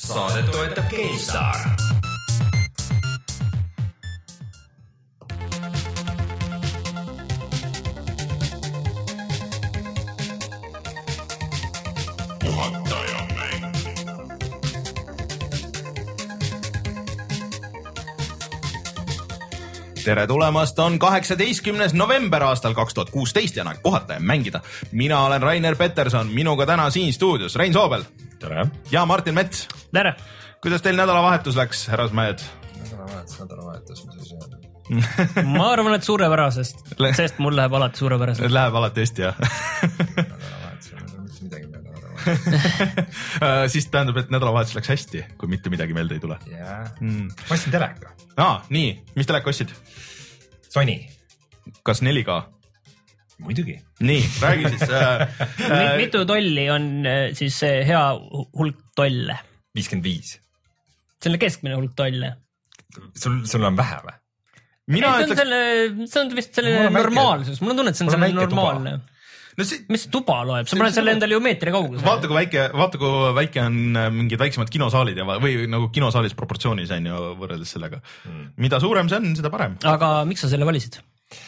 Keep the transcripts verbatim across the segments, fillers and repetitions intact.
Saadet toetab GameStar. Tere tulemast, on kaheksateistkümnes november aastal kaks tuhat kuusteist ja aeg puhata ja mängida. Mina olen Rainer Peterson, minuga täna siin stuudios Rein Soobel. Tere. Ja Martin Mets. Tere. Kuidas teil nädalavahetus läks, härrasmäed? Nädalavahetus, nädalavahetus, mis see on? Ma arvan, et suurepärasest, sest mul läheb alati suurepärasest. Läheb alati hästi, jah. Nädalavahetus, ei ole mitte midagi meelde nädalavahetus. Siis tähendab, et nädalavahetus läks hästi, kui mitte midagi meelde ei tule. Jaa, mm. ma ostsin teleka. Aa, nii, mis teleka ostsid? Sony. Kas neli K? Muidugi. Nii, räägi siis. Äh, äh, mitu tolli on siis hea hulk tolle? viiskümmend viis. See on keskmine hulk tolle. Sul, sul on vähe või? Mina Ei, ütleks... selle, see on vist selle normaalsus. Mul on tunne, et see on selle normaalne. No see... Mis tuba loeb? Sa paned selle endale ju meetri kaugus. Vaata, kui väike, vaata, kui väike on mingid väiksemad kinosaalid ja, või nagu kinosaalis proportsioonis on ju võrreldes sellega. Hmm. Mida suurem see on, seda parem. Aga miks sa selle valisid?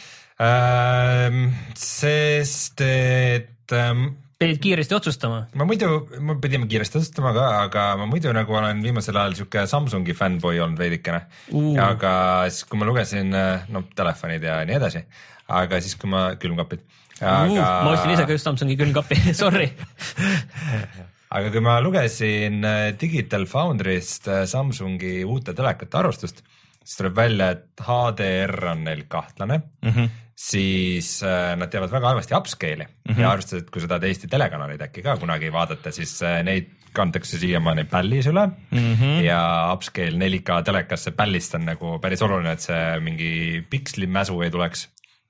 Ähm, sest, et... Ähm, Pidid kiiresti otsustama? Ma muidu, ma pidime kiiresti otsustama ka, aga ma muidu nagu olen viimasel ajal siuke Samsungi fanboy olnud veidikene. Uh. Aga siis, kui ma lugesin, no telefonid ja nii edasi, aga siis, kui ma külmkapid. Aga... Uh, ma ostsin ise ka just Samsungi külmkapi, sorry. Aga kui ma lugesin Digital Foundry'st Samsungi uute telekate arvustust, siis tuleb välja, et H D R on neil kahtlane, mm-hmm. siis nad teevad väga halvasti upscale'i mm-hmm. ja arvestades, et kui sa tahad Eesti telekanaleid äkki ka kunagi vaadata, siis neid kantakse siiamaani pällis üle mm-hmm. ja upscale neli K telekasse pällist on nagu päris oluline, et see mingi pikslimäsu ei tuleks.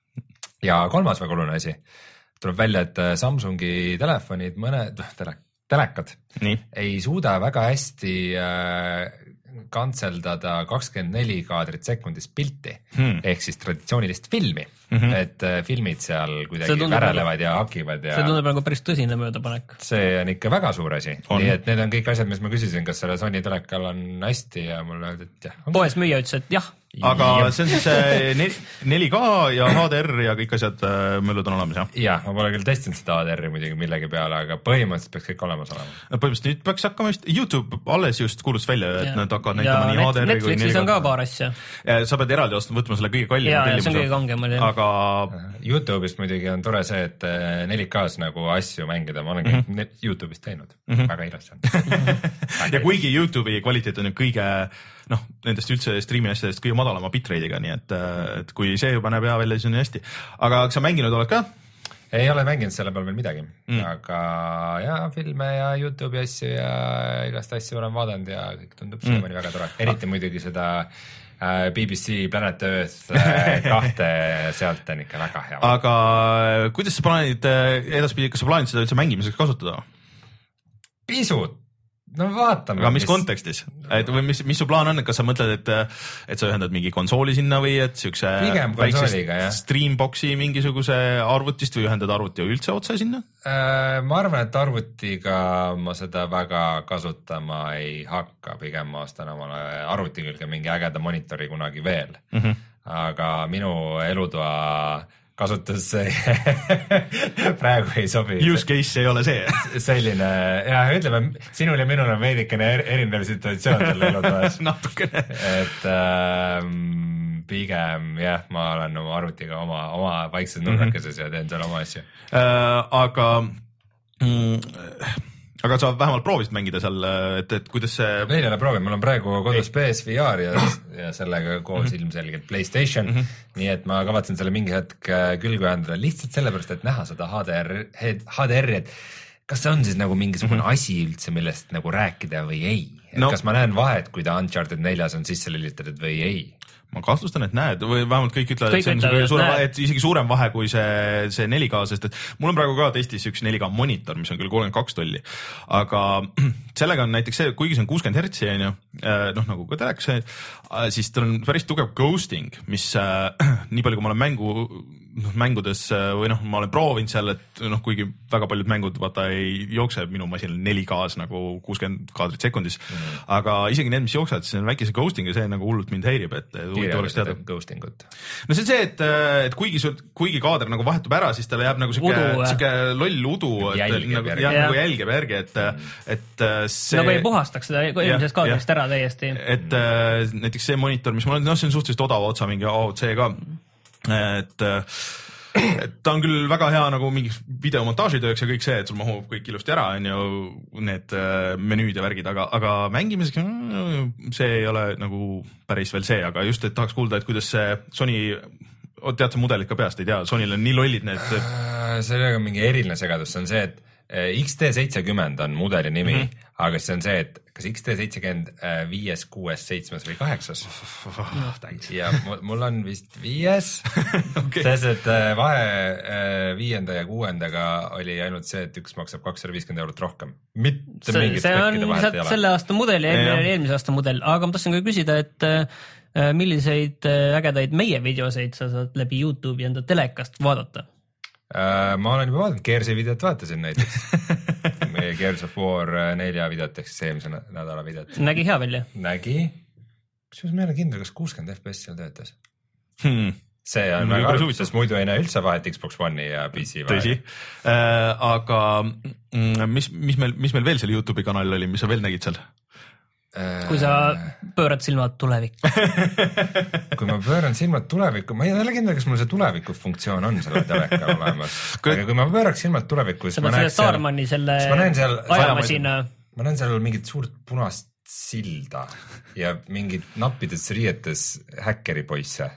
Ja kolmas väga oluline asi, tuleb välja, et Samsungi telefonid, mõned tele, telekad Nii. ei suuda väga hästi äh, kantseldada kakskümmend neli kaadrit sekundis pilti hmm. ehk siis traditsioonilist filmi, mm-hmm. et äh, filmid seal kuidagi värelevad ja hakivad. Ja... See tundub nagu päris tõsine möödapanek. See on ikka väga suur asi. On. Nii et need on kõik asjad, mis ma küsisin, kas selle Sony telekal on hästi ja mulle öeldi, et jah. Poes müüja ütles, et jah. Aga see on siis neli K ja H D R ja kõik asjad möllud on olemas, jah? Jah, ma pole küll testinud seda H D R-i muidugi millegi peale, aga põhimõtteliselt peaks kõik olemas olema. Põhimõtteliselt nüüd peaks hakkama just, YouTube alles just kuulus välja, et ja. Nad hakkavad näitama nii H D R-i kui Netflixis neli K. on ka paar asja. Sa pead eraldi ostma, võtma selle kõige kallim. Ja, ja see on kõige kangem. Aga... YouTube'ist muidugi on tore see, et neli K-s nagu asju mängida, ma olen kõik mm-hmm. YouTube'ist teinud. Mm-hmm. Väga ilus on. Ja kuigi YouTube'i kvaliteet on kõige... noh, nendest üldse streami asjadest kõige madalama bitrate'iga, nii et, et kui see juba näeb hea välja, siis on hästi. Aga kas sa mänginud oled ka? Ei ole mänginud selle peal veel midagi, mm. aga ja filme ja YouTube'i asju ja igast asju olen vaadanud ja kõik tundub mm. siiamaani väga tore. Eriti muidugi seda B B C Planet Earth kahte sealt on ikka väga hea. Aga kuidas sa plaanid edaspidi, kas sa plaanid seda üldse mängimiseks kasutada? Pisut. No vaatame. Aga mis, mis... kontekstis? Et, või mis, mis su plaan on, et kas sa mõtled, et, et sa ühendad mingi konsooli sinna või et siukse streamboxi mingisuguse arvutist või ühendad arvuti üldse otse sinna? Äh, ma arvan, et arvutiga ma seda väga kasutama ei hakka, pigem ma ostan omale arvuti külge mingi ägeda monitori kunagi veel. Mm-hmm. Aga minu elutoa kasutus praegu ei sobi. Use case ei ole see. Selline, ja ütleme, sinul ja minul on veidikene erinev situatsioon selle elutoas. Natukene. Et ähm, pigem jah, ma olen oma arvutiga oma, oma vaikses nurgakeses mm-hmm. ja teen seal oma asju. Äh, aga... Mm, Aga sa vähemalt proovisid mängida seal, et, et kuidas see... Meil ei ole proovi, mul on praegu kodus P S V R ja, ja sellega koos mm-hmm. ilmselgelt PlayStation, mm-hmm. nii et ma kavatsen selle mingi hetk külgu ühendada lihtsalt sellepärast, et näha seda H D R, H D R-i, et kas see on siis nagu mingisugune mm-hmm. asi üldse, millest nagu rääkida või ei? Et no. Kas ma näen vahet, kui ta Uncharted neljas on sisse lülitatud või ei? Ma kahtlustan, et näed, või vähemalt kõik ütlevad, et see on ütleb, suurem vahe, et isegi suurem vahe kui see, see neli K, sest et mul on praegu ka testis üks neli K monitor, mis on küll kolmkümmend kaks tolli, aga sellega on näiteks see, kuigi see on kuuskümmend hertsi, on ju, noh nagu ka telekas, siis tal on päris tugev ghosting, mis nii palju, kui ma olen mängu noh, mängudes või noh, ma olen proovinud seal, et noh, kuigi väga paljud mängud vaata ei jookse minu masinal neli K-s nagu kuuskümmend kaadrit sekundis mm., aga isegi need, mis jooksevad, siis on väikese ghosting ja see nagu hullult mind häirib, et huvitav oleks teada. Ghostingut. No see on see, et, et kuigi, kuigi kaader nagu vahetub ära, siis talle jääb nagu siuke, siuke loll udu, et jälgib nagu, järgi. Ja, nagu jälgib järgi, et, et see... Nagu ei puhastaks seda eelmisest kaadrist ära täiesti. Et mm. näiteks see monitor, mis mul on, no see on suhteliselt odava otsa mingi A O C ka, et, et ta on küll väga hea nagu mingi videomontaažitööks ja kõik see, et sul mahub kõik ilusti ära, on ju need menüüd ja värgid, aga, aga mängimiseks see ei ole nagu päris veel see, aga just, et tahaks kuulda, et kuidas see Sony, tead sa mudelit ka peast, ei tea, Sonyl on nii lollid need. See on mingi eriline segadus, see on see, et X T seitsekümmend on mudeli nimi, mm -hmm. aga see on see, et kas X T seitsekümmend viies, kuues, seitsmes või kaheksas no, ja mul on vist viies okay. Sest, et vahe viienda ja kuuendaga oli ainult see, et üks maksab kakssada viiskümmend eurot rohkem. Mitte see, see on lihtsalt selle aasta mudel ja eelmine, eelmise aasta mudel, aga ma tahtsin ka küsida, et milliseid ägedaid meie videoseid sa saad läbi YouTube'i enda telekast vaadata? Ma olen juba vaadanud, Gearsi videot vaatasin näiteks meie Gears of War nelja videot, ehk siis eelmise nädala videot. Nägi hea välja? Nägi. Kusjuures ma ei ole kindel, kas kuuskümmend F P S seal töötas hmm. See on väga arv, sest muidu ei näe üldse vahet Xbox One'i ja P C vahe. Tõsi, äh, aga mis, mis, meil, mis meil veel seal YouTube'i kanalil oli, mis sa veel nägid seal? Kui sa pöörad silmad tulevikku. Kui ma pööran silmad tulevikku, ma ei ole kindel, kas mul see tuleviku funktsioon on selle telekal olemas. Aga kui ma pööraks silmad tulevikku, siis ma näeks seal, Starmani selle ajamasina. Ma näen seal mingit suurt punast silda ja mingid nappides riietes häkkeripoisse.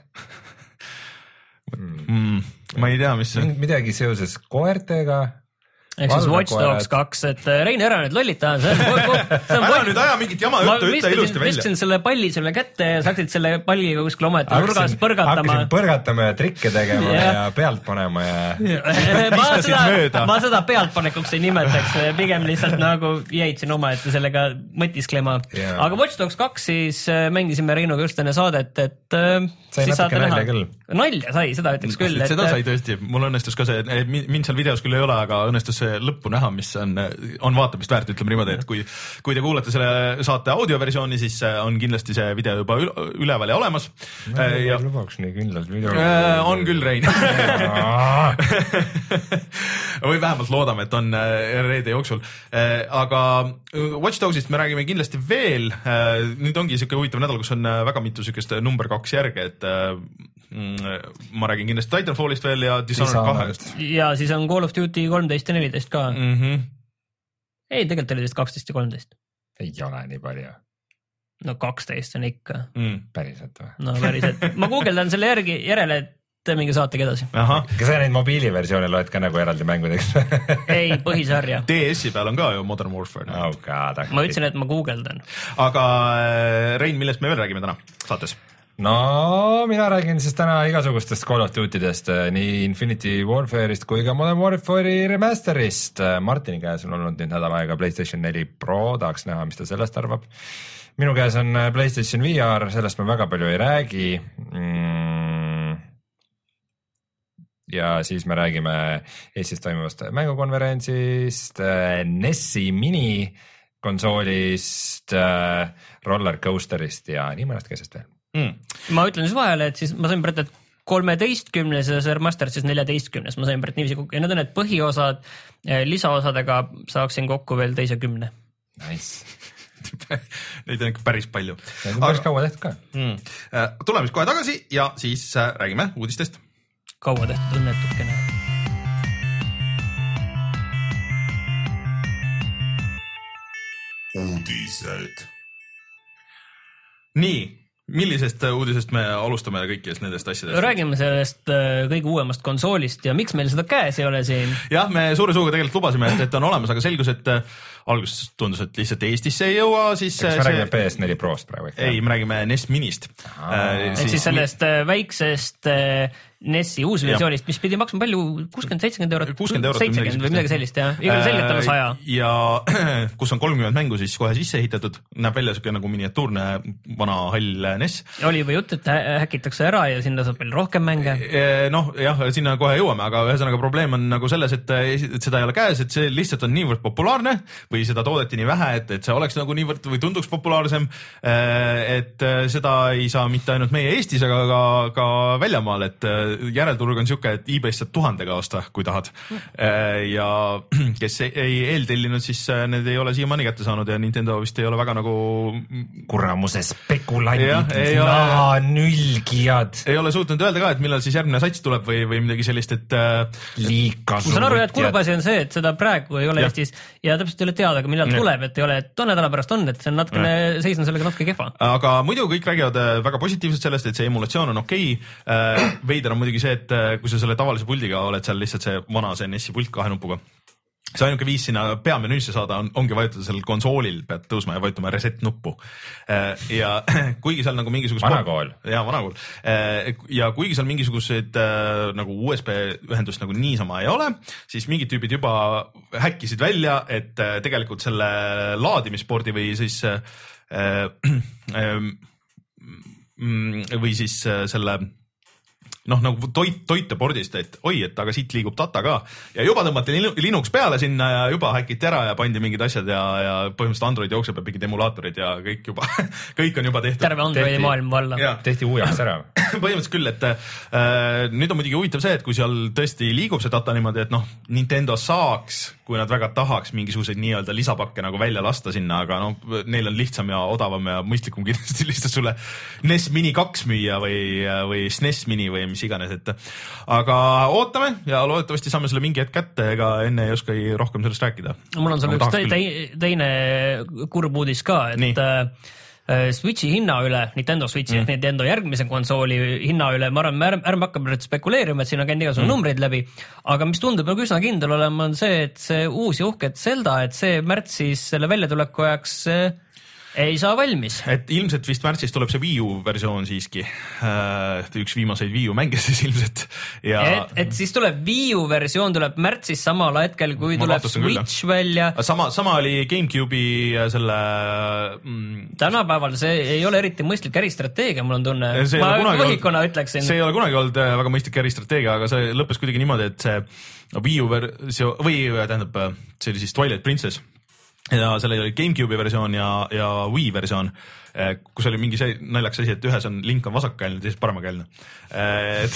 Mm, ma ei tea, mis see on. Midagi seoses koertega. Ehk siis Watch Dogs kaks, et Rein, ära nüüd lollita. See on, see on ära nüüd aja mingit jama juttu, ütle ilusti välja. Ma viskasin selle palli sulle kätte ja sa hakkasid selle palliga kuskil omaette nurgas põrgatama. Hakkasin põrgatama ja trikke tegema ja, ja pealt panema ja... ma, seda, ma seda pealtpanekuks ei nimetaks, pigem lihtsalt nagu jäid siin omaette sellega mõtisklema. Yeah. Aga Watch Dogs kaks siis mängisime Reinuga just enne saadet, et sai natuke nalja küll. Nalja sai, seda ütleks küll. Et seda sai tõesti, mul õnnestus ka see, mind seal videos küll ei ole, aga õnnestus lõppu näha, mis on, on vaatamist väärt, ütleme niimoodi, et kui, kui te kuulate selle saate audioversiooni, siis on kindlasti see video juba üleval ja olemas. No, ja lubaks nii kindlalt video. On küll, Rein. Või vähemalt loodame, et on reede jooksul. Aga Watch Dogsist me räägime kindlasti veel. Nüüd ongi siuke huvitav nädal, kus on väga mitu siukest number kaks järge, et ma räägin kindlasti Titanfallist veel ja Dishonored kahest. Ja siis on Call of Duty kolmteist ja neliteist ka. Mm -hmm. Ei, tegelikult oli kaksteist ja kolmteist. Ei ole nii palju. No kaksteist on ikka. Mm, päriselt või? No päriselt. Ma guugeldan selle järgi järele, et mingi saatega edasi. Kas sa neid mobiiliversioone loed ka nagu eraldi mängudeks? Ei, põhisarja. D S-i peal on ka ju Modern Warfare. Oh God, ma ütlesin, et ma guugeldan. Aga Rein, millest me veel räägime täna saates? No mina räägin siis täna igasugustest Call of Duty'dest, nii Infinity Warfare'ist kui ka Modern Warfare'i remaster'ist. Martini käes on olnud nüüd nädal aega PlayStation neli Pro, tahaks näha, mis ta sellest arvab. Minu käes on PlayStation V R, sellest me väga palju ei räägi. Ja siis me räägime Eestis toimuvast mängukonverentsist, N E S-i mini konsoolist, roller coasterist ja nii mõnest käsest veel. Mm. Ma ütlen siis vahele, et siis ma sain pärit, et kolmeteistkümnes ja see remaster siis neljateistkümnes, ma sain pärit niiviisi kokku ja need on need põhiosad, lisaosadega saaksin kokku veel teise kümne. Nice. Neid on ikka päris palju. Neid on päris kaua tehtud ka. Mm. Tuleme siis kohe tagasi ja siis räägime uudistest. Kaua tehtud on netukene. Uudised. Nii. Millisest uudisest me alustame kõikidest nendest asjadest? Räägime sellest kõige uuemast konsoolist ja miks meil seda käes ei ole siin? Jah, me suure suuga tegelikult lubasime, et, et on olemas, aga selgus, et alguses tundus, et lihtsalt Eestisse ei jõua. Siis kas me see... räägime P S neli Prost praegu? Ei, me räägime N E S minist. Äh, siis, siis sellest mi... väiksest N E S-i uus versioonist, mis pidi maksma palju, kuuskümmend, seitsekümmend eurot, seitsekümmend või midagi sellist, jah, igal selgelt alla saja. Ja kus on kolmkümmend mängu siis kohe sisse ehitatud, näeb välja siuke nagu miniatuurne vana hall N E S. Oli juba jutt, et häkitakse ära ja sinna saab veel rohkem mänge. Noh, jah, sinna kohe jõuame, aga ühesõnaga probleem on nagu selles, et, et seda ei ole käes, et see lihtsalt on niivõrd populaarne või seda toodeti nii vähe, et, et see oleks nagu niivõrd või tunduks populaarsem, et seda ei saa mitte ainult meie Eestis, aga ka, ka väljamaal, et järelturg on siuke, et eBay'st saad tuhandega osta, kui tahad. Ja kes ei eeltellinud, siis need ei ole siiamaani kätte saanud ja Nintendo vist ei ole väga nagu kuramuse spekulandid, nülgijad. Ei ole suutnud öelda ka, et millal siis järgmine sats tuleb või, või midagi sellist, et liika ma saan aru, et kurvasi on see, et seda praegu ei ole ja. Eestis ja täpselt ei ole teada, aga millal ja. Tuleb, et ei ole, et on nädala pärast on, et see on natukene, seis on sellega natuke kehva. Aga muidu kõik räägivad väga positiivselt sellest, et see emulatsioon on okei. Veider on muidugi see, et kui sa selle tavalise puldiga oled seal lihtsalt see vana see N E S-i pult kahe nupuga. See ainuke viis sinna peamenüüsse saada on, ongi vajutada sellel konsoolil, pead tõusma ja vajutama reset nuppu. Ja kuigi seal nagu mingisugust... Vanakool. Ja, vanakool. Ja kuigi seal mingisugused nagu U S B ühendust nagu niisama ei ole, siis mingid tüübid juba häkkisid välja, et tegelikult selle laadimisspordi või siis või siis selle noh, nagu toit, toitepordist, et oi, et aga siit liigub data ka ja juba tõmmati Linux peale sinna ja juba häkiti ära ja pandi mingid asjad ja, ja põhimõtteliselt Android jookseb ja mingid emulaatorid ja kõik juba, kõik on juba tehtud. Terve Androidi tehti, maailm valla. Tehti uueks ära. Põhimõtteliselt küll, et äh, nüüd on muidugi huvitav see, et kui seal tõesti liigub see data niimoodi, et noh, Nintendo saaks, kui nad väga tahaks mingisuguseid nii-öelda lisapakke nagu välja lasta sinna, aga noh, neil on lihtsam ja odavam ja mõistlikum kindlasti lihtsalt sulle N E S Mini kaks müüa või, või S N E S Mini või mis iganes, et aga ootame ja loodetavasti saame selle mingi hetk kätte, ega enne ei oska rohkem sellest rääkida. Mul on seal üks te, te, teine kurb uudis ka, et Nii. Switchi hinna üle, Nintendo Switchi mm. Nintendo järgmise konsooli hinna üle, ma arvan, ärme, ärme hakkame spekuleerima, et siin on käinud igasugune mm. numbreid läbi, aga mis tundub nagu üsna kindel olema on see, et see uus ja uhket Zelda, et see märtsis selle väljatuleku ajaks ei saa valmis. Et ilmselt vist märtsis tuleb see Wii U versioon siiski. Üks viimaseid Wii U mänge siis ilmselt. Ja... Et, et siis tuleb Wii U versioon tuleb märtsis samal hetkel, kui ma tuleb Switch küll, välja. Sama, sama oli GameCube'i selle... Mm... Tänapäeval see ei ole eriti mõistlik äristrateegia, mul on tunne. Ma võhikuna ütleksin. See ei ole kunagi olnud väga mõistlik äristrateegia, aga see lõppes kuidagi niimoodi, et see Wii U versioon, või tähendab, see oli siis Twilight Princess. Ja selle oli GameCube'i versioon ja, ja Wii versioon, kus oli mingi see naljaks asi, et ühes on link on vasakkäelne, teises paremakäelne. Et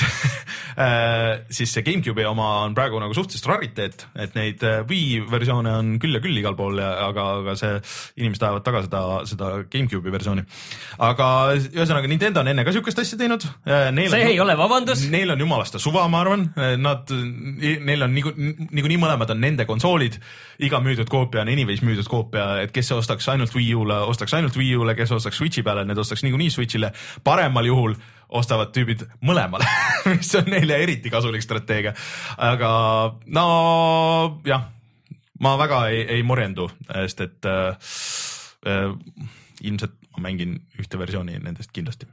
siis see GameCube'i oma on praegu nagu suhteliselt rariteet, et neid Wii versioone on küll ja küll igal pool, aga, aga see inimesed tahavad taga seda, seda GameCube'i versiooni. Aga ühesõnaga Nintendo on enne ka siukest asja teinud. Neil see on, ei ole vabandus. Neil on jumalasta suva, ma arvan. Nad, neil on niiku, niiku nii mõlemad on nende konsoolid, iga müüdud koopia on anyways müüdud koopia, et kes ostaks ainult Wii U-le, ostaks ainult Wii U-le, kes ostaks Switchi peale, need ostaks niikuinii Switchile. Paremal juhul ostavad tüübid mõlemale, mis on neile eriti kasulik strateegia. Aga no jah, ma väga ei, ei morjendu, sest et äh, ilmselt ma mängin ühte versiooni nendest kindlasti.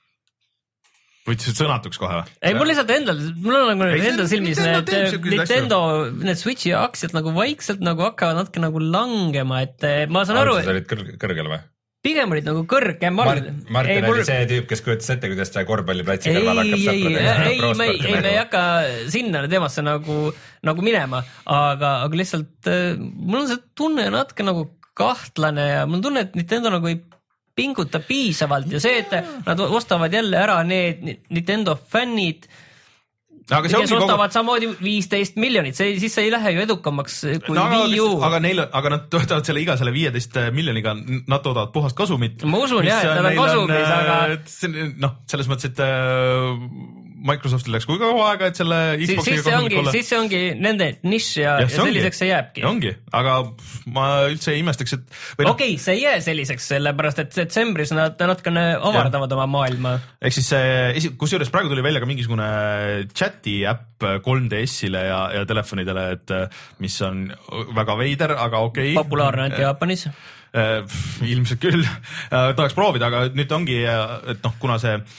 Võtsid sõnatuks kohe või? Ei, mul lihtsalt endal, mul on nagu ei, enda silmis Nintendo need, Nintendo, need Switchi aktsiad nagu vaikselt nagu hakkavad natuke nagu langema, et ma saan aru... Sa olid kõr kõrgel või? Pigem olid nagu kõrgem. Mart, Martin ei, mul... oli see tüüp, kes kujutas ette, kuidas ta korvpalliplatsi kõrval hakkab sõpradega. Ei, ei, me, ei, me ei hakka sinna teemasse nagu, nagu minema, aga, aga lihtsalt mul on see tunne natuke nagu kahtlane ja mul on tunne, et Nintendo nagu ei pinguta piisavalt ja see, et nad ostavad jälle ära need Nintendo fännid, aga kes ostavad kogu... samamoodi viisteist miljonit, see, siis see ei lähe ju edukamaks kui no, Wii U. Aga, neil, aga nad toetavad selle iga selle viieteist miljoniga, nad toodavad puhast kasumit. Ma usun jah, et nad on kasumis, aga... noh, selles mõttes, et äh, Microsoftil läks kui kaua aega, et selle Xboxiga kasumlik olla. Siis see ongi nende nišš ja, ja, ja selliseks see jääbki. Ongi, aga ma üldse ei imestaks, et... Okei, okay, see ei jää selliseks, sellepärast et detsembris nad natukene avardavad oma maailma. Ehk siis see, kus juures praegu tuli välja ka mingisugune chati äpp kolm D S-ile ja, ja telefonidele, et mis on väga veider, aga okei. Okay. Populaarne ainult Jaapanis. Ilmselt küll. Tahaks proovida, aga nüüd ongi, et noh, kuna see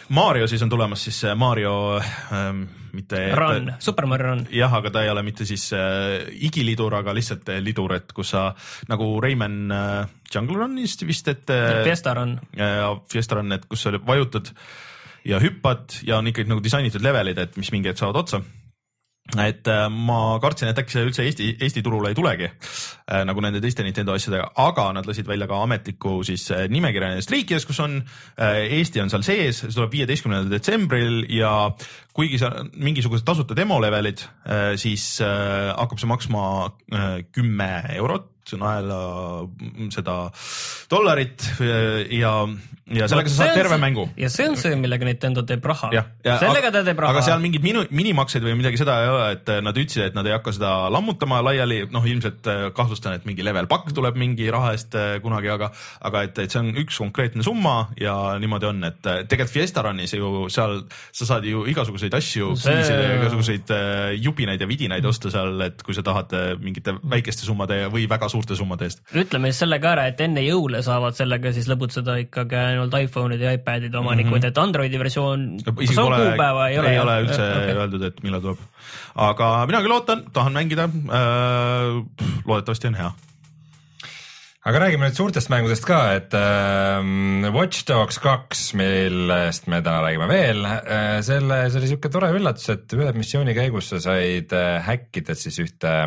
Mario siis on tulemas siis Mario ähm, mitte Run, Super Mario Run. jah, aga ta ei ole mitte siis äh, igilidur, aga lihtsalt lidur, et kus sa nagu Rayman äh, Jungle Runist vist, et äh, Fiesta Run äh, Fiesta Run, et kus sa vajutad ja hüppad ja on ikkagi nagu disainitud levelid, et mis mingi hetk saavad otsa. Et äh, ma kartsin, et äkki see üldse Eesti, Eesti turule ei tulegi äh, nagu nende teiste Nintendo asjadega, aga nad lasid välja ka ametliku siis äh, nimekirja nendest riikides, kus on äh, Eesti on seal sees, see tuleb viieteistkümnendal detsembril ja kuigi see on mingisugused tasuta demo levelid, äh, siis äh, hakkab see maksma äh, kümme eurot naela seda dollarit ja, ja sellega sa saad terve see, mängu. Ja see on see, millega Nintendo teeb raha. Ja, ja, sellega ta teeb raha. Aga seal mingid minu, minimaksed või midagi seda ei ole, et nad ütlesid, et nad ei hakka seda lammutama laiali, noh ilmselt kahtlustan, et mingi level pakk tuleb mingi raha eest kunagi, aga, aga et, et see on üks konkreetne summa ja niimoodi on, et tegelikult Fiesta Runis ju seal sa saad ju igasuguseid asju, see... igasuguseid jupinaid ja vidinaid osta seal, et kui sa tahad mingite väikeste summade või väga suurte summade eest. Ütleme siis selle ka ära, et enne jõule saavad sellega siis lõbutseda ikkagi ainult iPhone'id ja iPad'id omanikud, mm -hmm. et Androidi versioon, kas on kuupäeva? Ei ole, ei ole üldse okay. öeldud, et millal tuleb. Aga mina küll ootan, tahan mängida, äh, loodetavasti on hea. Aga räägime nüüd suurtest mängudest ka, et äh, Watch Dogs kaks, millest me täna räägime veel, äh, selle, see oli siuke tore üllatus, et ühe missiooni käigus sa said äh, häkkida siis ühte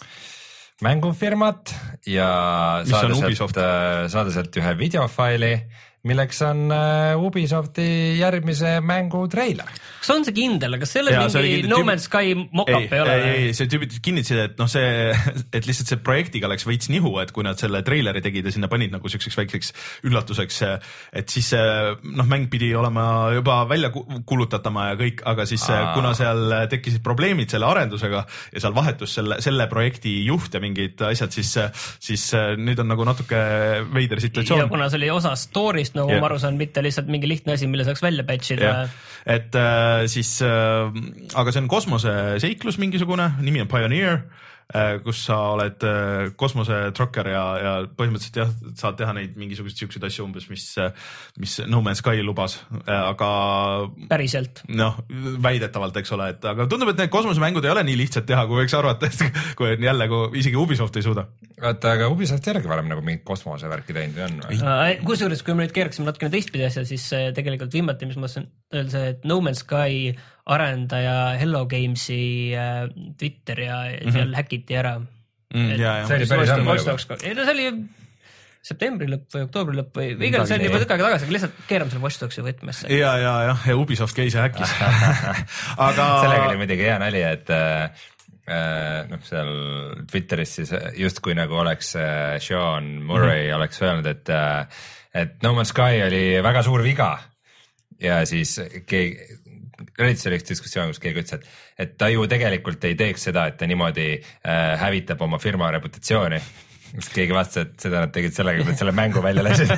mängufirmat ja saada sealt, saada sealt ühe videofaili, milleks on Ubisofti järgmise mängu treiler. Kas on see kindel, kas selle ja, mingi kindel, No Man's Sky mock-up ei, ei ole? Ei, ei, see tüübid kinnitasid, et noh, see, et lihtsalt see projektiga läks veits nihu, et kui nad selle treileri tegid ja sinna panid nagu siukseks väikseks üllatuseks, et siis noh, mäng pidi olema juba välja kulutatama ja kõik, aga siis Aa. kuna seal tekkisid probleemid selle arendusega ja seal vahetus selle, selle projekti juht ja mingid asjad, siis, siis nüüd on nagu natuke veider situatsioon. Ja kuna see oli osa story'st, nagu yeah. ma aru saan, mitte lihtsalt mingi lihtne asi, mille saaks välja patchida. Yeah. Et äh, siis äh,, aga see on kosmoseseiklus mingisugune, nimi on Pioneer, äh, kus sa oled äh, kosmosetrokker ja, ja põhimõtteliselt jah, saad teha neid mingisuguseid siukseid asju umbes, mis, mis No Man's Sky lubas, äh, aga päriselt. Noh, väidetavalt, eks ole, et aga tundub, et need kosmosemängud ei ole nii lihtsalt teha, kui võiks arvata, kui on jälle, kui isegi Ubisoft ei suuda. Vaata, aga Ubisoft järgi varem nagu mingit kosmosevärki teinud või on või? Kusjuures, kui me nüüd keeraksime natukene teistpidi asja, siis tegelikult viimati, mis ma saan öelda see, et No Man's Sky arendaja Hello Gamesi äh, Twitter ja mm -hmm. seal häkiti ära. Mm, et, ja, ja. See oli päris ammu juba. Ei, no see oli septembri lõpp või oktoobri lõpp või igal see on juba tükk aega tagasi, aga lihtsalt keerame selle Watch Dogsi võtmesse. Ja, ja, ja, ja Ubisoft käis ja häkkis. aga sellega oli muidugi hea nali, et äh, noh, seal Twitteris siis justkui nagu oleks äh, Sean Murray mm -hmm. oleks öelnud, et, äh, et No Man's Sky oli väga suur viga ja siis keegi Reddis oli üks diskussioon, kus keegi ütles, et, et ta ju tegelikult ei teeks seda, et ta niimoodi äh, hävitab oma firma reputatsiooni. Just keegi vastas, et seda nad tegid sellega, et selle mängu välja lasid.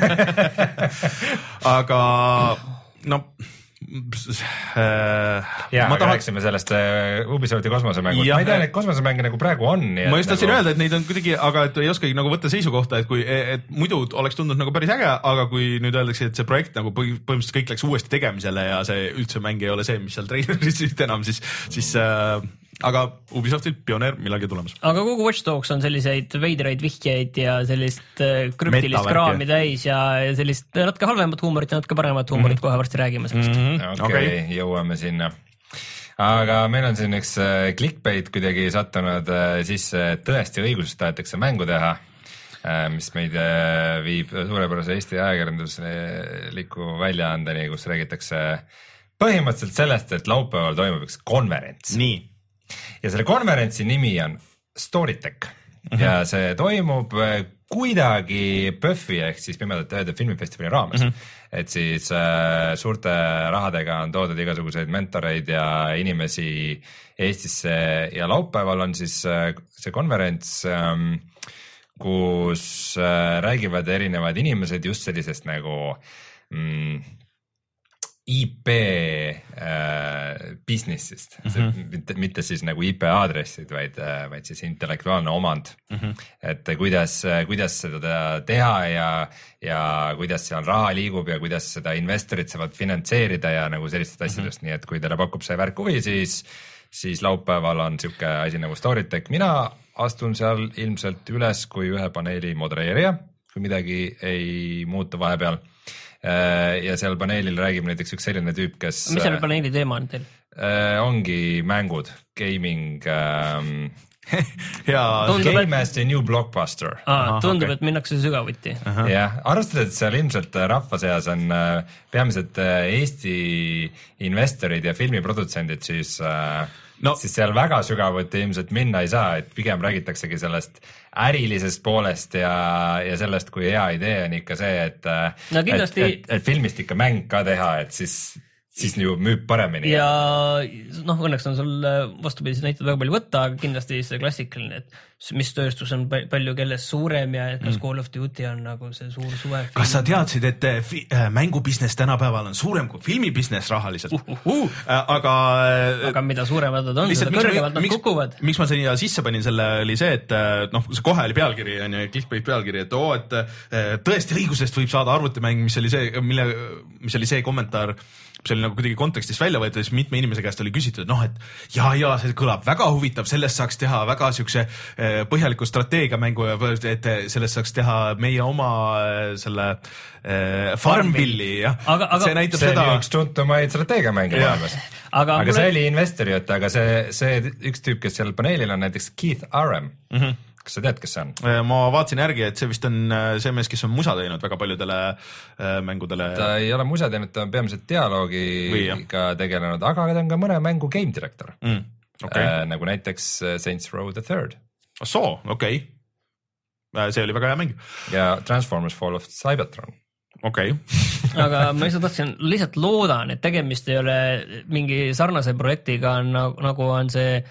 aga no Äh, ja, aga tahan... rääksime sellest uh, Ubisofti kosmosemängust. Ma ei tea, neid kosmosemänge nagu praegu on. Ma just tahtsin nagu... öelda, et neid on kuidagi, aga et ei oskagi nagu võtta seisukohta, et kui, et muidu oleks tundunud nagu päris äge, aga kui nüüd öeldakse, et see projekt nagu põhimõtteliselt kõik läks uuesti tegemisele ja see üldse mäng ei ole see, mis seal traileris enam, siis, siis äh, aga Ubisoftil Pioneer millalgi tulemas. Aga kogu Watch Dogs on selliseid veidraid vihjeid ja sellist krüptilist kraami täis ja sellist natuke halvemat huumorit ja natuke paremat huumorit, mm -hmm. kohe varsti räägime sellest. Mm -hmm. Okei, okay, okay. Jõuame sinna. Aga meil on siin üks clickbait kuidagi sattunud sisse, et tõesti õigusest tahetakse mängu teha, mis meid viib suurepärase Eesti ajakirjandusliku väljaandeni, kus räägitakse põhimõtteliselt sellest, et laupäeval toimub üks konverents. Nii. Ja selle konverentsi nimi on Storytech mm -hmm. ja see toimub kuidagi Pöffi ehk siis Pimedate Ööde filmifestivali raames. Mm -hmm. Et siis äh, suurte rahadega on toodud igasuguseid mentoreid ja inimesi Eestisse ja laupäeval on siis äh, see konverents, ähm, kus äh, räägivad erinevad inimesed just sellisest nagu mm, I P äh, business'ist mm, -hmm. mitte, mitte siis nagu I P aadressid, vaid, vaid siis intellektuaalne omand mm. -hmm. et kuidas, kuidas seda teha ja, ja kuidas seal raha liigub ja kuidas seda investorid saavad finantseerida ja nagu sellistest asjadest mm, -hmm. nii et kui teile pakub see värk huvi, siis, siis laupäeval on siuke asi nagu Storytech, mina astun seal ilmselt üles kui ühe paneeli modereerija, kui midagi ei muutu vahepeal. Ja seal paneelil räägib näiteks üks selline tüüp, kes... Mis selle paneeli teema on teil? Ongi mängud, gaming, ähm, ja game as the new blockbuster. Aa, tundub, okay. Et minnakse sügavuti. Jah, arvestades, et seal ilmselt rahva seas on peamiselt Eesti investorid ja filmiprodutsendid, siis... No. Siis seal väga sügavuti ilmselt minna ei saa, et pigem räägitaksegi sellest ärilisest poolest ja, ja sellest, kui hea idee on ikka see, et, no kindlasti... et, et, et filmist ikka mäng ka teha, et siis, siis ju müüb paremini. Ja noh, õnneks on sul vastupidised näited väga palju võtta, aga kindlasti see klassikaline, et mis tööstus on palju kellest suurem ja kas mm. Call of Duty on nagu see suur suve. Kas sa teadsid, et fi- mängubusiness tänapäeval on suurem kui filmibusiness rahaliselt? Uh, uh, uh. Aga, aga mida suuremad nad on, seda kõrgemalt nad kukuvad. Miks ma siia sisse panin selle oli see, et noh, see kohe oli pealkiri, on ju, clickbait pealkiri, et oo, et tõesti õigusest võib saada arvutimäng, mis oli see, mille, mis oli see kommentaar, mis oli nagu kuidagi kontekstist välja võetud, siis mitme inimese käest oli küsitud, noh, et ja, ja see kõlab väga huvitav, sellest saaks teha väga siukse põhjaliku strateegiamängu ja et sellest saaks teha meie oma selle äh, Farmvilli, jah. Aga, aga see näitab see seda... See oli üks tuntumaid strateegiamänge maailmas. Aga, aga mulle... see oli investori jutt, aga see, see üks tüüp, kes seal paneelil on näiteks Keith Aram. Mm -hmm. Kas sa tead, kes see on? Ma vaatasin järgi, et see vist on see mees, kes on musa teinud väga paljudele äh, mängudele. Ta ei ole musa teinud, ta on peamiselt dialoogiga tegelenud, aga ta on ka mõne mängu game director mm, okay. äh, nagu näiteks Saints Row the Third. Soo, okei okay. See oli väga hea mäng. Ja Transformers Fall of Cybertron. Okei okay. Aga ma lihtsalt tahtsin, lihtsalt loodan, et tegemist ei ole mingi sarnase projektiga, nagu on see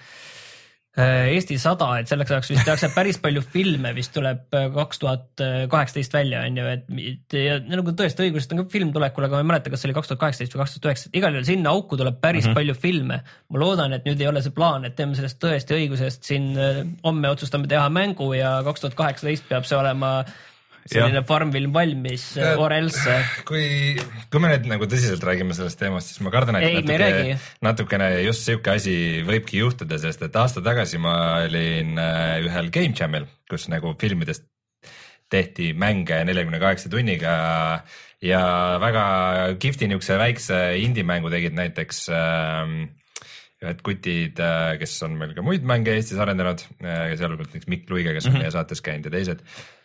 Eesti sada, et selleks ajaks vist tehakse päris palju filme, vist tuleb kaks tuhat kaheksateist välja, on ju, et ja nagu tõesti õigusest on ka film tulekul, aga ma ei mäleta, kas see oli kaks tuhat kaheksateist või kaks tuhat üheksateist, igal juhul sinna auku tuleb päris mm -hmm. palju filme. Ma loodan, et nüüd ei ole see plaan, et teeme sellest tõesti õigusest, siin homme otsustame teha mängu ja kaks tuhat kaheksateist peab see olema selline Farmville valmis or else. Kui, kui me nüüd nagu tõsiselt räägime sellest teemast, siis ma kardan, et ei, natuke, natukene just siuke asi võibki juhtuda, sest et aasta tagasi ma olin ühel Game Jamil, kus nagu filmidest tehti mänge neljakümne kaheksa tunniga ja väga kihvti niukse väikse indie-mängu tegid näiteks ähm, ühed kutid, kes on meil ka muid mänge Eestis arendanud, sealhulgas näiteks Mikk Luige, kes on mm -hmm. meie saates käinud ja teised,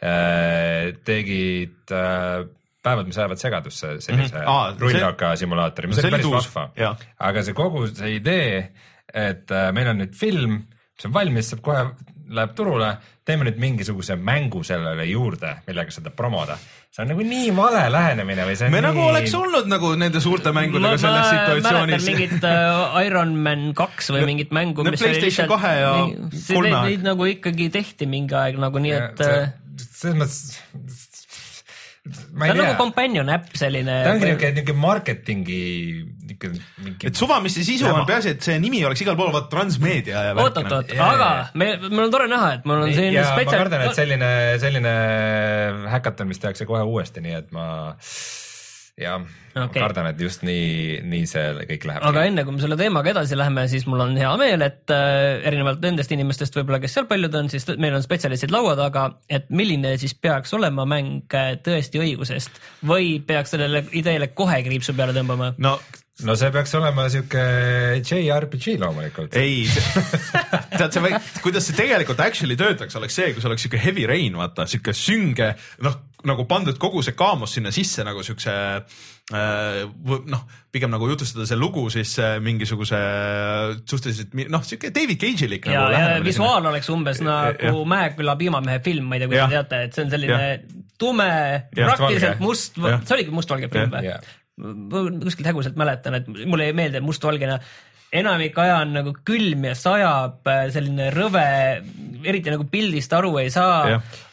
tegid päevad, mis ajavad segadusse sellise mm -hmm. rullraka simulaatori, mis oli päris vahva. Aga see kogu see idee, et meil on nüüd film, mis on valmis, saab kohe, läheb turule, teeme nüüd mingisuguse mängu sellele juurde, millega seda promoda. See on nagu nii vale lähenemine või see on me nii... nagu oleks olnud nagu nende suurte mängudega ma, selles situatsioonis. Ma mäletan mingit uh, Iron Man kaks või mingit mängu, mis oli lihtsalt kahe ja kolme. Neid nagu ikkagi tehti mingi aeg nagu nii, et see, selles mõttes ta on nagu companion äpp selline. Ta ongi niuke, niuke marketingi niuke, mingi... Et suva, mis see sisu on, peaasi, et see nimi oleks igal pool, vaat transmeedia. Oot, oot, oot, aga me, meil on tore näha, et mul on selline spetsial... Ja ma kardan, et selline, selline häkaton, mis tehakse kohe uuesti, nii et ma... Ja okay. Kardan, et just nii, nii see kõik läheb. Aga enne, kui me selle teemaga edasi läheme, siis mul on hea meel, et äh, erinevalt nendest inimestest võib-olla, kes seal paljud on, siis meil on spetsialistid laua taga, et milline siis peaks olema mäng tõesti õigusest või peaks sellele ideele kohe kriipsu peale tõmbama? No, no see peaks olema siuke J R P G loomulikult. Ei, tead see, või, kuidas see tegelikult actually töötaks, oleks see, kus oleks siuke heavy rain, vaata, siuke sünge, noh, nagu pandud kogu see kaamos sinna sisse nagu siukse noh, pigem nagu jutustada see lugu siis mingisuguse suhteliselt, noh, siuke David Cage'ilik ja, nagu ja visuaal sinna. Oleks umbes nagu Mäeküla piimamehe film, ma ei tea, kui te teate, et see on selline ja. Tume, ja, praktiliselt must, see oligi mustvalge film või? Kuskilt häguselt mäletan, et mulle ei meeldi mustvalgena enamik aja on nagu külm ja sajab selline rõve, eriti nagu pildist aru ei saa,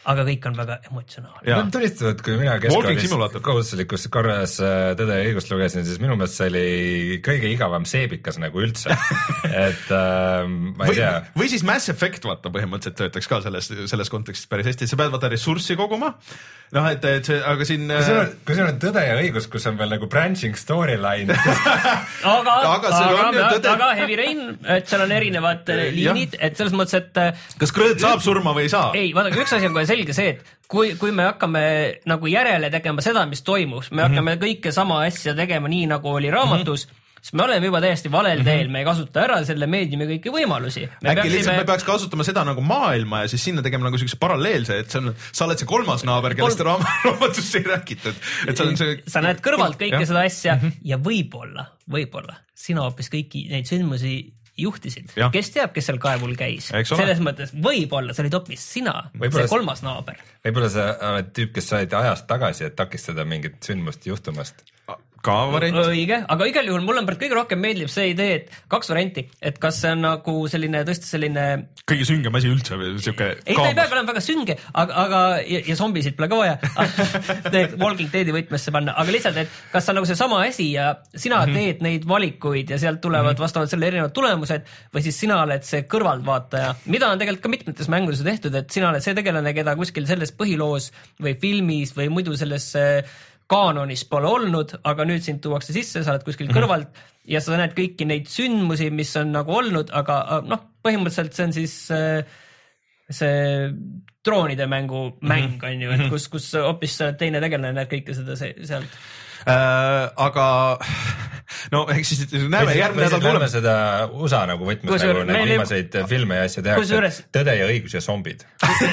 aga kõik on väga emotsionaalne. Ma tunnistan, et kui mina keskkoolis kohustuslikus korras Tõde ja õigust lugesin, siis minu meelest see oli kõige igavam seebikas nagu üldse. et äh, ma ei või, tea. Või siis Mass Effect vaata põhimõtteliselt töötaks ka selles, selles kontekstis päris hästi, sa pead vaata ressurssi koguma. noh, et, et see, aga siin kui sul on, kui sul on Tõde ja õigus, kus on veel nagu branching storyline aga, aga, aga, tõde... aga Heavy Rain, et seal on erinevad liinid, et selles mõttes, et kas Krõõt saab surma või ei saa? Ei, vaadake, üks asi on kohe selge see, et kui, kui me hakkame nagu järele tegema seda, mis toimus, me hakkame mm -hmm. kõike sama asja tegema nii, nagu oli raamatus, mm -hmm. siis me oleme juba täiesti valel teel, me ei kasuta ära selle meediumi kõiki võimalusi. äkki peaksime... lihtsalt me peaks kasutama seda nagu maailma ja siis sinna tegema nagu sellise paralleelse, et see on, sa oled see kolmas naaber, kellest Kol... raamatusse ei räägitud. Et sa, see... sa näed kõrvalt kõike ja. seda asja mm -hmm. ja võib-olla, võib-olla sina hoopis kõiki neid sündmusi juhtisid. Ja. Kes teab, kes seal kaevul käis? Selles mõttes võib-olla sa olid hoopis sina, see kolmas naaber. Võib-olla sa oled tüüp, kes said ajast tagasi, et takistada mingit sündmust juhtumast. Ka variant. Õige, aga igal juhul mulle kõige rohkem meeldib see idee, et kaks varianti, et kas see on nagu selline tõesti selline kõige süngem asi üldse või siuke ei, ta ei peagi olema väga sünge, aga, aga ja, ja zombisid pole ka vaja Walking Deadi võtmesse panna, aga lihtsalt, et kas on nagu see sama asi ja sina mm -hmm. teed neid valikuid ja sealt tulevad mm -hmm. vastavalt selle erinevad tulemused või siis sina oled see kõrvaltvaataja, mida on tegelikult ka mitmetes mängudes tehtud, et sina oled see tegelane, keda kuskil selles põhiloos või filmis või muidu selles kaanonis pole olnud, aga nüüd sind tuuakse sisse, sa oled kuskil kõrvalt ja sa näed kõiki neid sündmusi, mis on nagu olnud, aga noh, põhimõtteliselt see on siis see droonide mängu mäng on ju, et kus, kus hoopis teine tegelane näeb kõike seda sealt. Äh, aga no eks siis näeme järgmine nädal tuleme seda U S A nagu võtmes kus nagu neid viimaseid ei... filme ja asja tehakse juures... Tõde ja õigus ja zombid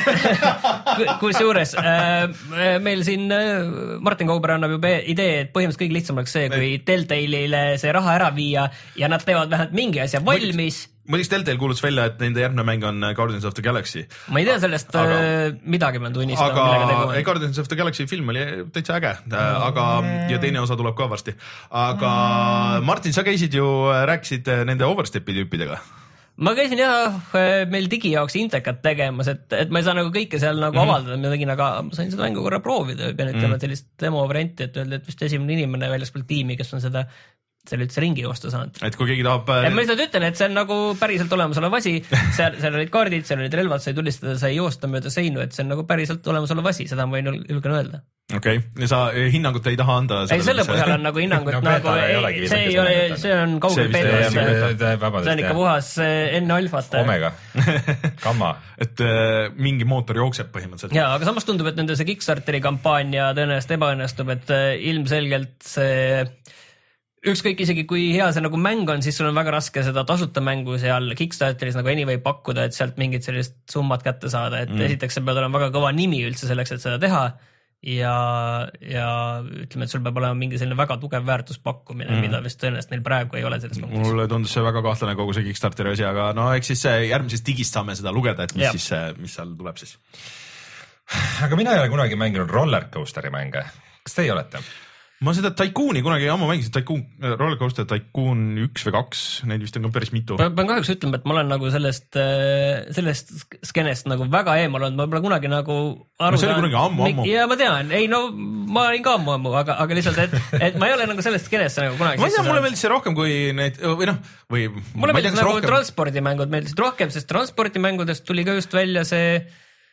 kusjuures äh, meil siin äh, Martin Kauber annab juba idee, et põhimõtteliselt kõige lihtsam oleks see, kui Telltale'ile see raha ära viia ja nad teevad vähemalt mingi asja valmis. Mõniks Telltale kuulutas välja, et nende järgmine mäng on Guardians of the Galaxy. Ma ei tea sellest aga, midagi, ma tunnistan. Aga Guardians of the Galaxy film oli täitsa äge, aga ja teine osa tuleb ka varsti. Aga Martin, sa käisid ju, rääkisid nende Overstepi tüüpidega. Ma käisin jah meil digi jaoks intekat tegemas, et, et ma ei saa nagu kõike seal nagu mm -hmm. avaldada, ma tegin, aga ma sain seda mängu korra proovida, pean ütlema mm -hmm. sellist demo varianti, et öelda, et vist esimene inimene väljaspool tiimi, kes on seda seal üldse ringi joosta saanud. Et kui keegi tahab... Ja ma lihtsalt ütlen, et see on nagu päriselt olemasolev asi, seal, seal olid kaardid, seal olid relvad, sai tulistada, sai joosta mööda seinu, et see on nagu päriselt olemasolev asi, seda ma võin julgen öelda. Okei, okay. Ja sa hinnangut ei taha anda? Ei, selle põhjal on nagu hinnangut no, nagu, ei, see ei ole, see on kaugel peetud, see on ikka puhas enne alfat. Omega, gamma. Et äh, mingi mootor jookseb põhimõtteliselt. Jaa, aga samas tundub, et nende see Kickstarteri kampaania tõenäoliselt ebaõnnestub, et äh, ilmselgelt see ükskõik isegi kui hea see nagu mäng on, siis sul on väga raske seda tasuta mängu seal Kickstarteris nagu anyway pakkuda, et sealt mingit sellist summat kätte saada, et mm. esiteks sa pead olema väga kõva nimi üldse selleks, et seda teha ja, ja ütleme, et sul peab olema mingi selline väga tugev väärtuspakkumine mm., mida vist tõenäoliselt neil praegu ei ole selles mõttes. Mulle tundus see väga kahtlane kogu see Kickstarteri asi, aga no eks siis järgmisest digist saame seda lugeda, et mis, ja. siis, mis seal tuleb siis. Aga mina ei ole kunagi mänginud rollercoasteri mänge, kas teie olete? Ma seda Tycooni kunagi ammu mängisin, Tycoon, Rollercoaster Tycoon üks või kaks, neid vist on ka päris mitu. Ma pean kahjuks ütlema, et ma olen nagu sellest, sellest skenest nagu väga eemal olnud, ma pole kunagi nagu aru no, see oli kunagi ammu, ammu. Ja ma tean, ei no ma olin ka ammu, ammu, aga, aga lihtsalt, et, et ma ei ole nagu sellest skenest nagu kunagi. Ma ei tea, mulle meeldis see rohkem kui neid, või noh, või mulle meeldis nagu rohkem... transpordimängud meeldisid rohkem, sest transpordimängudest tuli ka just välja see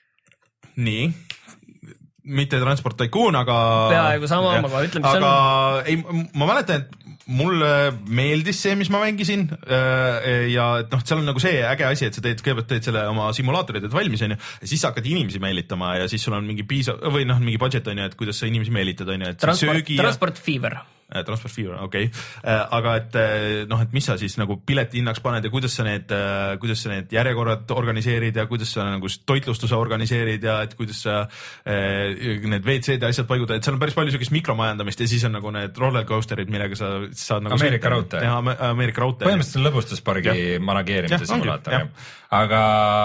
nii mitte Transport Tycoon, aga peaaegu sama, aga ütleme, mis aga on... ei, ma mäletan, et mulle meeldis see, mis ma mängisin ja et noh, seal on nagu see äge asi, et sa teed, kõigepealt teed selle oma simulaatorid, et valmis on ju, ja siis sa hakkad inimesi meelitama ja siis sul on mingi piisav või noh, mingi budget on ju, et kuidas sa inimesi meelitad on ju, et Transport, söögi Transport ja... Fever Transport Fever, okei okay., aga et noh, et mis sa siis nagu pileti hinnaks paned ja kuidas sa need, kuidas sa need järjekorrad organiseerid ja kuidas sa nagu toitlustuse organiseerid ja et kuidas sa need V C-d ja asjad paigutad, et seal on päris palju sellist mikromajandamist ja siis on nagu need rollercoasterid, millega sa saad nagu Ameerika raudtee. Ja Ameerika raudtee. Põhimõtteliselt on lõbustuspargi manageerimise simulaator. Aga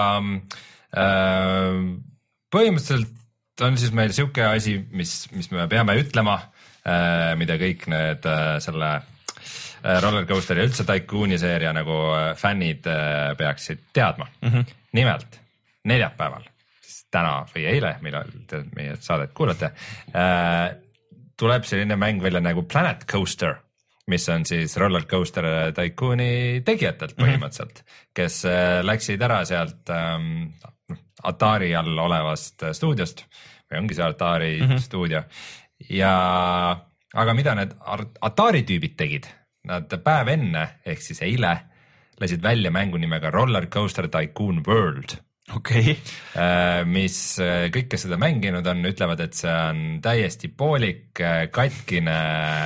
äh, põhimõtteliselt on siis meil siuke asi, mis, mis me peame ütlema, mida kõik need selle rollercoasteri ja üldse Tycooni seeria nagu fännid peaksid teadma. Mm-hmm. Nimelt neljapäeval, siis täna või eile, millal te meie saadet kuulate, tuleb selline mäng välja nagu Planet Coaster, mis on siis Roller Coaster Tycooni tegijatelt põhimõtteliselt, kes läksid ära sealt ähm, Atari all olevast stuudiost või ongi see Atari mm-hmm. stuudio ja aga mida need Atari tüübid tegid, nad päev enne ehk siis eile lasid välja mängu nimega Roller Coaster Tycoon World. Okay. Mis kõik, kes seda mänginud on, ütlevad, et see on täiesti poolik, katkine,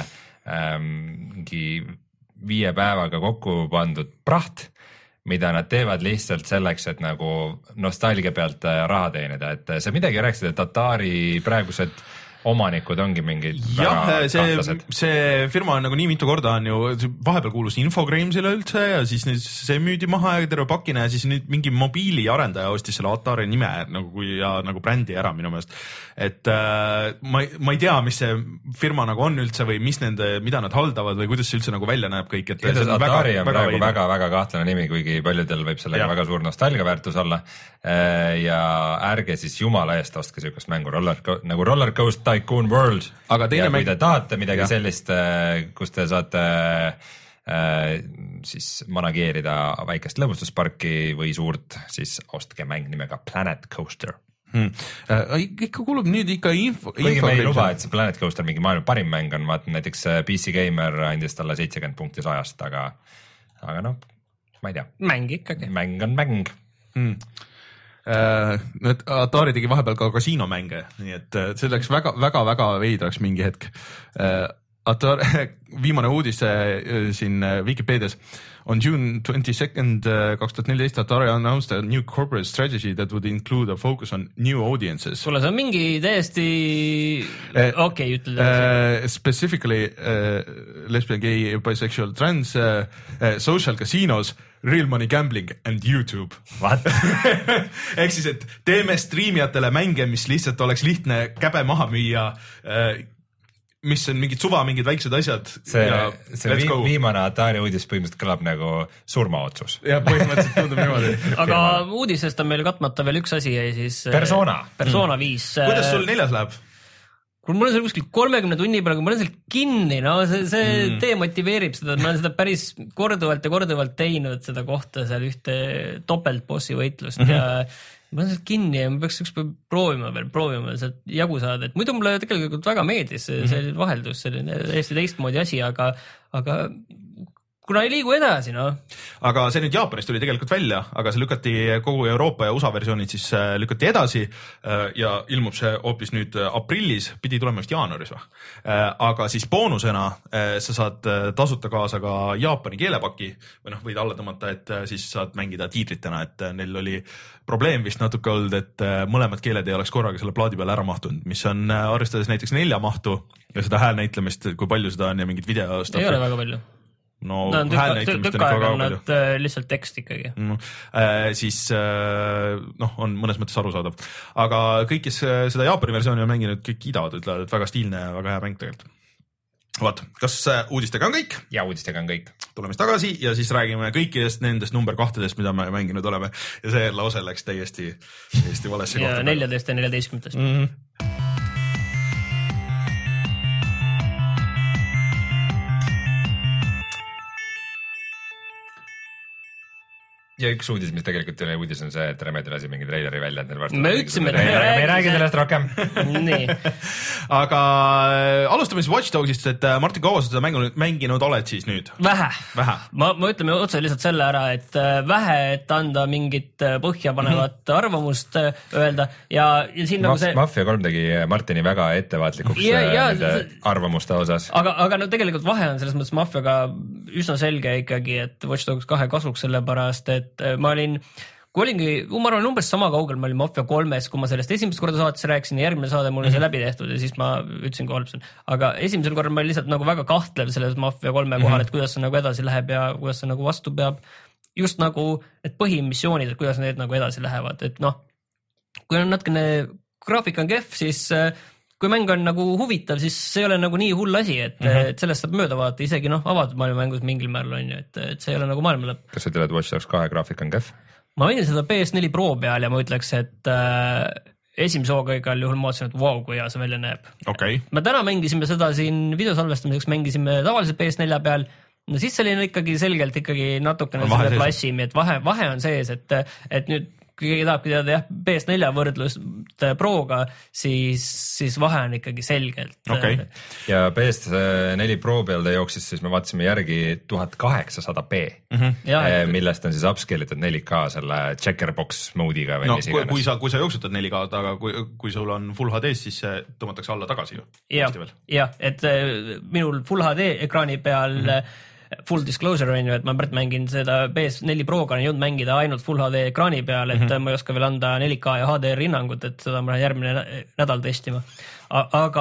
mingi viie päevaga kokku pandud praht, mida nad teevad lihtsalt selleks, et nagu nostalgia pealt raha teenida, et sa midagi rääkisid, et Atari praegused omanikud ongi mingid jah, see, see firma on nagu nii mitu korda on ju, vahepeal kuulus Infogramesile üldse ja siis see müüdi maha ja terve pakine ja siis nüüd mingi mobiiliarendaja ostis selle Atari nime nagu kui ja nagu brändi ära minu meelest. Et äh, ma, ma ei tea, mis see firma nagu on üldse või mis nende, mida nad haldavad või kuidas see üldse nagu välja näeb kõik. Et ja see on Atari väga, on väga praegu väga, väga kahtlane nimi, kuigi paljudel võib sellega ja. väga suur nostalgia väärtus olla. Ja ärge siis jumala eest ostke sükast mängu roller, nagu Roller Coaster Tycoon World. Aga ja kui te tahate midagi ja. sellist, kus te saate äh, siis manageerida väikest lõbustusparki või suurt, siis ostke mäng nimega Planet Coaster. Hmm. Äh, ikka kuulub nüüd ikka info. Kuigi me ei luba, et see Planet Coaster mingi maailma parim mäng on, vaatan näiteks P C Gamer andis talle seitsekümmend punkti sajast, aga, aga noh, ma ei tea. Mäng ikkagi. Mäng on mäng. Hmm. Nüüd Atari tegi vahepeal ka kasiinomänge, nii et see läks väga, väga, väga veidraks mingi hetk. Atari, viimane uudis siin Wikipedias on June twenty-second, twenty fourteen Atari announced a new corporate strategy that would include a focus on new audiences. Sulle see on mingi täiesti okei okay, ütled. Uh, specifically uh, lesbian, gay, bisexual, trans, uh, uh, social casinos, real money gambling and YouTube. What? Ehk siis, et teeme striimijatele mänge, mis lihtsalt oleks lihtne käbe maha müüa, mis on mingid suva, mingid väiksed asjad. See, see vi viimane Atari uudis põhimõtteliselt kõlab nagu surmaotsus. Ja põhimõtteliselt tundub niimoodi. Aga uudisest on meil katmata veel üks asi ja siis Persona. Persona viis. Kuidas sul neljas läheb? Kui mul on seal kuskil kolmekümne tunni peale, kui ma olen seal kinni, no see, see mm. demotiveerib seda, ma olen seda päris korduvalt ja korduvalt teinud seda kohta seal ühte topeltbossi võitlust mm -hmm. ja ma olen seal kinni ja ma peaks üks päev proovima veel, proovima sealt jagu saada, et muidu mulle tegelikult väga meeldis see, see mm -hmm. vaheldus, selline täiesti teistmoodi asi, aga, aga kuna ei liigu edasi, noh. Aga see nüüd Jaapanis tuli tegelikult välja, aga see lükati kogu Euroopa ja U S A versioonid siis lükati edasi ja ilmub see hoopis nüüd aprillis, pidi tulema vist jaanuaris või. Aga siis boonusena sa saad tasuta kaasa ka Jaapani keelepaki või noh, võid alla tõmmata, et siis saad mängida tiitritena, et neil oli probleem vist natuke olnud, et mõlemad keeled ei oleks korraga selle plaadi peale ära mahtunud, mis on arvestades näiteks nelja mahtu ja seda häälnäitlemist, kui palju seda on ja mingid video ei ole väga palju. No, no tükk aeg on nad lihtsalt tekst ikkagi. Mm, äh, siis äh, noh, on mõnes mõttes arusaadav. Aga kõik, kes seda Jaapani versiooni on mänginud, kõik kiidavad, ütlevad, et väga stiilne ja väga hea mäng tegelikult. Vaat, kas uudistega on kõik? Ja uudistega on kõik. Tuleme tagasi ja siis räägime kõikidest nendest number kahtedest, mida me mänginud oleme. Ja see lause läks täiesti, täiesti valesse kohta. Ja neljateist ja neljateistkümnest. Mm -hmm. Ja üks uudis, mis tegelikult ei ole uudis, on see, et Remedi lasi mingi treileri välja. Me ütlesime, me ei räägi sellest rohkem. Nii. Aga alustame siis Watch Dogsist, et Martin, kaua sa seda mänginud, mänginud oled siis nüüd? Vähe. Vähe. Ma, ma ütleme otse lihtsalt selle ära, et vähe, et anda mingit põhjapanevat mm -hmm. arvamust öelda ja, ja siin Ma, nagu see... Mafia kolm tegi Martini väga ettevaatlikuks ja, ja, nende arvamuste osas. Aga, aga no tegelikult vahe on selles mõttes Mafiaga üsna selge ikkagi, et Watch Dogs kahe kasuks selle pärast, et ma olin, kui olingi, ma arvan, umbes sama kaugel, ma olin Mafia kolmes, kui ma sellest esimest korda saates rääkisin ja järgmine saade mul oli see läbi tehtud ja siis ma ütlesin kohe lõpsin. Aga esimesel korral ma olin lihtsalt nagu väga kahtlev selles Mafia kolme kohal, et kuidas see nagu edasi läheb ja kuidas see nagu vastu peab. Just nagu need põhimissioonid, et kuidas need nagu edasi lähevad, et noh, kui on natukene graafik on kehv, siis kui mäng on nagu huvitav, siis see ei ole nagu nii hull asi, et, mm -hmm. et sellest saab mööda vaadata, isegi noh, avatud maailma mängus mingil määral on ju, et, et see ei ole nagu maailma lõpp. Kas sa ütled, et Watch Dogs kahe graafik on kehv? ma mängin seda P S four Pro peal ja ma ütleks, et äh, esimese hooga igal juhul ma otsin, et vau, kui hea see välja näeb. Okay. Me täna mängisime seda siin videosalvestamiseks, mängisime tavalise P S four peal, no siis see oli ikkagi selgelt ikkagi natukene selle klassimi, et vahe, vahe on sees, et, et nüüd kui keegi tahabki teada jah, P S four võrdlust Proga, siis, siis vahe on ikkagi selgelt. Okay. Ja P S four Pro peal ta jooksis, siis me vaatasime järgi tuhat kaheksasada p, mm-hmm. ja, et... millest on siis upscale'itud four K selle checkerbox mode'iga või no, mis iganes. Kui sa, kui sa jooksutad four K, aga kui, kui sul on Full H D-s, siis see tõmmatakse alla tagasi ju. Jah, ja, et minul Full H D ekraani peal mm-hmm. Full disclosure on ju, et ma pärt mängin seda P S four Proga, on jõudnud mängida ainult Full H D ekraani peal, et mm-hmm. ma ei oska veel anda four K ja H D R hinnangut, et seda ma lähen järgmine nädal testima. Aga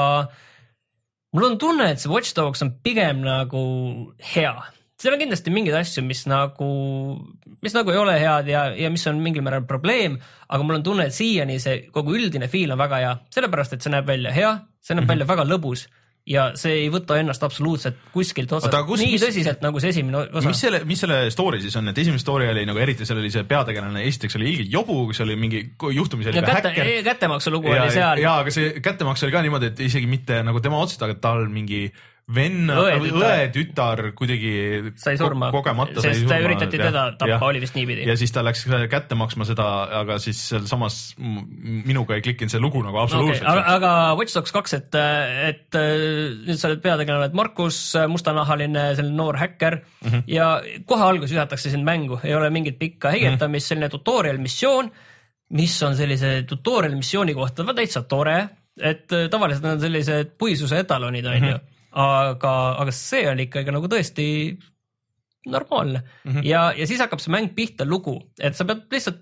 mul on tunne, et see Watch Dogs on pigem nagu hea. Seal on kindlasti mingeid asju, mis nagu, mis nagu ei ole head ja, ja mis on mingil määral probleem, aga mul on tunne, et siiani see kogu üldine feel on väga hea, sellepärast, et see näeb välja hea, see näeb mm-hmm. välja väga lõbus. Ja see ei võta ennast absoluutselt kuskilt otsast kus, nii mis, tõsiselt nagu see esimene osa. Mis selle, mis selle story siis on, et esimene story oli nagu eriti seal oli see peategelane, esiteks oli ilge jobu, kus oli mingi juhtumis oli ja ka kätte, häkker. Kättemaksu lugu ja, oli seal. Ja, aga see kättemaks oli ka niimoodi, et isegi mitte nagu tema otsustada, et tal mingi venna, õe-tütar kuidagi sai surma, kogemata sest sai surma. Üritati teda tappa, oli vist niipidi. Ja siis ta läks kätte maksma seda, aga siis samas minuga ei klikkinud see lugu nagu absoluutselt. Okay, aga, aga Watch Dogs two, et, et nüüd sa oled peategelane, et Markus, mustanahaline selline noor häkker mm-hmm. ja kohe algus ühatakse sind mängu, ei ole mingit pikka heigetamist, mm-hmm. selline tutorial missioon, mis on sellise tutorial missiooni kohta täitsa tore, et tavaliselt on sellised puisuse etalonid on mm-hmm. ju. Aga, aga see on ikkagi nagu tõesti normaalne mm-hmm. ja, ja siis hakkab see mäng pihta lugu, et sa pead lihtsalt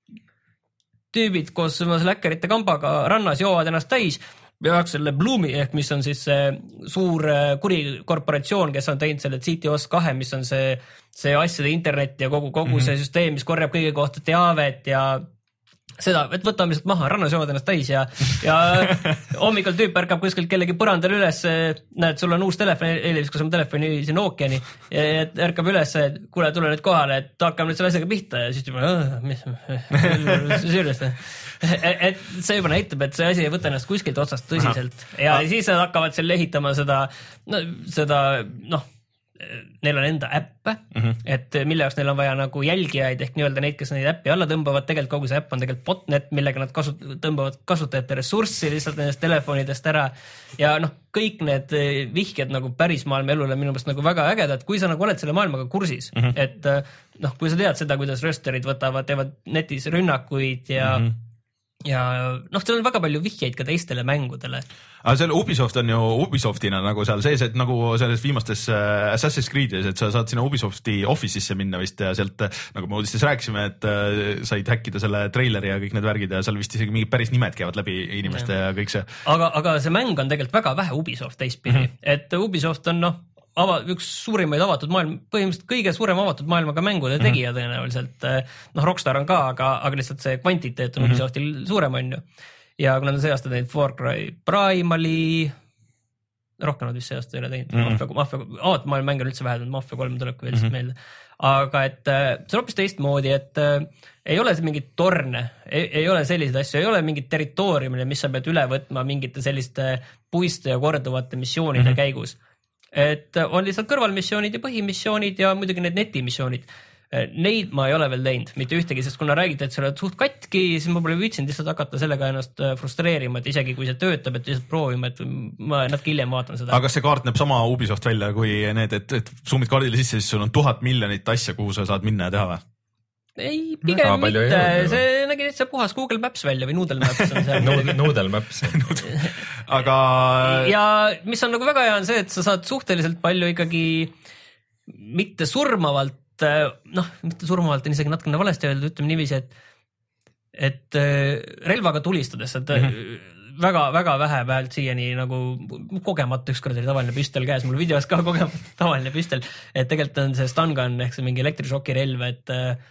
tüübid koos selle häkkerite kambaga rannas joovad ennast täis ja selle Bloomi ehk mis on siis see suur kurikorporatsioon, kes on teinud selle C T O S two, mis on see, see asjade internet ja kogu, kogu mm-hmm. see süsteem, mis korjab kõige kohta teavet ja seda, et võtame lihtsalt maha, rannas joovad ennast täis ja, ja hommikul tüüp ärkab kuskilt kellegi põrandal üles, näed, sul on uus telefon, eelis, kus on telefoni siin ookeani ja ärkab üles, et kuule, tule nüüd kohale, et hakkame nüüd selle asjaga pihta ja siis juba, mis, süüdest. Et see juba näitab, et see asi ei võta ennast kuskilt otsast tõsiselt ja ah. siis nad hakkavad seal ehitama seda, no, seda, noh, neil on enda äppe, mm-hmm. et mille jaoks neil on vaja nagu jälgijaid ehk nii-öelda neid, kes neid äppi alla tõmbavad, tegelikult kogu see äpp on tegelikult botnet, millega nad kasut- tõmbavad kasutajate ressurssi lihtsalt nendest telefonidest ära ja noh, kõik need vihjed nagu päris maailma elule minu meelest nagu väga ägedad, kui sa nagu oled selle maailmaga kursis, mm-hmm. et noh, kui sa tead seda, kuidas rösterid võtavad, teevad netis rünnakuid ja mm-hmm. ja noh, seal on väga palju vihjeid ka teistele mängudele. Aga seal Ubisoft on ju Ubisoftina nagu seal sees, et nagu selles viimastes Assassin's Creed'is, et sa saad sinna Ubisofti office'isse minna vist ja sealt, nagu me uudistes rääkisime, et said häkkida selle traileri ja kõik need värgid ja seal vist isegi mingid päris nimed käivad läbi inimeste ja, ja kõik see. Aga, aga see mäng on tegelikult väga vähe Ubisoft teistpidi, mm-hmm. et Ubisoft on noh, ava, üks suurimaid avatud maailm, põhimõtteliselt kõige suurem avatud maailmaga mängude tegija mm-hmm. tõenäoliselt. Noh, Rockstar on ka, aga, aga lihtsalt see kvantiteet on mm-hmm. Ubisoftil suurem on ju. Ja kui nad on see aasta teinud Far Cry Primali, rohkem nad vist see aasta ei ole teinud, mm-hmm. Mafia, avatud maailm mäng on üldse vähe, Mafia kolm tuleb veel mm-hmm. meelde. Aga et see on hoopis teistmoodi, et äh, ei ole mingit torne, ei, ei ole selliseid asju, ei ole mingit territooriumile, mis sa pead üle võtma mingite selliste puiste ja korduvate missioonide mm-hmm. käigus. Et on lihtsalt kõrvalmissioonid ja põhimissioonid ja muidugi need netimissioonid. Neid ma ei ole veel teinud, mitte ühtegi, sest kuna räägite, et sa oled suht katki, siis ma pole viitsinud lihtsalt hakata sellega ennast frustreerima, et isegi kui see töötab, et lihtsalt proovima, et ma natuke hiljem vaatan seda. Aga kas see kaart näeb sama Ubisoft välja kui need, et, et zoomid kaardile sisse, siis sul on tuhat miljonit asja, kuhu sa saad minna ja teha või? Ei, pigem no, mitte, ei see nägi see puhas Google Maps välja või Noodle Maps on see. Noodle Maps. Aga... Ja mis on nagu väga hea on see, et sa saad suhteliselt palju ikkagi mitte surmavalt noh, mitte surmavalt on isegi natukene valesti öeldud, ütleme niiviisi, et, et relvaga tulistades, et mm-hmm. väga, väga vähe vähelt siiani nagu kogemata ükskord oli tavaline püstel käes, mul videos ka kogemata tavaline püstel, et tegelikult on see stun gun ehk see mingi elektrišoki relv, et,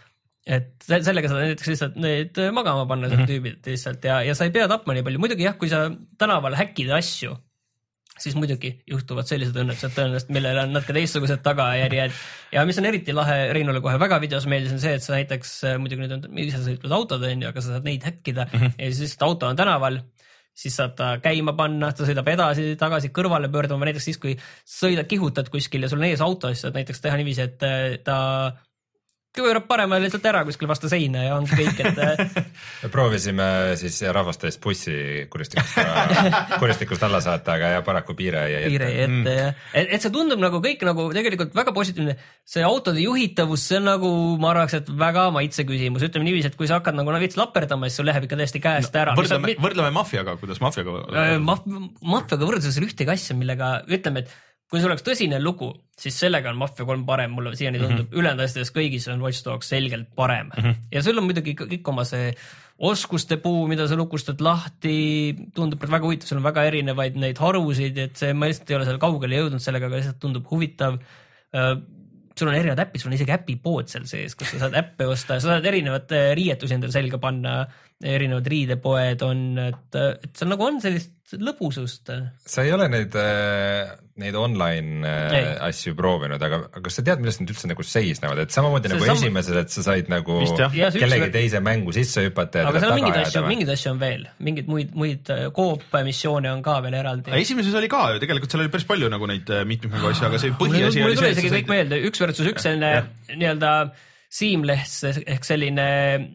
et sellega saad näiteks lihtsalt need magama panna seal mm-hmm. tüübid lihtsalt ja, ja sa ei pea tapma nii palju. Muidugi jah, kui sa tänaval häkkid asju, siis muidugi juhtuvad sellised õnnetused tõenäoliselt, millele on natuke teistsugused tagajärjed. Ja mis on eriti lahe, Reinule kohe väga videos meeldis, on see, et sa näiteks, muidugi nüüd on, ise sõitvad autod, aga sa saad neid häkkida mm -hmm. ja siis auto on tänaval, siis saad ta käima panna, ta sõidab edasi, tagasi kõrvale pöörduma, näiteks siis, kui sõidad, kihutad kuskil ja sul on ees auto, siis saad näiteks teha niiviisi, et ta pöörab parema lihtsalt ära kuskil vastu seina ja ongi kõik, et proovisime siis rahvaste eest bussi kuristikust, kuristikust alla saata, aga ja paraku piire jäi ette. Piire jäi ette mm. ja et, et see tundub nagu kõik nagu tegelikult väga positiivne. See autode juhitavus, see on nagu, ma arvaks, et väga maitse küsimus. Ütleme niiviisi, et kui sa hakkad nagu veits laperdama, siis sul läheb ikka täiesti käest no, ära. Võrdleme, mit... võrdleme maffiaga, kuidas maffiaga? Maf... Maffiaga võrdluses ühtegi asja, millega ütleme, et kui see oleks tõsine lugu, siis sellega on Mafia kolm parem, mulle siiani tundub, mm -hmm. ülejäänud asjades kõigis on Watch Dogs selgelt parem. Mm -hmm. Ja sul on muidugi kõik oma see oskuste puu, mida sa lukustad lahti, tundub väga huvitav, sul on väga erinevaid neid harusid, et see, ma lihtsalt ei ole seal kaugele jõudnud sellega, aga lihtsalt tundub huvitav. Sul on erinevad äpid, sul on isegi äpipood seal sees, kus sa saad äppe osta, sa saad erinevat riietusi endale selga panna, erinevad riidepoed on, et, et seal nagu on sellist lõbusust. Sa ei ole neid, neid online ei. asju proovinud, aga kas sa tead, millest need üldse nagu seisnevad, et samamoodi see nagu sam... esimesed, et sa said nagu Vist, ja, kellegi üks... teise mängu sisse hüpata. Aga seal on mingid asju, mingid asju on veel, mingid muid, muid koop-missioone on ka veel eraldi. Esimeses oli ka ju, tegelikult seal oli päris palju nagu neid mitmikmängu asju, aga see põhiasi oli see, et sa kõik meelde, üks versus üks selline nii-öelda seamless ehk selline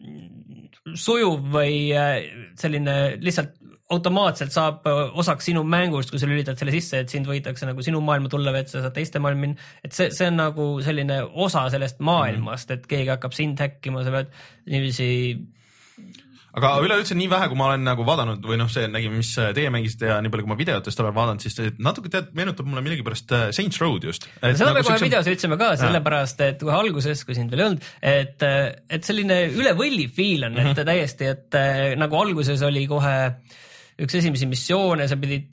sujuv või selline lihtsalt automaatselt saab osaks sinu mängust, kui sa lülitad selle sisse, et sind võidakse nagu sinu maailma tulla või et sa saad teiste maailma minna. Et see, see on nagu selline osa sellest maailmast, et keegi hakkab sind häkkima, sa pead niiviisi... Aga üleüldse nii vähe, kui ma olen nagu vaadanud või noh, see nägime, mis teie mängisite ja nii palju, kui ma videotest olen vaadanud, siis natuke tead, meenutab mulle millegi pärast Saints Road just. Seda me kohe see... videos ütlesime ka, sellepärast, et kohe alguses, kui sind veel ei olnud, et, et selline üle võlli feel on, et täiesti, et nagu alguses oli kohe üks esimesi missioone, sa pidid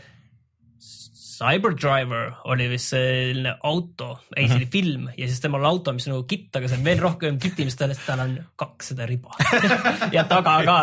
Cyberdriver oli vist selline auto, ei selline film ja siis temal auto, mis on nagu kitt, aga see on veel rohkem kittimist, tal on kakssada riba ja taga ka.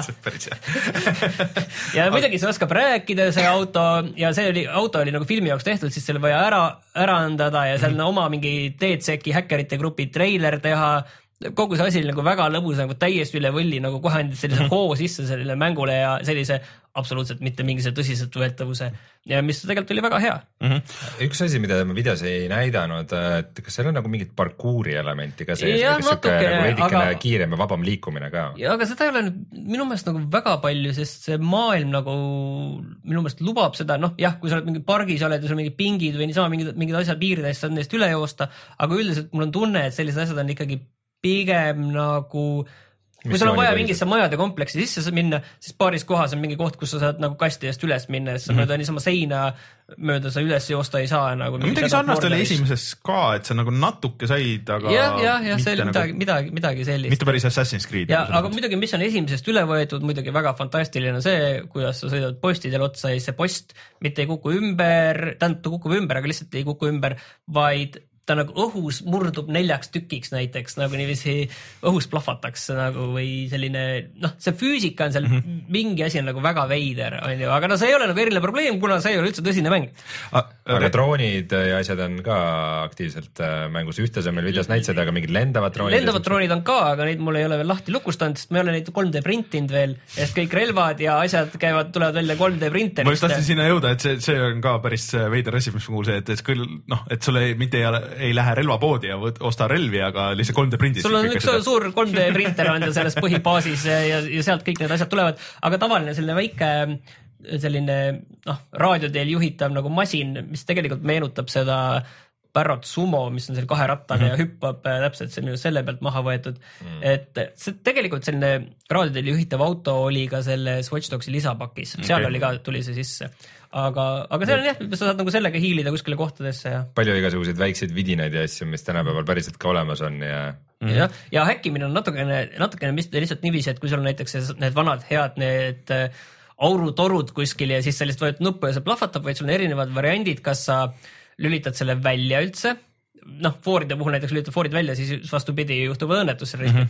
ja muidugi see oskab rääkida, see auto ja see oli, auto oli nagu filmi jaoks tehtud, siis selle vaja ära, ära andada ja seal oma mingi D C K häkkerite grupi treiler teha. Kogu see asi oli nagu väga lõbus, nagu täiesti üle võlli, nagu kohe andis sellise hoo sisse sellele mängule ja sellise absoluutselt mitte mingise tõsiselt võetavuse, ja mis tegelikult oli väga hea. Mm-hmm. Üks asi, mida ma videos ei näidanud, et kas seal on nagu mingit parkuuri elementi ka sees, ja, nagu veidikene aga... kiirem ja vabam liikumine ka? Ja, aga seda ei ole minu meelest nagu väga palju, sest see maailm nagu minu meelest lubab seda, noh jah, kui sa oled mingi pargis oled ja sul mingid pingid või niisama mingid, mingid asjad piiridest, saad neist üle joosta, aga üldiselt mul on tunne, et sellised asjad on ikkagi pigem nagu, kui sul on vaja mingisse majade kompleksi sisse minna, siis paaris kohas on mingi koht, kus sa saad nagu kasti eest üles minna, sest sa mm-hmm. mööda niisama seina mööda sa üles joosta ei saa nagu. No, midagi sarnast oli esimeses ka, et sa nagu natuke said, aga jah, jah, jah, see oli midagi, midagi, midagi sellist. Mitte päris Assassin's Creed. Ja, aga muidugi, mis on esimesest üle võetud, muidugi väga fantastiline see, kuidas sa sõidad postidel otsa ja see post mitte ei kuku ümber, tähendab ta kukub ümber, aga lihtsalt ei kuku ümber, vaid ta nagu õhus murdub neljaks tükiks näiteks, nagu niiviisi õhus plahvatakse nagu või selline, noh, see füüsika on seal mm-hmm. mingi asi on nagu väga veider, on ju, aga no see ei ole nagu eriline probleem, kuna see ei ole üldse tõsine mäng. Aga droonid ja asjad on ka aktiivselt mängus ühte, see meil videos näitasid, aga mingid lendavad droonid. Lendavad droonid on ka, aga neid mul ei ole veel lahti lukustanud, sest ma ei ole neid kolm D printinud veel, sest kõik relvad ja asjad käivad, tulevad välja kolm D printerist. Ma just tahtsin sinna jõuda, et see, see on ka päris veider asi, mis mul see, et, et küll, noh, et sulle mitte ei, ei lähe relvapoodi ja võt, osta relvi, aga lihtsalt kolm D prindis. Sul on üks seda... suur kolm D printer on selles põhibaasis ja, ja sealt kõik need asjad tulevad, aga tavaline selline väike selline, noh, raadioteel juhitav nagu masin, mis tegelikult meenutab seda Parrot Sumo, mis on seal kahe rattane mm-hmm. ja hüppab täpselt see, selle pealt maha võetud. Mm. Et see tegelikult selline raadioteel juhitav auto oli ka selles Watch Dogsi lisapakis, seal okay. oli ka, tuli see sisse. Aga, aga seal on jah, sa saad nagu sellega hiilida kuskile kohtadesse. Ja. Palju igasuguseid väikseid vidinaid ja asju, mis tänapäeval päriselt ka olemas on. Ja, mm-hmm. ja, ja häkkimine on natukene, natukene mis lihtsalt niiviisi, et kui sul on näiteks need vanad head need aurutorud kuskil ja siis sa lihtsalt võid nuppu ja see plahvatab, vaid sul on erinevad variandid, kas sa lülitad selle välja üldse, noh, Fordide puhul näiteks lülitad Fordid välja, siis vastupidi juhtub õnnetus ristmikul. Mm-hmm.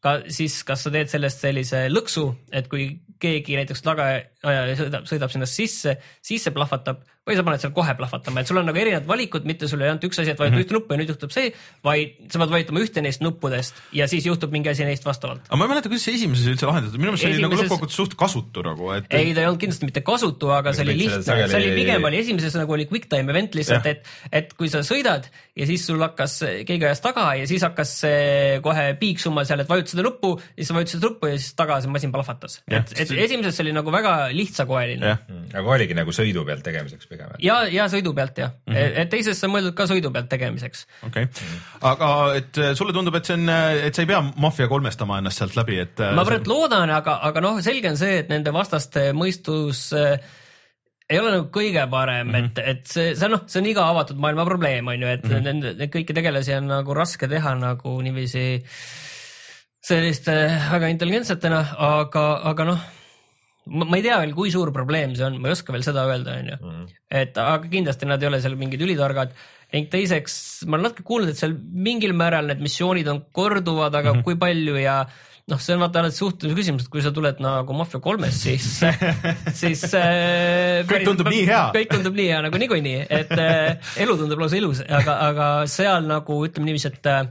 ka siis kas sa teed sellest sellise lõksu, et kui keegi näiteks tagaaja sõidab, sõidab sinnast sisse, siis see plahvatab või sa paned seal kohe plahvatama, et sul on nagu erinevad valikud, mitte sul ei ainult üks asi, et vajutad mm -hmm. ühte nuppu ja nüüd juhtub see, vaid sa pead vajutama ühte neist nuppudest ja siis juhtub mingi asi neist vastavalt. aga ma ei mäleta, kuidas see esimeses üldse lahendatud, minu meelest see oli nagu lõppkokkuvõttes suht kasutu nagu, et ei, ta ei olnud kindlasti mitte kasutu, aga see oli lihtne, see oli pigem oli esimeses nagu oli quick time event lihtsalt, et, et kui sa sõidad ja siis sul hakkas keegi ajas taga ja siis hakkas kohe piiksuma seal, et vajutad seda nuppu, siis sa vajutad seda nuppu ja siis taga see masin plahvatas. Et, et esimeses see oli nagu väga lihtsakoeline. Aga oligi nagu sõidu pealt tegemiseks pigem. Ja, ja sõidu pealt jah. Mm -hmm. Et teises sa mõeldud ka sõidu pealt tegemiseks. Okay. Aga et sulle tundub, et see on, et sa ei pea Mafia kolmestama ennast sealt läbi, et ma praegu loodan, aga, aga noh, selge on see, et nende vastaste mõistus ei ole nagu kõige parem, mm -hmm. et, et see, see, no, see on iga avatud maailma probleem, on ju, et mm -hmm. nende, need kõiki tegelasi on nagu raske teha nagu niiviisi selliste väga intelligentsetena, aga, aga noh, ma ei tea veel, kui suur probleem see on, ma ei oska veel seda öelda, on ju. Et aga kindlasti nad ei ole seal mingid ülitargad. Ning teiseks, ma olen natuke kuulnud, et seal mingil määral need missioonid on korduvad, aga mm -hmm. kui palju ja noh, see on vaata alati suhtluse küsimus, et kui sa tuled nagu Mafia kolmes, siis, siis kõik päris, tundub nii hea. Kõik tundub nii hea nagu niikuinii, et äh, elu tundub lausa ilus, aga, aga seal nagu ütleme niiviisi, et äh,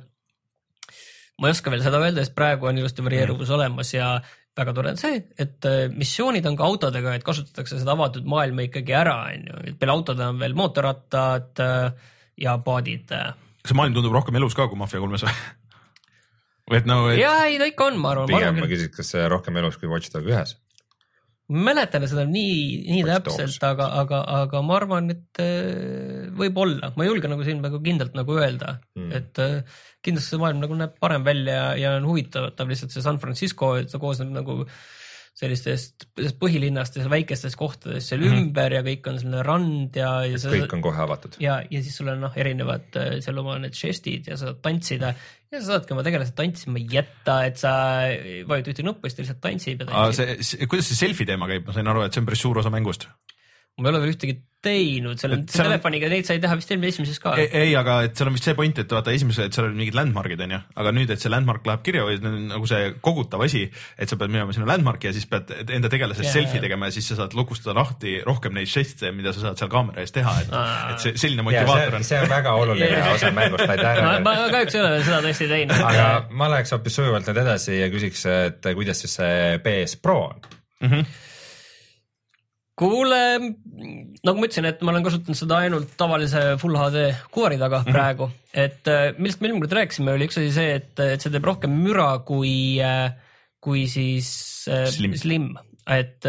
ma ei oska veel seda öelda, sest praegu on ilusti varieeruvus mm -hmm. olemas ja väga tore on see, et missioonid on ka autodega, et kasutatakse seda avatud maailma ikkagi ära, on ju. Peale autode on veel mootorrattad ja paadid. Kas see maailm tundub rohkem elus ka kui Mafia kolmes või? Et no, et... Jaa, ei ta ikka on, ma arvan. Pigem ma küsin, kas see rohkem elus kui Watch Dogs ühes? Ma mäletan seda nii, nii täpselt, aga, aga, aga ma arvan, et võib olla. Ma ei julge nagu siin nagu kindlalt nagu öelda, mm. et kindlasti see maailm nagu näeb parem välja ja, ja on huvitav lihtsalt see San Francisco, et ta koosneb nagu sellistest põhilinnast ja väikestest kohtadest seal mm -hmm. ümber ja kõik on selline rand ja, ja see, kõik on kohe avatud. Ja, ja siis sul on noh, erinevad seal oma need žestid ja sa saad tantsida ja sa saadki oma tegelased tantsima jätta, et sa vajutad ühte nuppu, siis ta lihtsalt tantsib ja tantsib. See, see, kuidas see selfie teema käib? Ma sain aru, et see on päris suur osa mängust. Ma ei ole veel ühtegi teinud, seal on seal telefoniga, neid sai teha vist eelmine esimeses ka. Ei, ei, aga et seal on vist see point, et vaata esimese, et seal on mingid landmarkid, on ju, aga nüüd, et see landmark läheb kirja või nagu see kogutav asi, et sa pead minema sinna landmarki ja siis pead enda tegelasest ja, selfie ja. tegema ja siis sa saad lukustada lahti rohkem neid žeste, mida sa saad seal kaamera ees teha, et, et see selline motivaator on. See on väga oluline osa mängust. ma, ma kahjuks ei ole veel seda tõesti teinud. Aga ma läheks hoopis sujuvalt nüüd edasi ja küsiks, et kuidas siis see P S Pro on? Mhm. Kuule, nagu ma ütlesin, et ma olen kasutanud seda ainult tavalise Full H D kuvari taga mm-hmm. praegu, et millest me ilmselt rääkisime, oli üks asi see, et, et see teeb rohkem müra kui, kui siis slim, slim. Et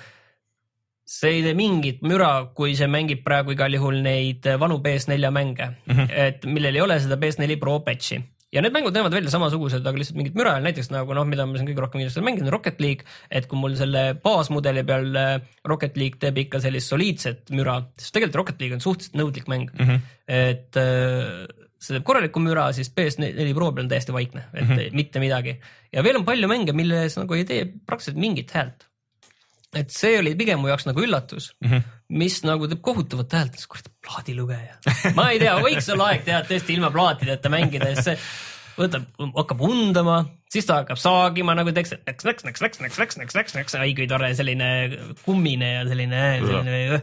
see ei tee mingit müra, kui see mängib praegu igal juhul neid vanu P S neli mänge, mm-hmm. et millel ei ole seda P S neli Pro patchi. Ja need mängud näevad välja samasugused, aga lihtsalt mingid müra, näiteks nagu noh, mida ma siin kõige rohkem kindlasti mänginud, Rocket League, et kui mul selle baasmudeli peal Rocket League teeb ikka sellist soliidset müra, sest tegelikult Rocket League on suhteliselt nõudlik mäng, mm-hmm. et see teeb korraliku müra, siis P S neli Pro peal on täiesti vaikne, et mm-hmm. mitte midagi. Ja veel on palju mänge, milles nagu ei tee praktiliselt mingit häält. Et see oli pigem mu jaoks nagu üllatus, mm-hmm. mis nagu teeb kohutavat häält, siis kurat plaadilugeja. Ma ei tea, võiks olla aeg teha tõesti ilma plaatideta mängides, see võtab, hakkab undama, siis ta hakkab saagima nagu teeks, et näks, näks, näks, näks, näks, näks, näks, näks, näks, ai kui tore selline kummine ja selline, selline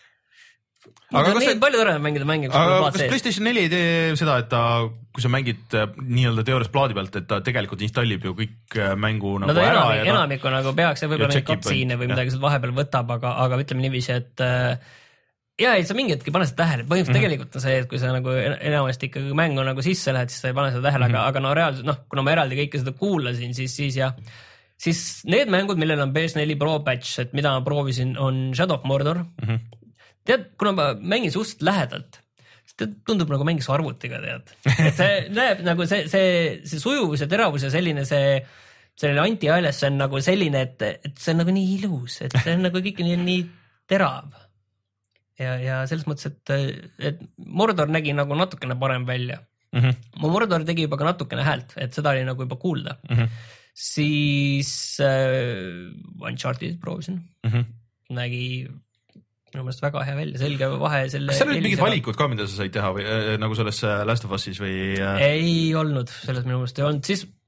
aga kas see... palju tore mängida mänge, kus aga kas PlayStation neli ei tee seda, et ta, kui sa mängid nii-öelda teoorias plaadi pealt, et ta tegelikult installib ju kõik mängu nagu no, ära enamik, ja ta... enamiku nagu peaks ja võib-olla neid kapsiine või midagi sealt vahepeal võtab, aga, aga ütleme niiviisi, et ja ei, sa mingi hetki pane seda tähele, põhimõtteliselt mm-hmm. tegelikult on see, et kui sa nagu enamasti ikkagi mängu nagu sisse lähed, siis sa ei pane seda tähele, mm-hmm. aga, aga no reaalselt, noh, kuna ma eraldi kõike seda kuulasin, siis, siis jah, siis need mängud, millel on P S neli Pro patch, et mida ma proovisin, on Shadow of Mordor. Mm-hmm. Tead, kuna ma mängin suhteliselt lähedalt, siis ta tundub nagu mängis arvutiga, tead. Et see näeb nagu see, see, see sujuvus ja teravus ja selline see, selline anti-ailes, see on nagu selline, et, et see on nagu nii ilus, et see on nagu kõik nii, nii terav. Ja, ja selles mõttes, et, et Mordor nägi nagu natukene parem välja. Mm-hmm. Mu Mordor tegi juba ka natukene häält, et seda oli nagu juba kuulda. Mm-hmm. Siis äh, Uncharted proovisin. Mm-hmm. Nägi minu meelest väga hea välja, selge vahe selle... Kas seal olid mingid valikud ka, mida sa said teha või äh, nagu selles Last of Us'is või... Äh... Ei olnud, selles minu meelest ei olnud. Siis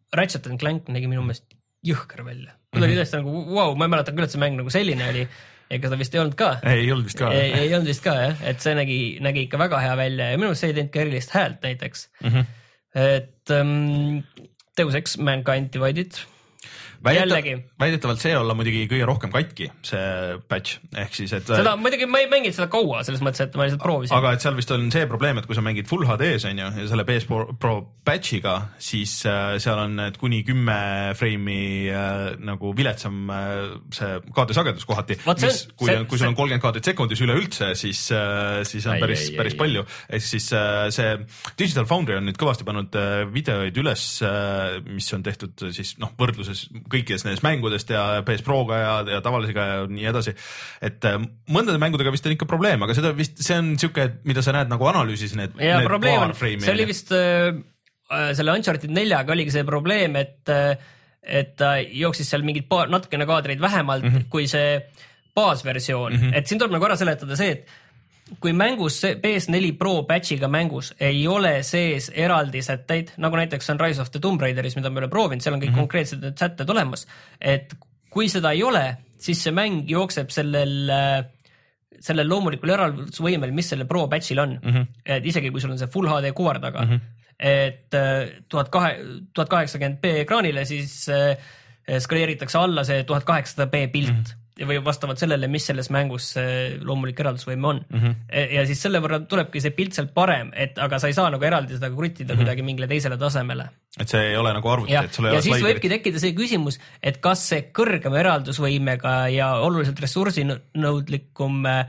Ratchet and Clank nägi minu meelest jõhker välja. Mul oli tõesti nagu, wow, ma ei mäleta küll, et see mäng nagu selline oli, ega ta vist ei olnud ka. Ei, ei olnud vist ka. Ei, ei olnud vist ka, jah. Et see nägi, nägi ikka väga hea välja ja minu meelest see ei teinud ka erilist häält näiteks. Mm-hmm. Et um, Deus Ex Mankind Divided. Väidetav, väidetavalt see olla muidugi kõige rohkem katki, see patch, ehk siis, et seda muidugi ma ei mänginud seda kaua, selles mõttes, et ma lihtsalt proovisin. Aga et seal vist on see probleem, et kui sa mängid Full H D-s on ju, ja selle P S Pro patchiga, siis äh, seal on et kuni kümme freimi äh, nagu viletsam äh, see kaadrisagedus kohati, Vaat mis see, kui, see, kui sul on kolmkümmend kaadrit sekundis üle üldse, siis, äh, siis on ai, päris, ai, päris ai, palju. Ehk siis äh, see Digital Foundry on nüüd kõvasti pannud äh, videoid üles, äh, mis on tehtud siis noh, võrdluses kõikides nendest mängudest ja P S Proga ja, ja tavalisega ja nii edasi. Et äh, mõndade mängudega vist on ikka probleem, aga seda vist, see on siuke, mida sa näed nagu analüüsis need, ja need probleem on, see oli vist äh, selle Uncharted neljaga oligi see probleem, et et ta jooksis seal mingid paar, natukene kaadreid vähemalt mm -hmm. kui see baasversioon mm, -hmm. et siin tuleb nagu ära seletada see, et kui mängus P S four Pro patchiga mängus ei ole sees eraldi sätteid, nagu näiteks on Rise of the Tomb Raideris, mida me ei ole proovinud, seal on kõik mm -hmm. konkreetsed need sätted olemas, et kui seda ei ole, siis see mäng jookseb sellel, sellel loomulikul eraldusvõimel, mis selle Pro patchil on mm. -hmm. Et isegi kui sul on see Full H D kuvar taga, mm -hmm. et tuhat kaheksakümmend p ekraanile, siis skaleeritakse alla see tuhat kaheksasada p pilt mm. -hmm. või vastavalt sellele, mis selles mängus loomulik eraldusvõime on mm. -hmm. ja siis selle võrra tulebki see pilt seal parem, et aga sa ei saa nagu eraldi seda kruttida mm -hmm. kuidagi mingile teisele tasemele. Et see ei ole nagu arvuti, et sul ei ole slaiderit. Ja siis võibki tekkida see küsimus, et kas see kõrgema eraldusvõimega ja oluliselt ressursinõudlikum äh,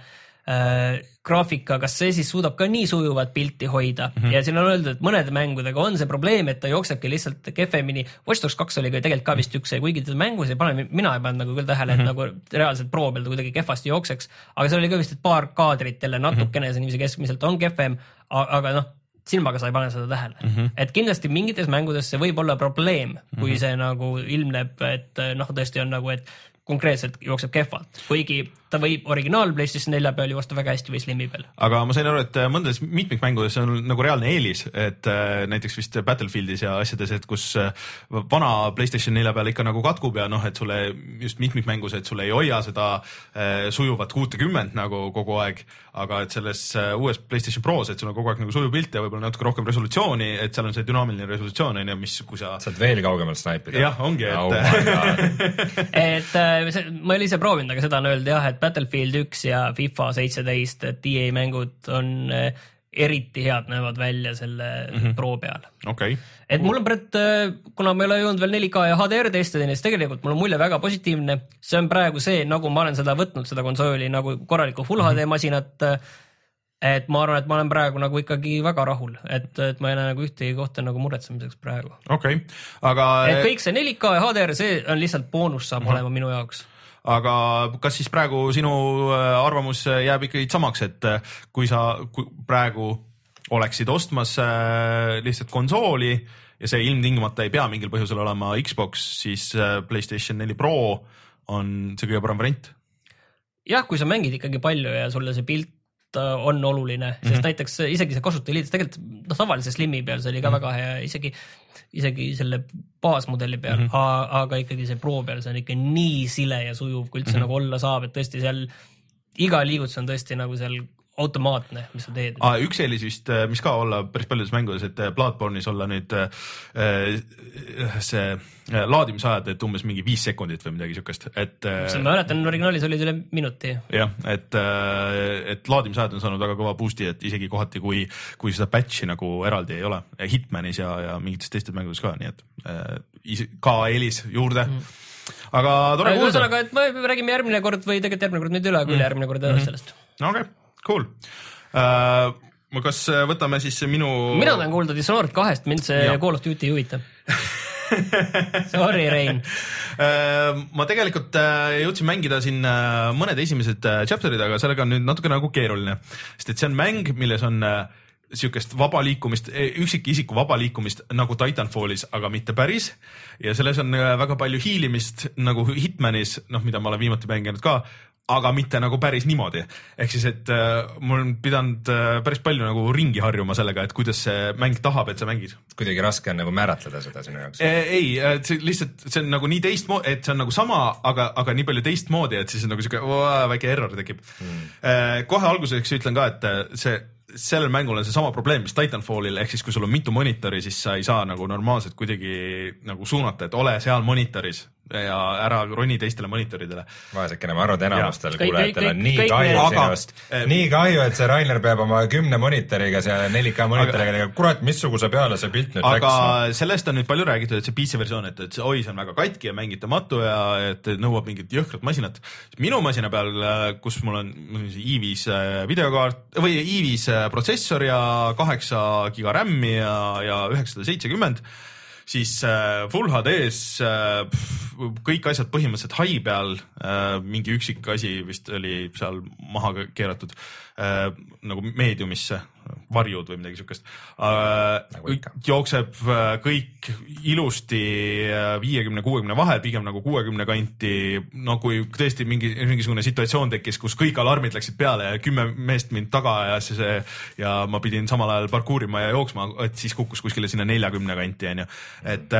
graafika, kas see siis suudab ka nii sujuvat pilti hoida mm -hmm. ja siin on öeldud, et mõnede mängudega on see probleem, et ta jooksebki lihtsalt kehvemini. Watch Dogs kaks oli ka tegelikult ka vist üks, kuigi ta mängus ei pane, mina ei pannud nagu küll tähele, et mm -hmm. nagu reaalselt Pro peal ta kuidagi kehvasti jookseks, aga seal oli ka vist et paar kaadrit jälle natukene mm -hmm. see niiviisi keskmiselt on kehvem, aga noh, silmaga sa ei pane seda tähele mm. -hmm. Et kindlasti mingites mängudes see võib olla probleem, kui mm -hmm. see nagu ilmneb, et noh, tõesti on nagu, et konkreetselt jookseb kehvalt, kuigi ta võib originaal PlayStation nelja peal joosta väga hästi või Slimi peal. Aga ma sain aru, et mõndes mitmikmängudes on nagu reaalne eelis, et näiteks vist Battlefieldis ja asjades, et kus vana PlayStation nelja peal ikka nagu katkub ja noh, et sulle just mitmikmängus, et sulle ei hoia seda sujuvat kuutekümmend nagu kogu aeg, aga et selles uues PlayStation Pros, et sul on kogu aeg nagu sujuv pilt ja võib-olla natuke rohkem resolutsiooni, et seal on see dünaamiline resolutsioon, on ju, mis, kui sa... saad veel kaugemalt snaipida. jah, ongi, et oh et ma ei ole ise proovinud, aga seda on öeldud jah, et Battlefield üks ja FIFA seitseteist, et E A mängud on eriti head näevad välja selle mm -hmm. Pro peal. Okay. Et mul on praegu, kuna ma ei ole jõudnud veel neli K ja H D R testida, siis tegelikult mul on mulje väga positiivne. See on praegu see, nagu ma olen seda võtnud, seda konsooli nagu korralikku Full mm -hmm. H D masinat, et ma arvan, et ma olen praegu nagu ikkagi väga rahul, et, et ma ei näe nagu ühtegi kohta nagu muretsemiseks praegu. Okei, okay. Aga... Et kõik see neli K ja H D R, see on lihtsalt boonus saab mm -hmm. olema minu jaoks. Aga kas siis praegu sinu arvamus jääb ikkagi samaks, et kui sa kui praegu oleksid ostmas lihtsalt konsooli ja see ilmtingimata ei pea mingil põhjusel olema Xbox, siis PlayStation four Pro on see kõige parem variant? Jah, kui sa mängid ikkagi palju ja sulle see pilt on oluline, sest mm -hmm. näiteks isegi see kasutajaliidus tegelikult noh, tavalise Slimi peal see oli ka mm -hmm. väga hea, isegi isegi selle baasmudeli peal mm, -hmm. aga ikkagi see Pro peal see on ikka nii sile ja sujuv, kui üldse mm -hmm. nagu olla saab, et tõesti seal iga liigutus on tõesti nagu seal automaatne, mis sa teed. Ah, üks eelis vist, mis ka olla päris paljudes mängudes, et Bloodborne'is olla nüüd see laadimisajad, et umbes mingi viis sekundit või midagi siukest, et ma mäletan, originaalis olid üle minuti. Jah, et, et laadimisajad on saanud väga kõva boost'i, et isegi kohati, kui, kui seda patch'i nagu eraldi ei ole, Hitmanis ja, ja mingites teistes mängudes ka, nii et ka eelis juurde mm. Aga tore kuulda. Ühesõnaga, et me räägime järgmine kord või tegelikult järgmine kord nüüd üle, kui mm. järgmine kord edasi sellest. Okei, okay, cool. Uh, kas võtame siis minu... Mina tahan kuulda Dishonored kahest, mind see ja. Call of Duty ei huvita. Sorry, Rein. Uh, ma tegelikult uh, jõudsin mängida siin uh, mõned esimesed uh, chapterid, aga sellega on nüüd natuke nagu keeruline. Sest et see on mäng, milles on uh, siukest vaba liikumist, üksikisiku vaba liikumist nagu Titanfallis, aga mitte päris. Ja selles on uh, väga palju hiilimist nagu Hitmanis, noh, mida ma olen viimati mänginud ka. aga mitte nagu päris niimoodi. Ehk siis, et äh, mul on pidanud äh, päris palju nagu ringi harjuma sellega, et kuidas see mäng tahab, et sa mängid. Kuidagi raske on nagu määratleda seda sinu jaoks. Ei, see lihtsalt, see on nagu nii teistmoodi, et see on nagu sama, aga, aga nii palju teistmoodi, et siis on nagu siuke väike error tekib. Hmm. Kohe alguseks ütlen ka, et see sellel mängul on see sama probleem, mis Titanfallil, ehk siis kui sul on mitu monitori, siis sa ei saa nagu normaalselt kuidagi nagu suunata, et ole seal monitoris ja ära roni teistele monitoridele. Vaesekene, ma arvan, et enamustel kuulejatel on nii kahju sinust, nii kahju, et see Rainer peab oma kümne monitoriga, see neli K monitoriga, kurat, missuguse peale see pilt nüüd aga läks. Aga sellest on nüüd palju räägitud, et see P C versioon, et, et see, oi, see on väga katki ja mängitamatu ja et nõuab mingit jõhkrat masinat. Minu masina peal, kus mul on i viis videokaart või i viis protsessor ja kaheksa giga RAM-i ja, ja üheksasada seitsekümmend, siis Full H D-s kõik asjad põhimõtteliselt hai peal, mingi üksik asi vist oli seal maha keeratud nagu meediumisse, varjud või midagi siukest. Nagu jookseb kõik ilusti viiekümne kuuekümne vahel, pigem nagu kuuekümne kanti, no kui tõesti mingi, mingisugune situatsioon tekkis, kus kõik alarmid läksid peale ja kümme meest mind taga ja, see, ja ma pidin samal ajal parkuurima ja jooksma, et siis kukkus kuskile sinna neljakümne kanti, on ju. Et,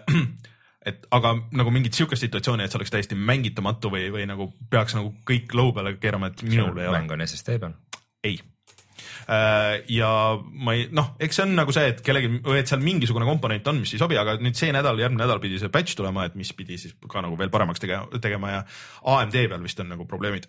et aga nagu mingit siukest situatsiooni, et see oleks täiesti mängitamatu või, või nagu peaks nagu kõik lõu peale keerama, et minul ei ole. Mäng on S S D peal? Ei. Ja ma ei, noh, eks see on nagu see, et kellegi, et seal mingisugune komponent on, mis ei sobi, aga nüüd see nädal, järgmine nädal pidi see patch tulema, et mis pidi siis ka nagu veel paremaks tegema ja A M D peal vist on nagu probleemid.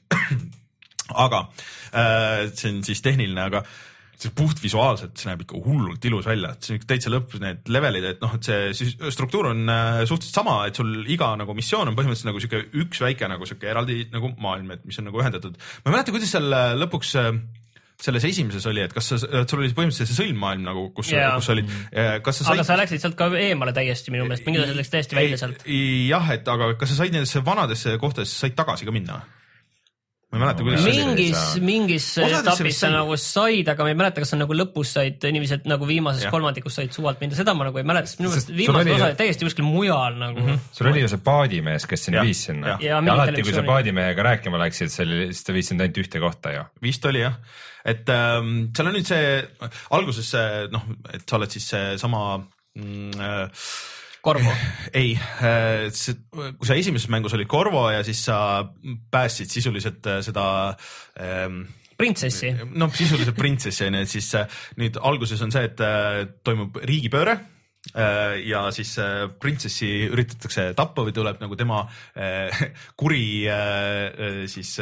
Aga see on siis tehniline, aga see puht visuaalselt, see näeb ikka hullult ilus välja, et see on täitsa lõpp need levelid, et noh, et see struktuur on suhteliselt sama, et sul iga nagu missioon on põhimõtteliselt nagu siuke üks väike nagu siuke eraldi nagu maailm, et mis on nagu ühendatud. Ma ei mäleta, kuidas seal lõpuks selles esimeses oli, et kas sa, sul oli põhimõtteliselt see sõlmmaailm nagu, kus, yeah. kus oli, kas sa said... Aga sa läksid sealt ka eemale täiesti minu meelest, mingid asjad läks täiesti välja sealt. Jah, et aga kas sa said nendesse vanadesse kohtadesse, said tagasi ka minna? Ma ei mäleta, kuidas mingis, mingis etapis sa nagu said, aga ma ei mäleta, kas sa nagu lõpus said inimesed nagu viimases ja. kolmandikus said suvalt minna, seda ma nagu ei mäleta, sest minu meelest viimased osa oli täiesti kuskil mujal nagu. Mm -hmm. sul oli ju see paadimees, kes sinna viis sinna ja, ja, ja alati, kui sa paadimehega rääkima läksid, siis ta viis sind ainult ühte kohta ju. Vist oli jah, et ähm, seal on nüüd see, alguses see, noh, et sa oled siis see sama mm, äh, Korvo. Ei, see, kui sa esimeses mängus olid Korvo ja siis sa päästsid sisuliselt seda ähm, printsessi. No sisuliselt printsessi, et siis nüüd alguses on see, et toimub riigipööre ja siis printsessi üritatakse tappa või tuleb nagu tema kuri siis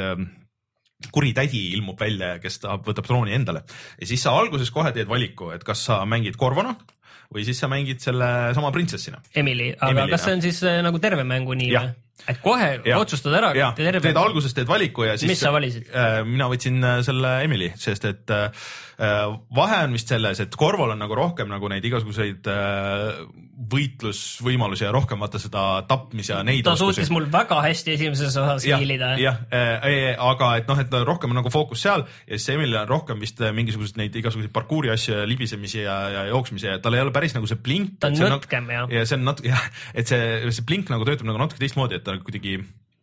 kuri tädi ilmub välja, kes ta võtab trooni endale. Ja siis sa alguses kohe teed valiku, et kas sa mängid Korvona või siis sa mängid selle sama printsessina. Emily, aga Emily, kas see on siis nagu terve mängu nii või? Et kohe ja. otsustad ära. Ja. Teed alguses teed valiku ja siis... Mis sa valisid? Äh, mina võtsin selle Emily, sest et äh, vahe on vist selles, et Korvol on nagu rohkem nagu neid igasuguseid äh, võitlusvõimalusi ja rohkem vaata seda tapmis ja neid ta oskusi. Suutis mul väga hästi esimeses osas hiilida. Jah, äh, aga et noh, et rohkem on nagu fookus seal ja siis Emily on rohkem vist mingisugused neid igasuguseid parkuuri asju, libisemisi ja, ja jooksmisi ja tal ei ole päris nagu see blink. Ta on nõtkem, jah. Ja see on natuke, jah, et see, see blink nagu töötab nagu natuke teistmoodi, et ta kuidagi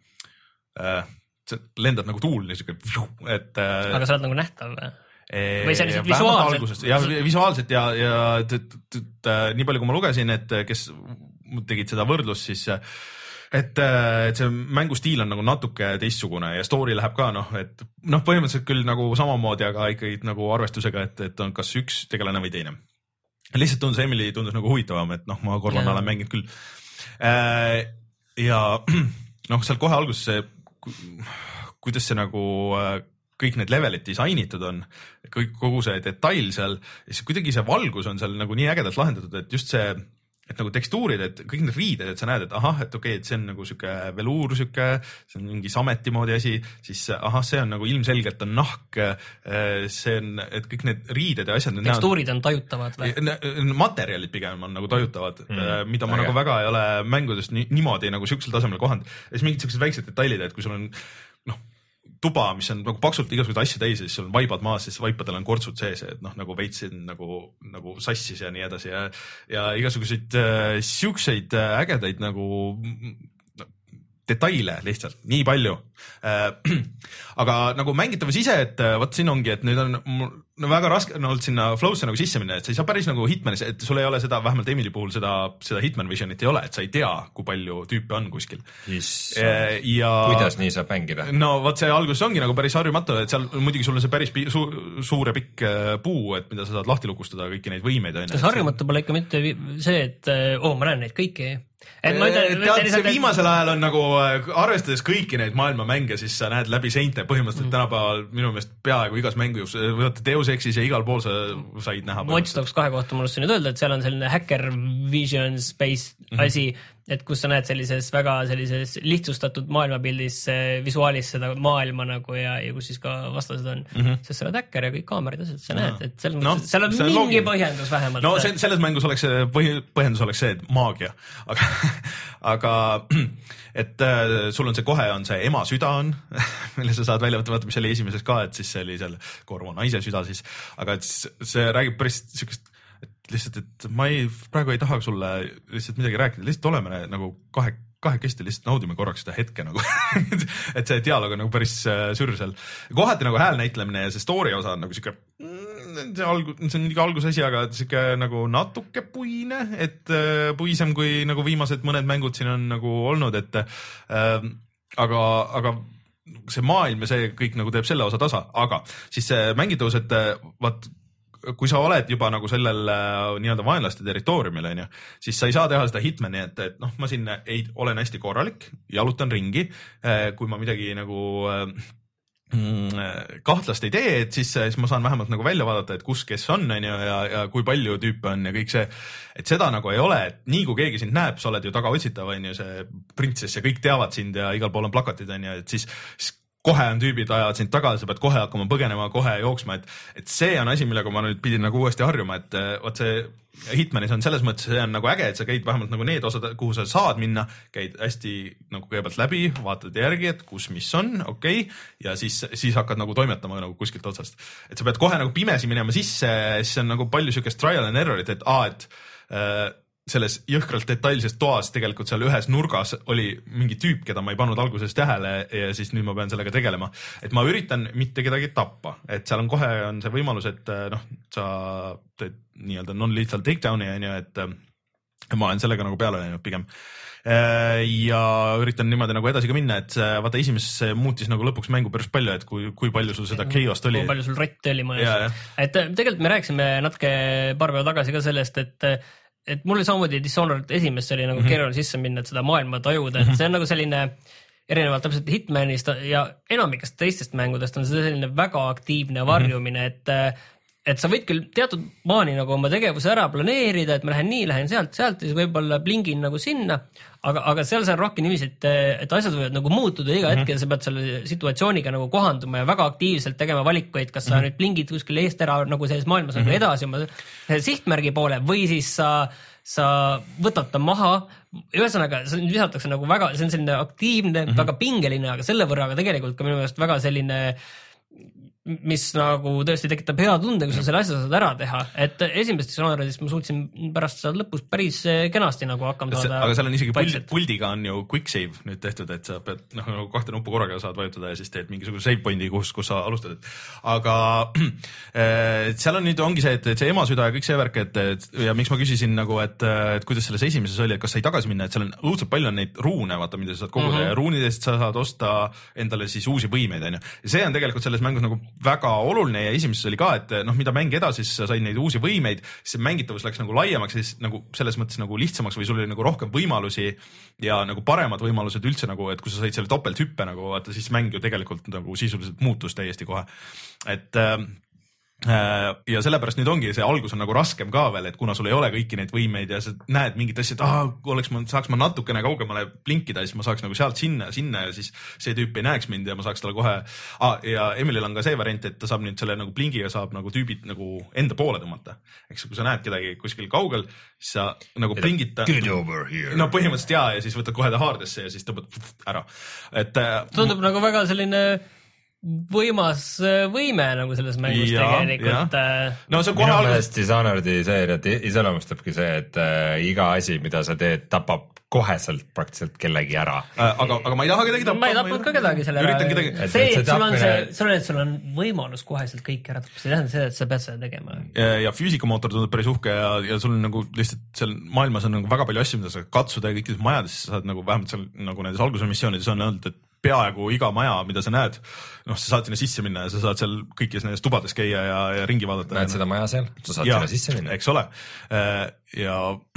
äh, lendad nagu tuul, et äh, aga sa oled nagu nähtav või? Või see on lihtsalt visuaalselt? Ja visuaalselt ja, ja t, t, t, t, nii palju, kui ma lugesin, et kes tegid seda võrdlust, siis et, et see mängustiil on nagu natuke teistsugune ja story läheb ka noh, et noh, põhimõtteliselt küll nagu samamoodi, aga ikkagi nagu arvestusega, et, et on kas üks tegelane või teine. Lihtsalt tundus, Emily tundus nagu huvitavam, et noh, ma Korvana olen mänginud küll. Ja noh, seal kohe alguses see, kuidas see nagu kõik need levelid disainitud on, kõik, kogu see detail seal, siis kuidagi see valgus on seal nagu nii ägedalt lahendatud, et just see, et nagu tekstuurid, et kõik need riided, et sa näed, et ahah, et okei, et see on nagu siuke veluur, siuke, see on mingi sameti moodi asi, siis ahah, see on nagu ilmselgelt on nahk, see on, et kõik need riided ja asjad. Tekstuurid on tajutavad või? Materjalid pigem on nagu tajutavad, mm, mida ma väga. nagu väga ei ole mängudest niimoodi nagu siuksel tasemel kohanud. Ja siis mingid siuksed väiksed detailid, et kui sul on noh, tuba, mis on nagu paksult igasuguseid asju täis ja siis sul on vaibad maas, siis vaipadel on kortsud sees, et noh, nagu veitsin nagu, nagu sassis ja nii edasi ja, ja igasuguseid äh, siukseid äh, ägedaid nagu detaile lihtsalt nii palju äh,. aga nagu mängitavus ise, et vot siin ongi, et nüüd on no väga raske on olnud sinna flow'sse nagu sisse minna, et sa ei saa päris nagu Hitmanis, et sul ei ole seda, vähemalt Emily puhul seda, seda Hitman Visionit ei ole, et sa ei tea, kui palju tüüpe on kuskil. Ja kuidas nii saab mängida? No vot see alguses ongi nagu päris harjumatu, et seal muidugi sul on see päris pi su suur ja pikk puu, et mida sa saad lahti lukustada kõiki neid võimeid. Kas harjumatu pole ikka mitte see, et oo, ma näen neid kõiki? Et ma ütlen, tead, see viimasel ajal on nagu arvestades kõiki neid maailma mänge, siis sa näed läbi seinte põhimõtteliselt mm. tänapäeval minu meelest peaaegu igas mängus, võtta Deus Exis ja igal pool sa said näha. Watch Dogs kahe kohta mul nüüd öelda, et seal on selline hacker vision space mm -hmm. asi, et kus sa näed sellises väga sellises lihtsustatud maailmapildis visuaalis seda maailma nagu ja, ja kus siis ka vastased on, mm -hmm. sest sa oled hacker ja kõik kaamerid asjad, sa näed, et seal, no, seal on mingi loogi. Põhjendus vähemalt. No see, selles mängus oleks see põhi, põhjendus oleks see, et maagia, aga aga et äh, sul on see kohe on see ema süda on, mille sa saad välja võtta, vaata mis oli esimeses ka, et siis see oli seal Korvo naise süda siis, aga et see räägib päris siukest, et lihtsalt, et ma ei, praegu ei taha sulle lihtsalt midagi rääkida, lihtsalt oleme nagu kahe, kahekesti lihtsalt naudime korraks seda hetke nagu et see dialoog on nagu päris äh, sür seal. Kohati nagu hääl näitlemine ja see story osa on nagu siuke see, algu, see on iga algusasi, aga siuke nagu natuke puine, et äh, puisem kui nagu viimased mõned mängud siin on nagu olnud, et äh, aga, aga see maailm ja see kõik nagu teeb selle osa tasa, aga siis see mängitavus, et vaat kui sa oled juba nagu sellel nii-öelda vaenlaste territooriumil, on ju, siis sa ei saa teha seda Hitmani, et, et noh, ma siin ei, olen hästi korralik, jalutan ringi, kui ma midagi nagu kahtlast ei tee, et siis, siis ma saan vähemalt nagu välja vaadata, et kus, kes on, on ju, ja, ja kui palju tüüpe on ja kõik see, et seda nagu ei ole, et nii kui keegi sind näeb, sa oled ju tagaotsitav, on ju, see printsess ja kõik teavad sind ja igal pool on plakatid, on ju, et siis, siis kohe on tüübid, ajavad sind tagasi, sa pead kohe hakkama põgenema, kohe jooksma, et, et see on asi, millega ma nüüd pidin nagu uuesti harjuma, et võt see Hitmanis on selles mõttes, see on nagu äge, et sa käid vähemalt nagu need osad, kuhu sa saad minna, käid hästi nagu kõigepealt läbi, vaatad järgi, et kus, mis on, okei, okay, ja siis, siis hakkad nagu toimetama nagu kuskilt otsast. Et sa pead kohe nagu pimesi minema sisse, siis on nagu palju siukest trial and error'it, et aa, et äh, selles jõhkralt detailses toas tegelikult seal ühes nurgas oli mingi tüüp, keda ma ei pannud alguses tähele ja siis nüüd ma pean sellega tegelema. Et ma üritan mitte kedagi tappa, et seal on kohe on see võimalus, et noh, sa teed nii-öelda non-lethal takedown'i, et ma olen sellega nagu peale läinud pigem. Ja üritan niimoodi nagu edasi ka minna, et vaata esimeses muutis nagu lõpuks mängu päris palju, et kui, kui palju sul seda chaost oli. Kui palju sul rotti oli mõnes. Et tegelikult me rääkisime natuke paar päeva tagasi ka sellest, et et mul oli samamoodi Dishonored esimest oli nagu mm -hmm. keeruline sisse minna, et seda maailma tajuda, et see on nagu selline erinevalt täpselt Hitmanist ja enamikest teistest mängudest on see selline väga aktiivne varjumine, et et sa võid küll teatud maani nagu oma tegevuse ära planeerida, et ma lähen nii, lähen sealt, sealt ja siis võib-olla blingin nagu sinna, aga, aga seal see on rohkem niiviisi, et, et asjad võivad nagu muutuda iga hetk ja sa pead selle situatsiooniga nagu kohanduma ja väga aktiivselt tegema valikuid, kas sa mm -hmm. nüüd blingid kuskil eest ära nagu selles maailmas mm -hmm. nagu edasi oma sihtmärgi poole või siis sa, sa võtad ta maha. Ühesõnaga, see visatakse nagu väga, see on selline aktiivne mm, -hmm. väga pingeline, aga selle võrra aga tegelikult ka minu meelest väga selline mis nagu tõesti tekitab hea tunde, kui sa selle asja saad ära teha, et esimestes Dishonoredis ma suutsin pärast seal lõpus päris kenasti nagu hakkama saada. Aga seal on isegi puldi, puldiga on ju quick save nüüd tehtud, et sa pead noh, kahte nuppu korraga saad vajutada ja siis teed mingisuguse save point'i, kus, kus sa alustad. Aga äh, seal on nüüd ongi see, et, et see ema süda ja kõik see värk, et, et ja miks ma küsisin nagu, et, et kuidas selles esimeses oli, et kas sai tagasi minna, et seal on õudselt palju on neid ruune, vaata, mida sa saad koguda mm -hmm. ja ruunidest sa saad osta endale siis uusi võimeid, on ju. Ja see on tegelikult selles mängus nagu väga oluline ja esimeses oli ka, et noh, mida mäng edasi, siis sa said neid uusi võimeid, siis mängitavus läks nagu laiemaks, siis nagu selles mõttes nagu lihtsamaks või sul oli nagu rohkem võimalusi ja nagu paremad võimalused üldse nagu, et kui sa said selle topelthüppe nagu vaata, siis mäng ju tegelikult nagu sisuliselt muutus täiesti kohe. Et äh, ja sellepärast nüüd ongi see algus on nagu raskem ka veel, et kuna sul ei ole kõiki neid võimeid ja sa näed mingit asja, et ah, oleks ma, saaks ma natukene kaugemale blinkida, siis ma saaks nagu sealt sinna, sinna ja siis see tüüp ei näeks mind ja ma saaks talle kohe ah, ja Emilil on ka see variant, et ta saab nüüd selle nagu blingiga saab nagu tüübid nagu enda poole tõmmata. Eks kui sa näed kedagi kuskil kaugel, siis sa nagu blingid ta. No põhimõtteliselt jaa ja siis võtad kohe ta haardesse ja siis tõmbad ära. Et tundub äh, nagu väga selline võimas võime nagu selles mängus ja, tegelikult. No see minu meelest Dishonored'i seeriat iseloomustabki see, et äh, iga asi, mida sa teed, tapab koheselt praktiliselt kellegi ära äh,. aga, aga ma ei taha kedagi tappa. ma ei tapnud ka kedagi selle ära. Kedagi... see, et, et, et sul on see, sul on, sul on võimalus koheselt kõik ära tappa, see tähendab seda, et sa pead seda tegema. Ja, ja füüsikamootor tundub päris uhke ja, ja sul on nagu lihtsalt seal maailmas on nagu väga palju asju, mida sa katsuda ja kõikides majades sa saad nagu vähemalt seal nagu nendes alguse missioonides on olnud, et peaaegu iga maja, mida sa näed, noh, sa saad sinna sisse minna ja sa saad seal kõikides nendes tubades käia ja, ja ringi vaadata. Näed seda maja seal, sa saad ja, sinna sisse minna. Eks ole. Ja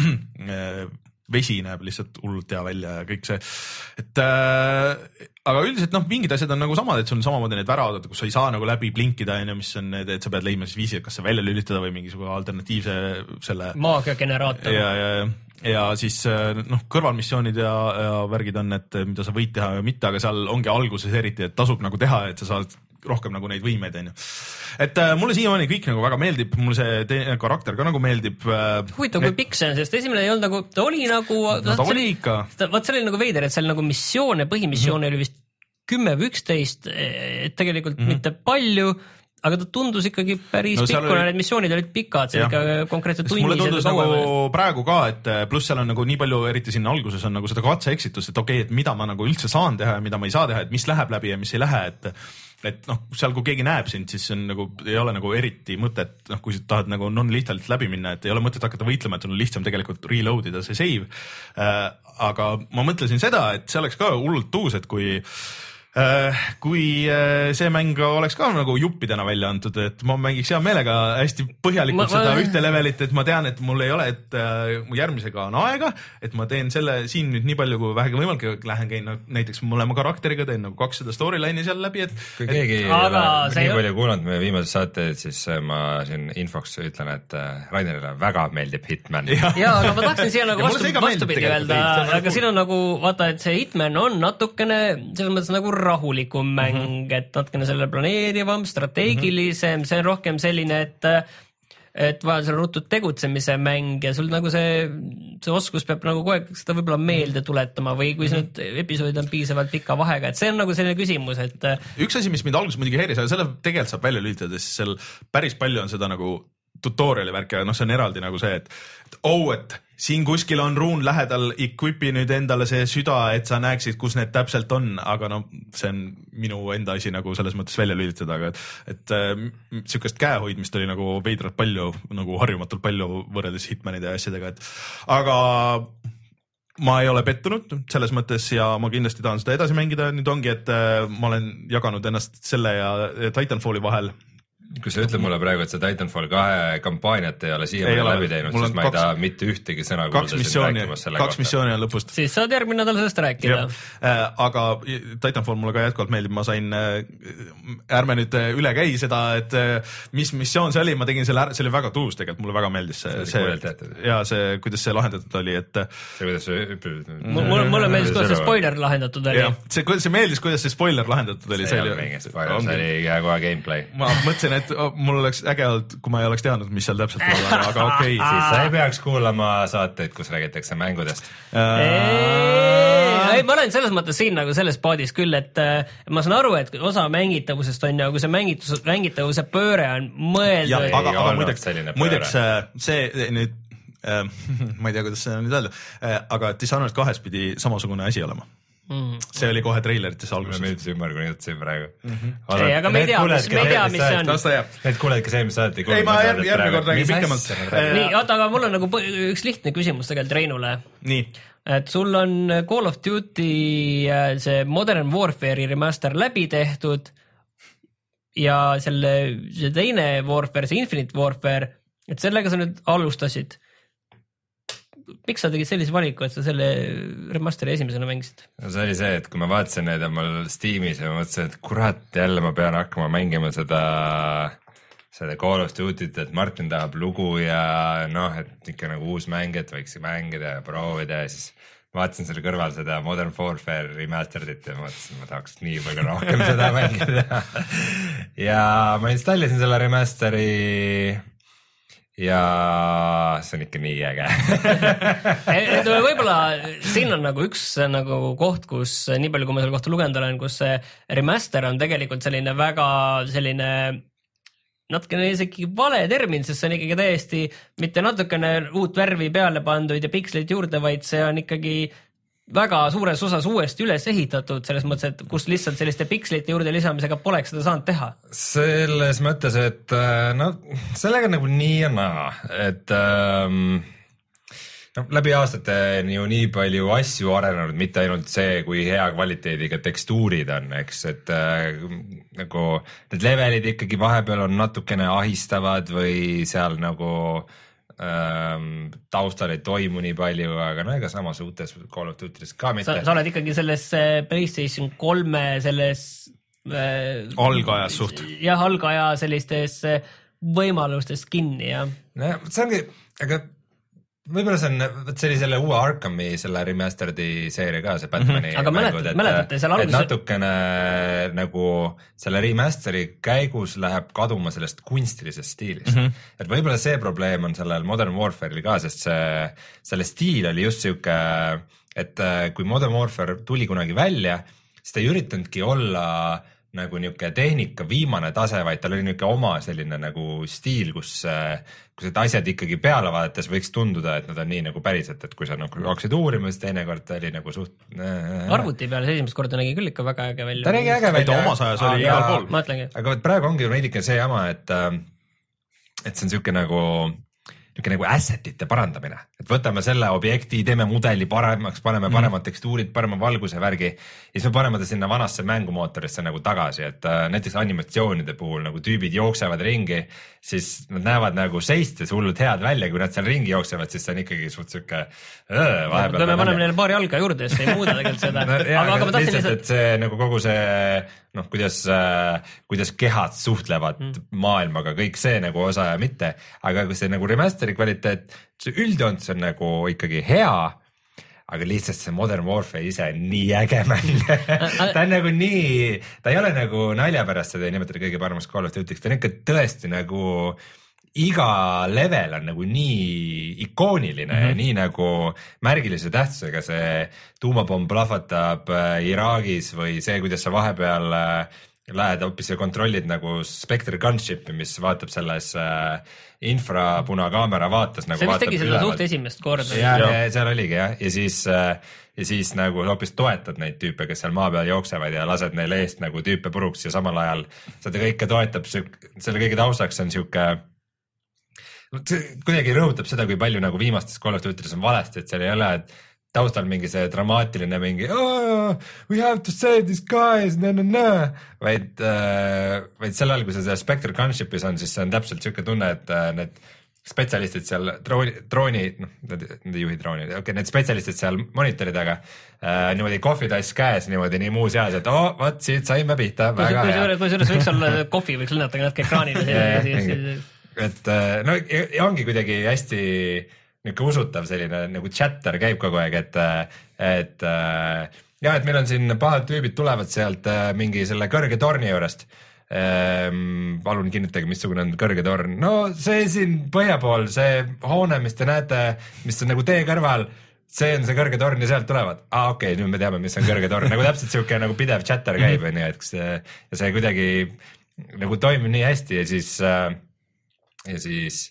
vesi näeb lihtsalt hullult hea välja ja kõik see, et äh, aga üldiselt noh, mingid asjad on nagu samad, et sul on samamoodi need väravad, kus sa ei saa nagu läbi blinkida, mis on need, et sa pead leidma siis viisi, et kas sa välja lülitada või mingisugune alternatiivse selle maagiageneraator. Ja, ja, ja siis noh, kõrvalmissioonid ja, ja värgid on, et mida sa võid teha ja mitte, aga seal ongi alguses eriti, et tasub nagu teha, et sa saad rohkem nagu neid võimeid, on ju. Et äh, mulle siiamaani kõik nagu väga meeldib, mulle see teine karakter ka nagu meeldib. Huvitav, kui pikk see on, sest esimene ei olnud nagu, ta oli nagu... No, ta oli ikka. Vaat see oli nagu veider, et seal nagu missioone, põhimissioone mm-hmm. oli vist kümme või üksteist, et tegelikult mm-hmm. mitte palju, aga ta tundus ikkagi päris no, pikk, kuna oli... need missioonid olid pikad, see ikka konkreetselt tunnis. Mulle tundus nagu praegu ka, et pluss seal on nagu nii palju, eriti sinna alguses on nagu seda katse-eksitust, et okei, okay, et mida ma nagu üldse saan teha ja mida ma ei saa teha, et mis läheb läbi ja mis ei lähe, et et noh, seal kui keegi näeb sind, siis on nagu, ei ole nagu eriti mõtet, noh, kui sa tahad nagu non-lihtalt läbi minna, et ei ole mõtet hakata võitlema, et sul on lihtsam tegelikult reload ida see save. Äh, aga ma mõtlesin seda, et see oleks ka hullult uus, et kui kui see mäng oleks ka nagu juppidena välja antud, et ma mängiks hea meelega hästi põhjalikult ma, seda ma... ühte levelit, et ma tean, et mul ei ole, et äh, mu järgmisega on aega, et ma teen selle siin nüüd nii palju kui vähegi võimalik, lähen käin no, näiteks mõlema karakteriga, teen nagu kakssada storyline'i seal läbi, et kui et... keegi ei ole nii palju kuulanud meie viimases saateid, siis ma siin infoks ütlen, et Rainerile väga meeldib Hitman. ja, ja, aga ma tahtsin siia nagu vastu, vastupidi öelda, aga siin on nagu, vaata, et see Hitman on natukene selles mõttes nagu rahulikum mäng, mm -hmm. et natukene selle planeerivam, strateegilisem, mm -hmm. see on rohkem selline, et et vaja selle ruttu tegutsemise mäng ja sul nagu see, see oskus peab nagu kogu aeg seda võib-olla meelde tuletama või kui mm -hmm. see episoodid on piisavalt pika vahega, et see on nagu selline küsimus, et üks asi, mis mind alguses muidugi häiris, aga selle tegelikult saab välja lülitada, siis seal päris palju on seda nagu tutoriali värki, aga noh, see on eraldi nagu see, et, et oh, et siin kuskil on ruun lähedal, equipi nüüd endale see süda, et sa näeksid, kus need täpselt on, aga no see on minu enda asi nagu selles mõttes välja lülitada, aga et, et äh, sükest käehoidmist oli nagu veidralt palju, nagu harjumatult palju võrreldes Hitmanide ja asjadega, et aga ma ei ole pettunud selles mõttes ja ma kindlasti tahan seda edasi mängida, nüüd ongi, et äh, ma olen jaganud ennast selle ja Titanfalli vahel. Kui sa ütled mulle praegu, et see Titanfall kahe kampaaniat ei ole siiamaani läbi teinud, siis ma ei taha mitte ühtegi sõna kaks missiooni, kaks missiooni on lõpust. Siis saad järgmine nädal sellest rääkida. Äh, aga Titanfall mulle ka jätkuvalt meeldib, ma sain, ärme nüüd üle käi seda, et mis missioon see oli, ma tegin selle, see oli väga tuus tegelikult, mulle väga meeldis see, see ja see, kuidas see lahendatud oli, et see, kuidas see mulle, mulle meeldis, kuidas see spoiler lahendatud oli. See, see meeldis, kuidas see spoiler lahendatud oli. See ei ole mingi spoiler, see oli kohe gameplay. Ma mõtlesin, et mul oleks äge olnud, kui ma ei oleks teadnud, mis seal täpselt oli, aga okei okay.. siis sa ei peaks kuulama saateid, kus räägitakse mängudest. Ei, ma olen selles mõttes siin nagu selles paadis küll, et ma saan aru, et osa mängitavusest on ja kui see mängitus, mängitavuse pööre on mõeldud. Ja, aga, aga muideks, muideks see nüüd, äh, ma ei tea, kuidas see nüüd öelda, aga Dishonored kahes pidi samasugune asi olema. Mm. See oli kohe treilerites alguses. Me meeldis ümber, kui näitasin praegu. Mm -hmm. Ei, aga me ei tea, mis, me ei tea, mis see on. Need kuuled, kes eelmise saati. Ei, ma järgmine kord räägin pikemalt. Nii, oota, aga mul on nagu üks lihtne küsimus tegelikult Reinule. Nii. Et sul on Call of Duty see Modern Warfare'i remaster läbi tehtud ja selle see teine Warfare, see Infinite Warfare, et sellega sa nüüd alustasid. Miks sa tegid sellise valiku, et sa selle remasteri esimesena mängisid? No see oli see, et kui ma vaatasin neid omal Steamis ja ma mõtlesin, et kurat, jälle ma pean hakkama mängima seda, seda Call of Duty't, et Martin tahab lugu ja noh, et ikka nagu uus mäng, et võiks mängida ja proovida ja siis vaatasin selle kõrval seda Modern Warfare remasteredit ja mõtlesin, ma tahaks nii palju rohkem seda mängida. ja ma installisin selle remasteri ja see on ikka nii äge. Võib-olla siin on nagu üks nagu koht, kus nii palju, kui ma selle kohta lugenud olen, kus see remaster on tegelikult selline väga selline natukene isegi vale termin, sest see on ikkagi täiesti mitte natukene uut värvi peale pandud ja piksleid juurde, vaid see on ikkagi väga suures osas uuesti üles ehitatud selles mõttes, et kus lihtsalt selliste pikslite juurde lisamisega poleks seda saanud teha. Selles mõttes, et no sellega nagu nii ja naa, et ähm, no, läbi aastate on ju nii palju asju arenenud, mitte ainult see, kui hea kvaliteediga tekstuurid on, eks, et äh, nagu need levelid ikkagi vahepeal on natukene ahistavad või seal nagu taustal ei toimu nii palju, aga no ega samas uutes Call of Duty'des ka mitte. Sa, sa oled ikkagi selles PlayStation kolme selles äh, algajas suht. Jah, algaja sellistes võimalustest kinni, jah. No, see ongi, aga võib-olla see on, see oli selle uue Arkhami, selle remasterdi seeria ka, see Batmani mm-hmm. Aga mäletad, et, mäletate, seal alguses... et natukene nagu selle remasteri käigus läheb kaduma sellest kunstilisest stiilist. Mm-hmm. Et võib-olla see probleem on sellel Modern Warfare'il ka, sest see, selle stiil oli just siuke, et kui Modern Warfare tuli kunagi välja, siis ta ei üritanudki olla nagu niuke tehnika viimane tase, vaid tal oli niuke oma selline nagu stiil, kus, kus need asjad ikkagi peale vaadates võiks tunduda, et nad on nii nagu päriselt, et kui sa nagu hakkasid uurima, siis teinekord oli nagu suht... Arvuti peale see esimest korda nägi küll ikka väga äge välja. Ta nägi äge välja. Omas ajas oli igal pool. Ma ütlengi. Aga praegu ongi veidike see jama, et, et see on siuke nagu... niisugune nagu assetite parandamine, et võtame selle objekti, teeme mudeli paremaks, paneme mm. paremad tekstuurid, parema valguse värgi ja siis me paneme ta sinna vanasse mängumootorisse nagu tagasi, et äh, näiteks animatsioonide puhul nagu tüübid jooksevad ringi, siis nad näevad nagu seistes hullult head välja, kui nad seal ringi jooksevad, siis see on ikkagi suht siuke öö, vahepeal. Me paneme neile paari jalga juurde, siis ei muuda tegelikult seda. no, jah, aga, aga ma tahtsin lihtsalt, et see nagu kogu see noh, kuidas, kuidas kehad suhtlevad mm. maailmaga, kõik see nagu osa ja mitte, aga kui see nagu remasteri kvaliteet, see üldjoont see on nagu ikkagi hea, aga lihtsalt see Modern Warfare ise on nii äge mäng. ta on nagu nii, ta ei ole nagu nalja pärast seda ei nimetada kõige paremaks Call of Duty'ks, ta on ikka tõesti nagu iga level on nagu nii ikooniline mm-hmm. ja nii nagu märgilise tähtsusega, see tuumapomm plahvatab Iraagis või see, kuidas sa vahepeal lähed hoopis ja kontrollid nagu Spectre Gunshipi, mis vaatab selles infrapunakaamera vaatas nagu see vist tegi seda suht esimest korda. Ja, ja seal oligi jah, ja siis, ja siis nagu hoopis toetad neid tüüpe, kes seal maa peal jooksevad ja lased neile eest nagu tüüpe puruks ja samal ajal seda kõike toetab, selle kõige taustaks on siuke kuidagi rõhutab seda, kui palju nagu viimastes Call of Duty'des on valesti, et seal ei ole taustal mingi see dramaatiline mingi oh, we have to save these guys, na na na, vaid, äh, vaid sel ajal, kui see Spectre Gunshipis on, siis see on täpselt siuke tunne, et äh, need spetsialistid seal drooni, drooni, noh, need ei juhi drooni, okei okay,, need spetsialistid seal monitori taga äh, niimoodi kohvitass käes, niimoodi nii muu seas, et oh, vaat siit saime pihta, väga hea. Kui selles võiks olla kohvi, võiks lennata natuke ekraanile. et no ja ongi kuidagi hästi niisugune usutav selline nagu chatter käib kogu aeg, et, et jah, et meil on siin pahad tüübid tulevad sealt mingi selle kõrge torni juurest. Ehm, palun kinnitage, missugune on kõrge torn. No see siin põhja pool, see hoone, mis te näete, mis on nagu tee kõrval, see on see kõrge torn ja sealt tulevad. Ah, okei, okay, nüüd me teame, mis on kõrge torn. Nagu täpselt siuke nagu pidev chatter käib, nii et see, ja see kuidagi nagu toimib nii hästi ja siis ja siis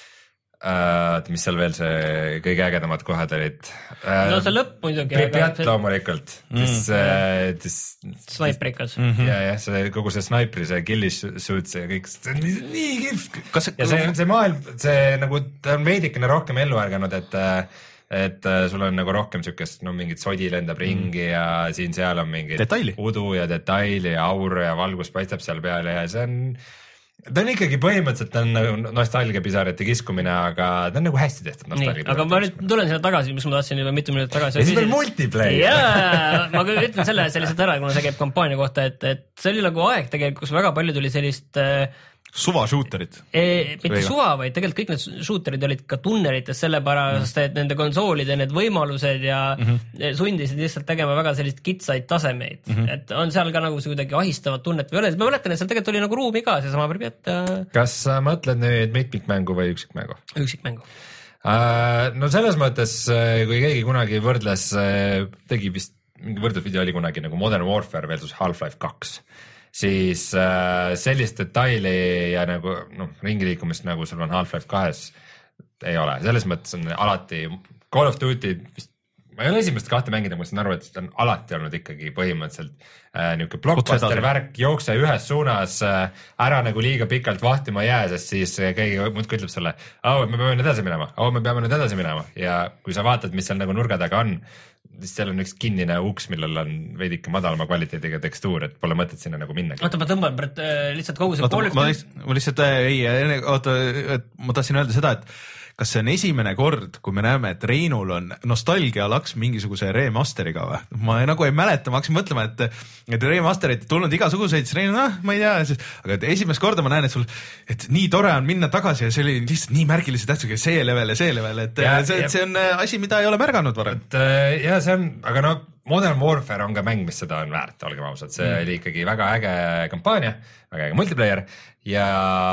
Uh, mis seal veel see kõige ägedamad kohad olid uh,? No see lõpp muidugi. Pripjat loomulikult. Mm. Snaiprikas. Ja, ja see kogu see snaipri, see killisuits ja kõik, see on nii, nii kihv. Kas, ja see, see maailm, see nagu, ta on veidikene rohkem ellu ärganud, et et sul on nagu rohkem siukest, no mingit sodi lendab ringi mm. ja siin-seal on mingid detaili. Udu ja detaili ja aur ja valgus paistab seal peale ja see on ta on ikkagi põhimõtteliselt on nagu nostalgiapisarite kiskumine, aga ta on nagu hästi tehtud nostalgia. Aga ma nüüd tulen sinna tagasi, mis ma tahtsin juba mitu minutit tagasi. Ja siis veel multiplayer. Jaa, ma ütlen selle, sellised ära, kuna see käib kampaania kohta, et, et see oli nagu aeg tegelikult, kus väga palju tuli sellist suva shooterid. E, mitte suva, vaid tegelikult kõik need shooterid olid ka tunnelites sellepärast, mm. et nende konsoolide need võimalused ja mm-hmm. sundisid lihtsalt tegema väga selliseid kitsaid tasemeid. Mm-hmm. Et on seal ka nagu see kuidagi ahistavat tunnet või ole. Ma mäletan, et seal tegelikult oli nagu ruumi ka seesama privet. Kas sa mõtled nüüd mitmikmängu või üksikmängu? Üksikmängu. Uh, no selles mõttes, kui keegi kunagi võrdles, tegi vist mingi võrdlusvideo oli kunagi nagu Modern Warfare versus Half-Life kaks. Siis äh, sellist detaili ja nagu noh, ringiliikumist nagu sul on Half-Life kahes ei ole. Selles mõttes on alati Call of Duty, ma ei ole esimest kahte mängida, ma saan aru, et on alati olnud ikkagi põhimõtteliselt äh, niuke blockbuster värk, jookse ühes suunas, äh, ära nagu liiga pikalt vahtima jää, sest siis keegi muudkui ütleb sulle, oh, me peame nüüd edasi minema, oh, me peame nüüd edasi minema ja kui sa vaatad, mis seal nagu nurga taga on, siis seal on üks kinnine uks, millel on veidike madalama kvaliteediga tekstuur, et pole mõtet sinna nagu minna. Oota, ma tõmban pret, lihtsalt kogu see oota, ma, ma lihtsalt, ei, oota, ma tahtsin öelda seda, et kas see on esimene kord, kui me näeme, et Reinul on nostalgia laks mingisuguse remasteriga või? Ma nagu ei mäleta, ma hakkasin mõtlema, et, et remasterit tulnud igasuguseid, siis Rein, noh, ma ei tea, siis, aga esimest korda ma näen, et sul, et nii tore on minna tagasi ja see oli lihtsalt nii märgilise tähtsusega, see level ja see level, et ja, see, see on asi, mida ei ole märganud varem. Ja see on, aga no Modern Warfare on ka mäng, mis seda on väärt, olgem ausad, see mm. oli ikkagi väga äge kampaania, väga äge multiplayer ja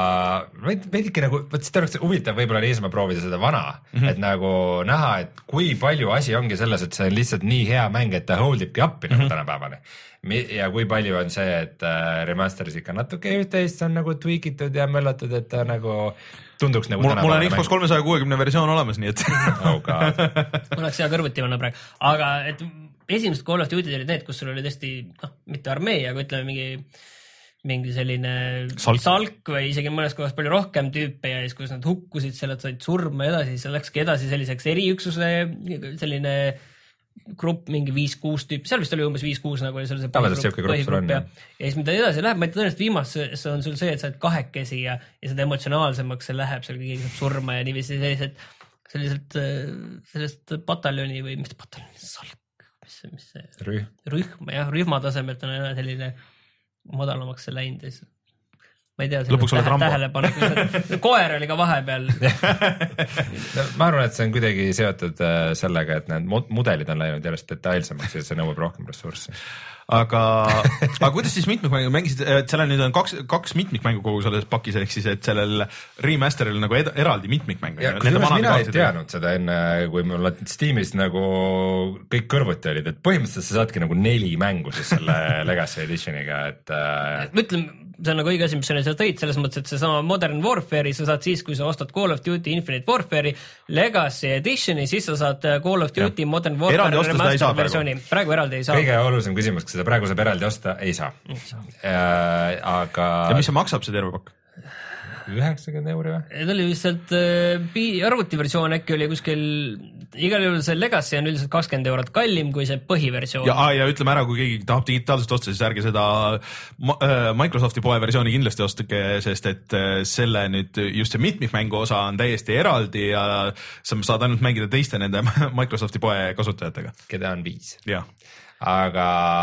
veidike nagu, võt siis ta oleks huvitav võib-olla niisama proovida seda vana, mm -hmm. et nagu näha, et kui palju asi ongi selles, et see on lihtsalt nii hea mäng, et ta holdibki appi mm -hmm. nagu tänapäevani ja kui palju on see, et äh, remasteris ikka natuke üht-teist on nagu tweakitud ja möllatud, et ta nagu tunduks nagu mul, mul on Xbox kolmesaja kuuekümne versioon olemas, nii et oh god mul oleks hea kõrvuti panna praegu, aga et esimesed Call of Duty olid need, kus sul oli tõesti, noh, mitte armee, aga ütleme mingi, mingi selline salk. salk või isegi mõnes kohas palju rohkem tüüpe ja siis, kus nad hukkusid, sellelt said surma edasi, siis läkski edasi selliseks eriüksuse, selline grupp, mingi viis-kuus tüüp, seal vist oli umbes viis-kuus nagu oli seal see põhigrupp, põhigrupp ja, ja siis mida edasi läheb, ma ei tea tõenäoliselt viimasse on sul see, et sa oled kahekesi ja, ja seda emotsionaalsemaks see läheb, seal keegi saab surma ja niiviisi sellised, sellised, sellest pataljoni või mis pataljoni, salk. mis see Rühm, rühm jah, rühma tasemelt on enam selline madalamaks see läinud ja siis ma ei tea, lõpuks oled Rambo. Tähelepanek, koer oli ka vahepeal ma arvan, et see on kuidagi seotud sellega, et need mudelid on läinud järjest detailsemaks ja see nõuab rohkem ressurssi. Aga, aga kuidas siis mitmikmängu mängisid, et seal nüüd on kaks, kaks mitmikmängu kogu selles pakis, ehk siis, et sellel remasteril nagu ed, eraldi mitmikmängu. Ja kusjuures mina ei teadnud seda enne, kui mul Steamis nagu kõik kõrvuti olid, et põhimõtteliselt sa saadki nagu neli mängu siis selle Legacy Editioniga, et ma ütlen, see on nagu õige asi, mis sa nüüd tõid, selles mõttes, et see sama Modern Warfare'i sa saad siis, kui sa ostad Call of Duty Infinite Warfare'i Legacy Editioni, siis sa saad Call of Duty ja. Modern Warfare remaster versiooni. Praegu eraldi ei saa. Kõige olulisem küsimus, kas seda praegu saab eraldi osta, ei saa. Äh, aga... Ja mis see maksab, see terve pakk? üheksakümmend euri või? Ta oli lihtsalt äh, arvutiversioon äkki oli kuskil, igal juhul see Legacy on üldiselt kakskümmend eurot kallim kui see põhiversioon. Ja, ja ütleme ära, kui keegi tahab digitaalselt osta, siis ärge seda Microsofti poe versiooni kindlasti ostake, sest et selle nüüd just see mitmikmängu osa on täiesti eraldi ja sa saad ainult mängida teiste nende Microsofti poe kasutajatega. Keda on viis. Jah. Aga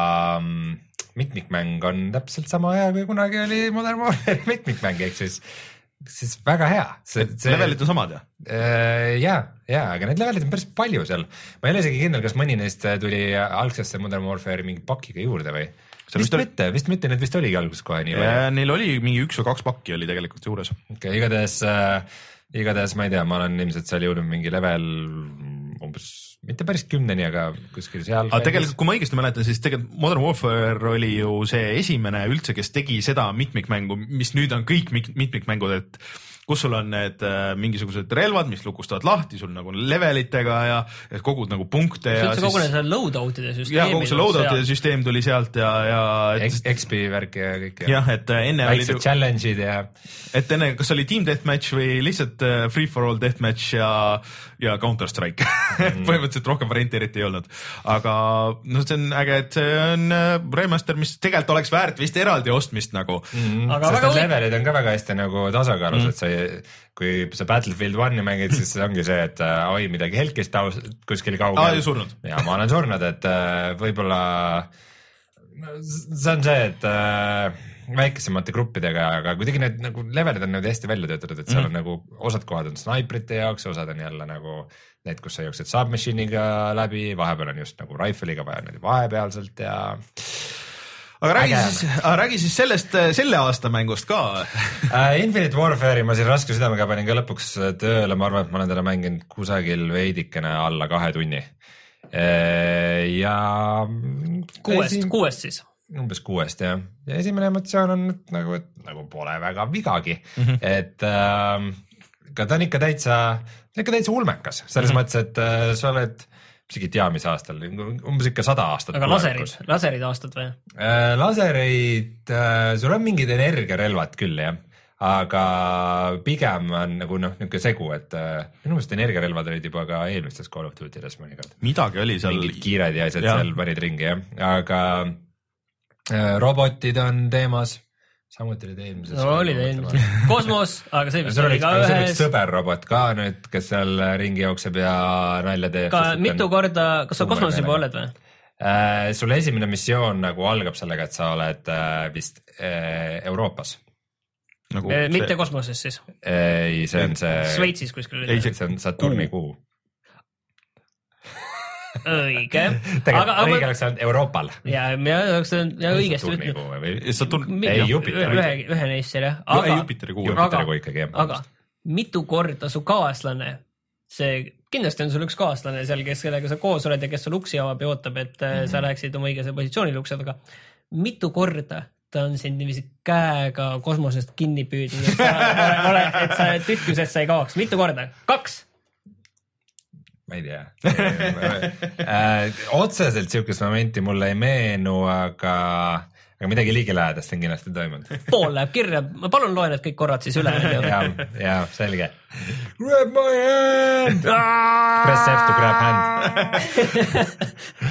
mitmikmäng on täpselt sama hea, kui kunagi oli Modern Warfare mitmikmäng, ehk siis siis väga hea. See, see... Levelid on samad, jah? Jaa, jaa, aga need levelid on päris palju seal. Ma ei ole isegi kindel, kas mõni neist tuli algsesse Modern Warfare'i mingi pakiga juurde või? Vist, vist mitte, vist mitte, need vist oligi alguses kohe nii või? Neil oli mingi üks või kaks pakki oli tegelikult juures. Okay, igatahes, äh, igatahes ma ei tea, ma olen ilmselt seal jõudnud mingi level umbes mitte päris kümneni, aga kuskil seal. Aga tegelikult, kui ma õigesti mäletan, siis tegelikult Modern Warfare oli ju see esimene üldse, kes tegi seda mitmikmängu, mis nüüd on kõik mitmikmängud, et kus sul on need äh, mingisugused relvad, mis lukustavad lahti, sul nagu levelitega ja, ja kogud nagu punkte. See üldse kogu see loadoutide süsteem. Ja kogu see loadoutide süsteem tuli sealt ja, ja et, X P värk ja kõik. Ja. Jah, et enne väiksed oli challenge'id ja et enne, kas oli team deathmatch või lihtsalt free for all deathmatch ja, ja Counter Strike mm. põhimõtteliselt rohkem varianti eriti ei olnud. Aga no see on äge, et see on remaster, mis tegelikult oleks väärt vist eraldi ostmist nagu. Mm. Aga sest need levelid on ka väga hästi nagu tasakaalus, mm. et sa kui sa Battlefield one'i mängid, siis see ongi see, et äh, oi, midagi helkist taus, kuskil kaugel. Aa, ja surnud. Ja ma olen surnud, et äh, võib-olla see on see, et äh, väikesemate gruppidega, aga kuidagi need nagu levelid on nagu hästi välja töötatud, et seal mm. on nagu osad kohad on snaiprite jaoks, osad on jälle nagu need, kus sa jooksed submachine'iga läbi, vahepeal on just nagu rifle'iga vaja niimoodi vahepealselt ja aga räägi siis, räägi siis sellest, selle aasta mängust ka uh, Infinite Warfare'i ma siin raske südamega panin ka lõpuks tööle, ma arvan, et ma olen teda mänginud kusagil veidikene alla kahe tunni uh, ja kuuest esim..., kuuest siis? Umbes kuuest jah, ja esimene emotsioon on nagu, et nagu pole väga vigagi mm, -hmm. et uh, ka ta on ikka täitsa, ikka täitsa ulmekas, selles mm -hmm. mõttes, et uh, sa oled isegi tea, mis aastal, umbes ikka sada aastat. aga laserid, laserid aastad või? Äh, lasereid äh,, sul on mingid energiarelvad küll jah, aga pigem on nagu noh, niisugune segu, et äh, minu meelest energiarelvad olid juba ka eelmistes Call of Duty'des mõnikord. midagi oli seal. mingid kiired ja asjad ja. seal panid ringi jah, aga äh, robotid on teemas. samuti olid eelmises. no olid eelmises. Kosmos, aga see vist oli ka ühes. see oli üks sõberrobot ka nüüd, kes seal ringi jookseb ja nalja teeb. ka mitu korda, kas sa kosmoses juba oled või? Äh, sul esimene missioon nagu algab sellega, et sa oled äh, vist äh, Euroopas. Nagu e, mitte see... kosmoses siis? ei, see on see. Šveitsis kuskil. ei, see on Saturni kuu. õige. tegelikult õige oleks olnud Euroopal. ja, ja oleks ja õigesti ütlnud. Saturn, ei Jupiter. ühe, ühe neist seal jah. aga, ei, Jupiteri kuu. Jupiteri kuu ikkagi jah. aga mitu korda su kaaslane, see kindlasti on sul üks kaaslane seal, kes, kellega sa koos oled ja kes sul uksi avab ja ootab, et mm -hmm. sa läheksid oma õigese positsioonile ukse taga. mitu korda ta on sind niiviisi käega kosmosest kinni püüdnud, et sa, ole, et sa tühjusest sa ei kaoks. mitu korda? Kaks? ma ei tea äh, otseselt siukest momenti mulle ei meenu, aga, aga midagi ligilähedast on kindlasti toimunud. Pool läheb kirja, ma palun loen need kõik korrad siis üle. ja, ja selge. Grab my hand! Press F to grab hand.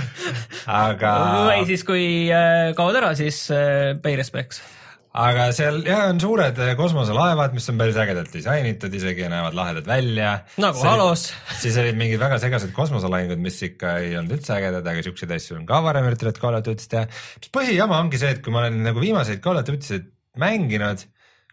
aga. või siis, kui kaod ära, siis pay respects. aga seal jah, on suured kosmoselaevad, mis on päris ägedalt disainitud, isegi näevad lahedad välja. nagu Halos. siis olid mingid väga segased kosmoselahingud, mis ikka ei olnud üldse ägedad, aga siukseid asju on ka varem üritanud Call of Duty'st teha. mis põhijama ongi see, et kui ma olen nagu viimaseid Call of Duty'sid mänginud,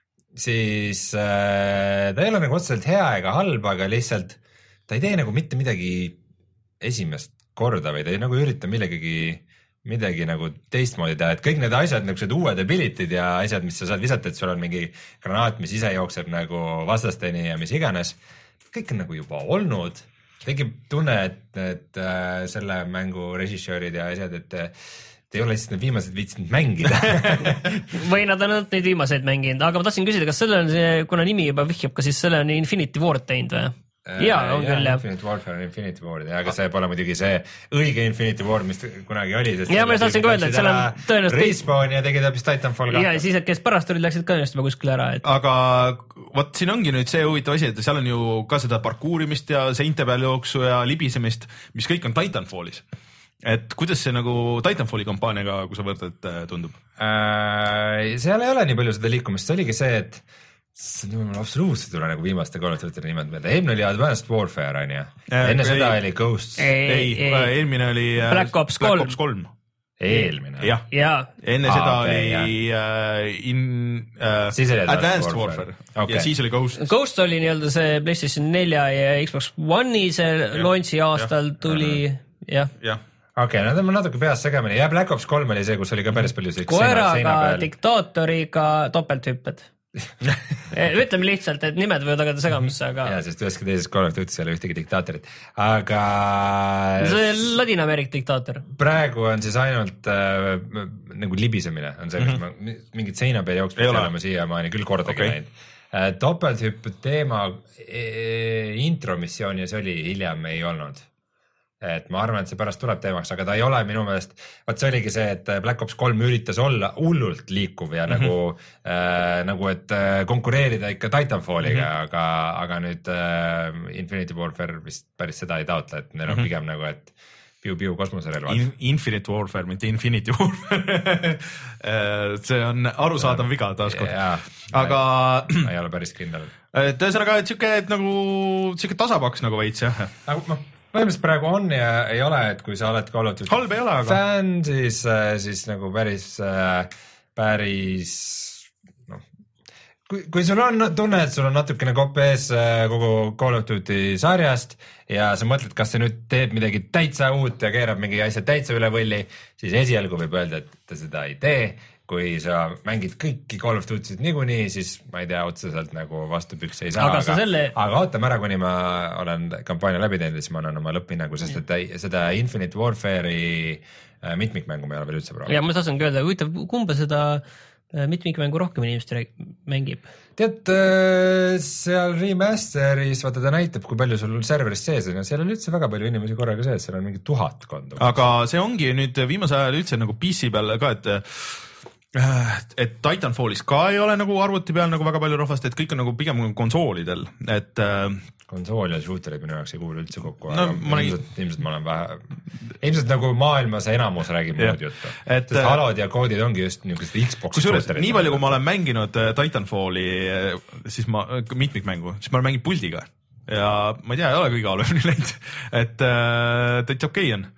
siis äh, ta ei ole nagu otseselt hea ega halb, aga lihtsalt ta ei tee nagu mitte midagi esimest korda või ta ei nagu ürita millegagi midagi nagu teistmoodi teha, et kõik need asjad, niisugused uued ability'd ja asjad, mis sa saad visata, et sul on mingi granaat, mis ise jookseb nagu vastasteni ja mis iganes, kõik on nagu juba olnud. tekib tunne, et, et äh, selle mängu režissöörid ja asjad, et et ei ole lihtsalt need viimased viitsinud mängida. või nad on neid viimaseid mänginud, aga ma tahtsin küsida, kas selle on see, kuna nimi juba vihjab ka, siis selle on Infinity Ward teinud või? jaa, on küll jah. Infinite Warfare on Infinity Ward, aga see pole muidugi see õige Infinity Ward, mis kunagi oli. ja ma just tahtsin ka öelda, et seal on tõenäoliselt Respawn ja tegid hoopis Titanfall kahte. ja siis, et kes pärast olid, läksid ka just juba kuskile ära. Et... aga vot siin ongi nüüd see huvitav asi, et seal on ju ka seda parkuurimist ja seinte peal jooksu ja libisemist, mis kõik on Titanfallis. et kuidas see nagu Titanfalli kampaaniaga, kui sa võrdled, tundub äh,? seal ei ole nii palju seda liikumist, see oligi see, et mul absoluutselt ei ole nagu viimaste Call of Duty nimed meelde. eelmine oli Advanced Warfare on ju, enne seda oli Ghosts. ei, eelmine oli Black Ops kolm. eelmine? jah, enne Aa, seda okay, oli uh, in, uh, oli Advanced Warfare, Warfare. Okay. ja siis oli Ghosts. Ghost oli nii-öelda see PlayStation nelja ja Xbox One'i see launch'i aastal tuli, jah. jah okei okay,, nad on natuke peas segamini ja Black Ops kolm oli see, kus oli ka päris palju koeraga, diktaatoriga topelthüpped. ütleme lihtsalt, et nimed võivad agada segamusse, aga ja, sest üheski teises Call of Duty's ei ole ühtegi diktaatorit, aga see Ladina-Ameerika diktaator. Praegu on siis ainult äh, nagu libisemine on see, mm -hmm. ma mingit seina peal jooksma ei ole ma siiamaani küll kordagi okay. näinud äh, topelthüppe teema e intromissioonis oli, hiljem ei olnud. et ma arvan, et see pärast tuleb teemaks, aga ta ei ole minu meelest, vaat see oligi see, et Black Ops kolm üritas olla hullult liikuv ja mm -hmm. nagu äh, nagu, et konkureerida ikka Titanfalliga mm, -hmm. aga, aga nüüd äh, Infinity Warfare vist päris seda ei taotle, et neil on mm -hmm. pigem nagu, et piu-piu kosmoserelvad In. Infinite Warfare, mitte Infinity Warfare see on arusaadav viga taaskord. aga ma ei ole päris kindel. et ühesõnaga, et siuke, et nagu siuke tasapaks nagu veits jah. aga noh, põhimõtteliselt praegu on ja ei ole, et kui sa oled Call of Duty halb ei ole, aga fänn, siis, siis nagu päris äh, päris noh, kui, kui sul on tunne, et sul on natukene kopp ees kogu Call of Duty sarjast ja sa mõtled, kas see nüüd teeb midagi täitsa uut ja keerab mingi asja täitsa üle võlli, siis esialgu võib öelda, et ta seda ei tee. Kui sa mängid kõiki Call of Duty'd niikuinii, siis ma ei tea, otseselt nagu vastu pükse ei saa, aga, aga, selle... aga ootame ära, kuni ma olen kampaania läbi teinud ja siis ma annan oma lõpphinnagu, sest et seda Infinite Warfare'i mitmikmängu me ei ole veel üldse proovinud. Ja ma tasangi öelda, huvitav, kumba seda mitmikmängu rohkem inimest mängib? Tead, seal remasteris, vaata ta näitab, kui palju sul serverist sees on ja seal on üldse väga palju inimesi korraga sees, seal on mingi tuhat konda. Aga see ongi nüüd viimase ajal üldse nagu P C peal ka, et et Titanfallis ka ei ole nagu arvuti peal nagu väga palju rahvast, et kõik on nagu pigem konsoolidel, et konsool ja shooterid minu jaoks ei kuulu üldse kokku, no, aga ma ilmselt, nägin... ilmselt ma olen vähe, ilmselt nagu maailmas enamus räägib muud juttu, sest halod ja koodid ongi just niisugused Xbox kusjuures, nii palju kui ma olen mänginud Titanfalli, siis ma, mitmikmängu, siis ma olen mänginud puldiga ja ma ei tea, ei ole kõige halvemini läinud, et äh, täitsa okei on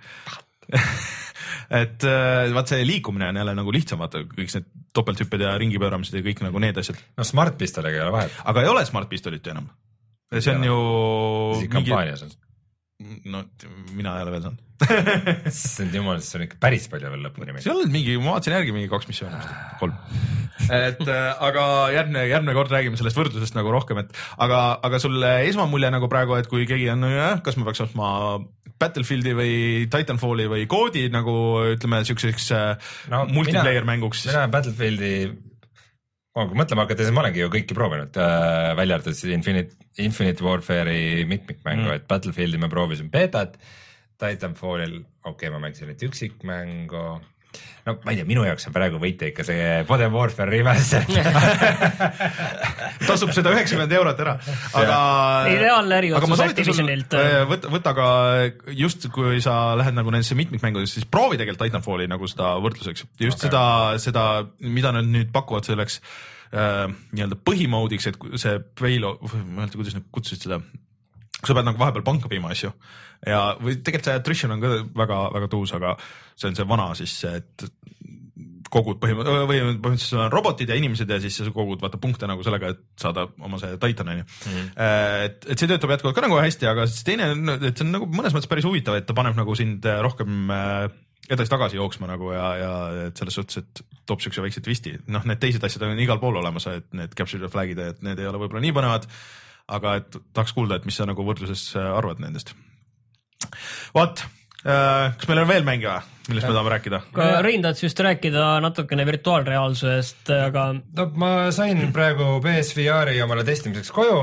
et vaat see liikumine on jälle nagu lihtsam, vaata kõik need topelthüpped ja ringipööramised ja kõik nagu need asjad. No smart pistoliga ei ole vahet. Aga ei ole smart pistolit enam. See on ju... See kampaanias on. No mina ei ole veel saanud. see on jumal, see on ikka päris palju veel lõpuni. See on mingi, ma vaatasin järgi mingi kaks missiooni, kolm. Et aga järgmine, järgmine kord räägime sellest võrdlusest nagu rohkem, et aga, aga sulle esmamulje nagu praegu, et kui keegi on, kas ma peaks ostma Battlefieldi või Titanfalli või koodi nagu ütleme siukseks no, multiplayer mina, mänguks. Mina Battlefieldi, kui mõtlema hakata, siis ma olengi ju kõiki proovinud äh, välja arvatud Infinite, Infinite Warfare'i mitmikmängu mm., et Battlefieldi ma proovisin betat, Titanfallil, okei okay,, ma mängisin nüüd üksikmängu. No ma ei tea, minu jaoks on praegu võite ikka see Modern Warfare remaster. Tasub seda üheksakümmend eurot ära. Aga, ideaalne äriotsus Activisionilt. Võta, võta ka just, kui sa lähed nagu nendesse mitmikmängudesse, siis proovi tegelikult Titanfalli nagu seda võrdluseks. Just okay. seda, seda, mida nad nüüd pakuvad selleks äh, nii-öelda põhimoodiks, et see Veilo, ma ei tea, kuidas nad kutsusid seda, sa pead nagu vahepeal panka viima asju ja või tegelikult see attrition on ka väga, väga tuus, aga see on see vana siis, et kogud põhimõtteliselt, või põhimõtteliselt on robotid ja inimesed ja siis sa kogud vaata punkte nagu sellega, et saada oma see Titan on ju. Mm. Et, et see töötab jätkuvalt ka nagu hästi, aga siis teine, et see on nagu mõnes mõttes päris huvitav, et ta paneb nagu sind rohkem edasi-tagasi jooksma nagu ja, ja et selles suhtes, et toob siukse väikse twisti. Noh, need teised asjad on igal pool olemas, et need capture flag'id, et need ei ole võib-olla nii põnevad, aga et tahaks kuulda, et mis sa nagu võrdluses arvad nendest. Vaat, kas meil on veel mänge või, millest me tahame rääkida? Ka Rein tahaks just rääkida natukene virtuaalreaalsusest, aga... No, ma sain praegu P S V R-i omale testimiseks koju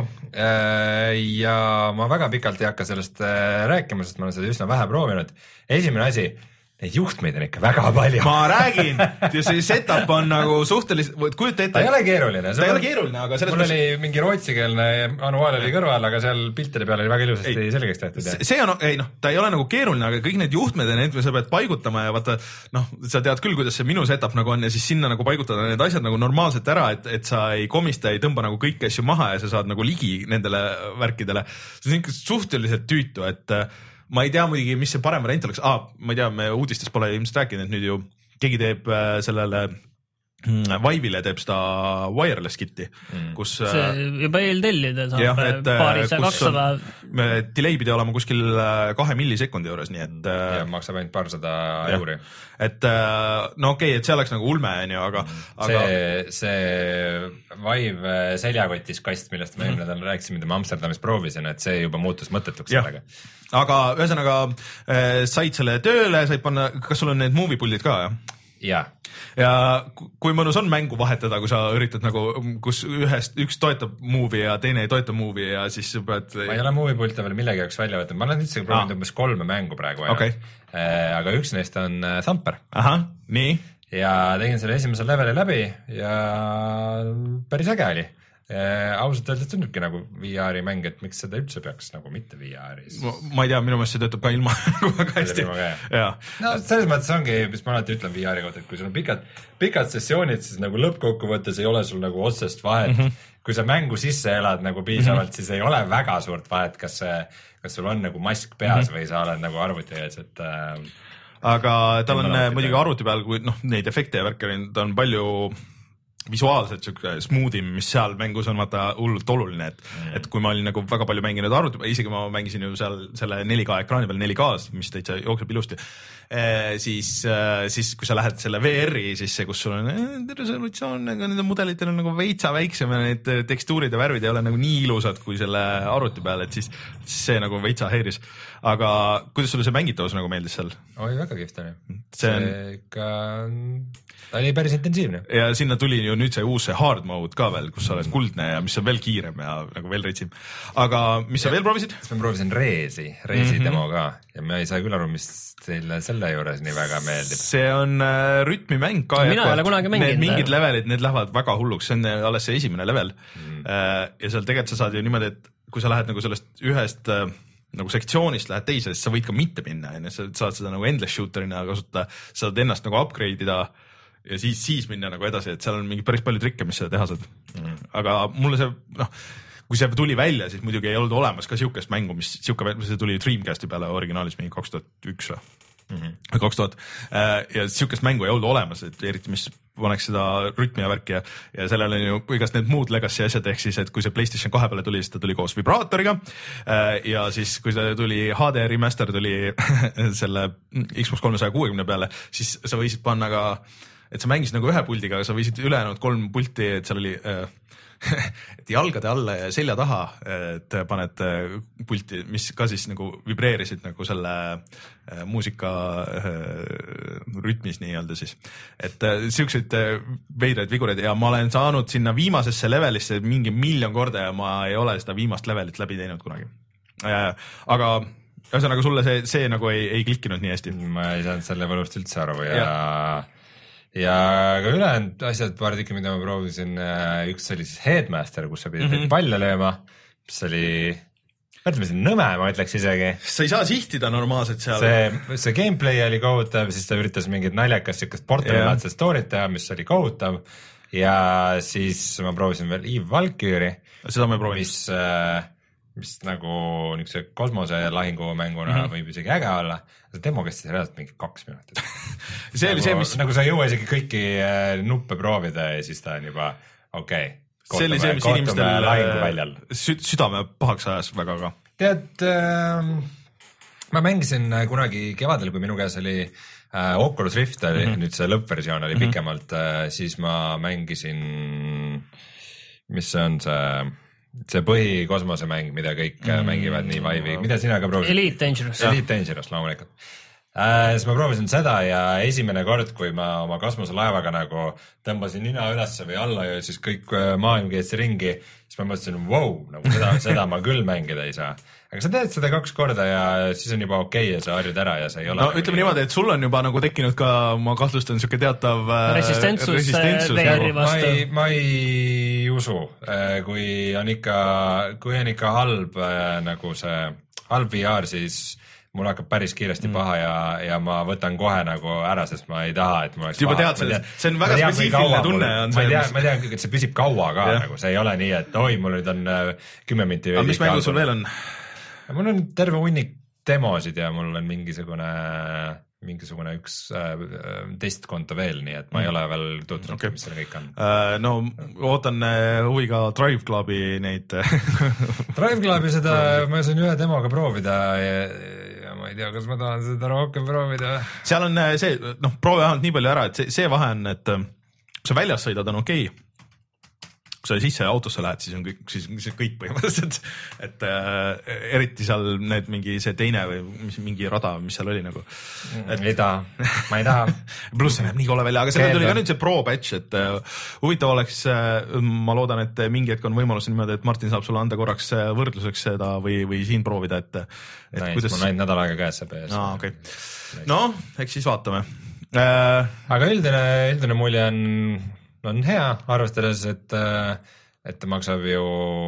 ja ma väga pikalt ei hakka sellest rääkima, sest ma olen seda üsna vähe proovinud. Esimene asi, neid juhtmeid on ikka väga palju. Ma räägin, ja see setup on nagu suhteliselt, kujuta ette. Ta ei ole keeruline. Ta ei ole keeruline, aga selles mul oli mingi rootsikeelne manuaal oli kõrval, aga seal piltide peal oli väga ilusasti ei, selgeks tehtud. Ja. See on, ei noh, ta ei ole nagu keeruline, aga kõik need juhtmed ja need sa pead paigutama ja vaata, noh, sa tead küll, kuidas see minu setup nagu on ja siis sinna nagu paigutada need asjad nagu normaalselt ära, et, et sa ei komista, ei tõmba nagu kõiki asju maha ja sa saad nagu ligi nendele värkidele. See on ikka suhteliselt tüütu, et ma ei tea muidugi, mis see parem variant oleks. Ah, ma ei tea, me uudistes pole ilmselt rääkinud, et nüüd ju keegi teeb sellele Vive'ile teeb seda wireless kit'i, mm. kus see juba eeltellida saab jah, et, paaris ja kakssada. Delay pidi olema kuskil kahe millisekundi juures, nii et ja maksab ainult paarsada euri. Et no okei, okay, et see oleks nagu ulme, on ju, aga, aga... See, see Vive seljakotis kast, millest me eelmine nädal rääkisime, mida ma Amsterdamis proovisin, et see juba muutus mõttetuks sellega. Aga ühesõnaga said selle tööle, said panna, kas sul on need movie puldid ka, jah? Ja. ja kui mõnus on mängu vahetada, kui sa üritad nagu, kus ühest, üks toetab movie ja teine ei toeta movie ja siis pead... Ma ei ole movie pulte veel millegi jaoks välja võtnud, ma olen üldse proovinud umbes kolme mängu praegu okay. aga üks neist on Thumper. Ahah, nii. Ja tegin selle esimesel leveli läbi ja päris äge oli. Ausalt öeldes tunnebki nagu V R-i mäng, et miks seda üldse peaks nagu mitte V R-is. Ma ei tea, minu meelest see töötab ka ilma väga hästi. No selles mõttes ongi, mis ma alati ütlen V R-i kohta, et kui sul on pikad, pikad sessioonid, siis nagu lõppkokkuvõttes ei ole sul nagu otsest vahet. Mm -hmm. Kui sa mängu sisse elad nagu piisavalt, mm -hmm. siis ei ole väga suurt vahet, kas, see, kas sul on nagu mask peas mm -hmm. või sa oled nagu arvuti ees, et... aga tal on muidugi arvuti peal, kui noh, neid efekte ja värke, ta on palju visuaalselt siuke smoothim, mis seal mängus on vaata hullult oluline, et mm. et kui ma olin nagu väga palju mänginud arvuti, isegi ma mängisin ju seal selle neli K ekraani peal neli K-s, mis täitsa jookseb ilusti, e, siis, siis kui sa lähed selle V R-i sisse, kus sul on eh, resolutsioon, aga nende mudelitel on nagu veitsa väiksem ja need tekstuurid ja värvid ei ole nagu nii ilusad kui selle arvuti peal, et siis, siis see nagu veitsa häiris. Aga kuidas sulle see mängitavus nagu meeldis seal? Oi, väga kihvt oli. See on... ikka... ta oli päris intensiivne. Ja sinna tuli ju nüüd see uus see hard mode ka veel, kus sa oled kuldne ja mis on veel kiirem ja nagu veel reitsim. Aga mis sa ja, veel proovisid? Ma proovisin Reesi, Reesi mm -hmm. demo ka ja ma ei saa küll aru, mis teile selle juures nii väga meeldib. See on äh, rütmimäng ka. Mina ei ole kunagi mänginud. Mingid levelid, need lähevad väga hulluks, see on alles see esimene level mm. äh, ja seal tegelikult sa saad ju niimoodi, et kui sa lähed nagu sellest ühest äh, nagu sektsioonist lähed teise, siis sa võid ka mitte minna, sa saad seda nagu endless shooterina kasutada, saad ennast nagu upgrade ida ja siis, siis minna nagu edasi, et seal on mingi päris palju trikke, mis seda teha saad mm.. aga mulle see, noh, kui see tuli välja, siis muidugi ei olnud olemas ka siukest mängu, mis siuke, see tuli Dreamcasti peale originaalis mingi kaks tuhat üks või mm-hmm. kaks tuhat ja siukest mängu ei olnud olemas, et eriti mis paneks seda rütmi ja värki ja, ja sellel on ju igast need muud legacy asjad, ehk siis, et kui see PlayStation kahe peale tuli, siis ta tuli koos vibraatoriga ja siis, kui see tuli H D remaster tuli selle Xbox kolmesaja kuuekümne peale, siis sa võisid panna ka, et sa mängisid nagu ühe puldiga, aga sa võisid ülejäänud kolm pulti, et seal oli äh, et jalgade alla ja selja taha, et paned pulti, mis ka siis nagu vibreerisid nagu selle äh, muusika äh, rütmis nii-öelda siis. Et äh, siukseid äh, veidraid vigureid ja ma olen saanud sinna viimasesse levelisse mingi miljon korda ja ma ei ole seda viimast levelit läbi teinud kunagi äh,. Aga ühesõnaga sulle see, see nagu ei, ei klikkinud nii hästi. Ma ei saanud selle võlust üldse aru ja, ja... ja ka ülejäänud asjad, paar tükki, mida ma proovisin, üks oli siis Headmaster, kus sa pidid mm -hmm. palle lööma, mis oli, ütleme siin nõme, ma ütleks isegi. Sa ei saa sihtida normaalselt seal. See, see gameplay oli kohutav, siis ta üritas mingit naljakas siukest portalilaadset story't teha, mis oli kohutav ja siis ma proovisin veel Eve Valkyrie, seda ma ei proovinud. Mis mis nagu niisuguse kosmoselahingumänguna mm -hmm. võib isegi äge olla. See demo kestis reaalselt mingi kaks minutit. see nagu, oli see, mis... nagu sa ei jõua isegi kõiki nuppe proovida ja siis ta on juba okei okay,. see oli see, mis inimestel sü südame pahaks ajas väga ka. Tead äh,, ma mängisin kunagi kevadel, kui minu käes oli äh, Oculus Rift, oli, mm -hmm. nüüd see lõppversioon oli mm -hmm. pikemalt äh,, siis ma mängisin, mis see on see see põhikosmosemäng, mida kõik mm. mängivad nii Vive'i, mida sina ka proovisid? Elite Dangerous. Elite Dangerous, loomulikult. Äh, siis ma proovisin seda ja esimene kord, kui ma oma kosmoselaevaga nagu tõmbasin nina ülesse või alla ja siis kõik maailm käis ringi, siis ma mõtlesin, wow, nagu seda, seda ma küll mängida ei saa. Aga sa teed seda kaks korda ja siis on juba okei okay ja sa harjud ära ja sa ei ole... No ütleme niimoodi, et sul on juba nagu tekkinud ka, ma kahtlustan, niisugune teatav resistentsus, resistentsus V R-i vastu. Ma ei, ma ei usu, kui on ikka, kui on ikka halb nagu see halb V R, siis mul hakkab päris kiiresti mm. paha ja, ja ma võtan kohe nagu ära, sest ma ei taha, et mul oleks juba tead, see, see on väga spetsiifiline tunne. On ma, tean, ma tean, et see püsib kaua ka, nagu see ei ole nii, et oi, mul nüüd on kümme minti. Aga mis mängud sul veel on? Mul on terve hunnik demosid ja mul on mingisugune, mingisugune üks äh, teist konto veel, nii et ma mm. ei ole veel tutvunud okay., mis seal kõik on. Uh, no ootan huviga Drive Clubi neid Drive Clubi seda ma sain ühe demoga proovida ja, ja ma ei tea, kas ma tahan seda rohkem proovida. Seal on see, noh, proovi vähemalt nii palju ära, et see, see vahe on, et kui sa väljas sõidad, on okei okay. Kui sa sisse autosse lähed, siis on kõik, siis, siis kõik põhimõtteliselt, et äh, eriti seal need mingi see teine või mis, mingi rada, mis seal oli nagu. Et... ei taha, ma ei taha. Pluss see näeb nii kole välja, aga selle tuli ka nüüd see pro patch, et äh, huvitav oleks äh,, ma loodan, et mingi hetk on võimalus niimoodi, et Martin saab sulle anda korraks võrdluseks seda või, või siin proovida, et, et nice, kuidas... mul ainult nädal aega käes saab ees. Aa, okei. Okay. No, eks siis vaatame. Äh... aga üldine, üldine mulje on... on hea, arvestades, et, et ta maksab ju,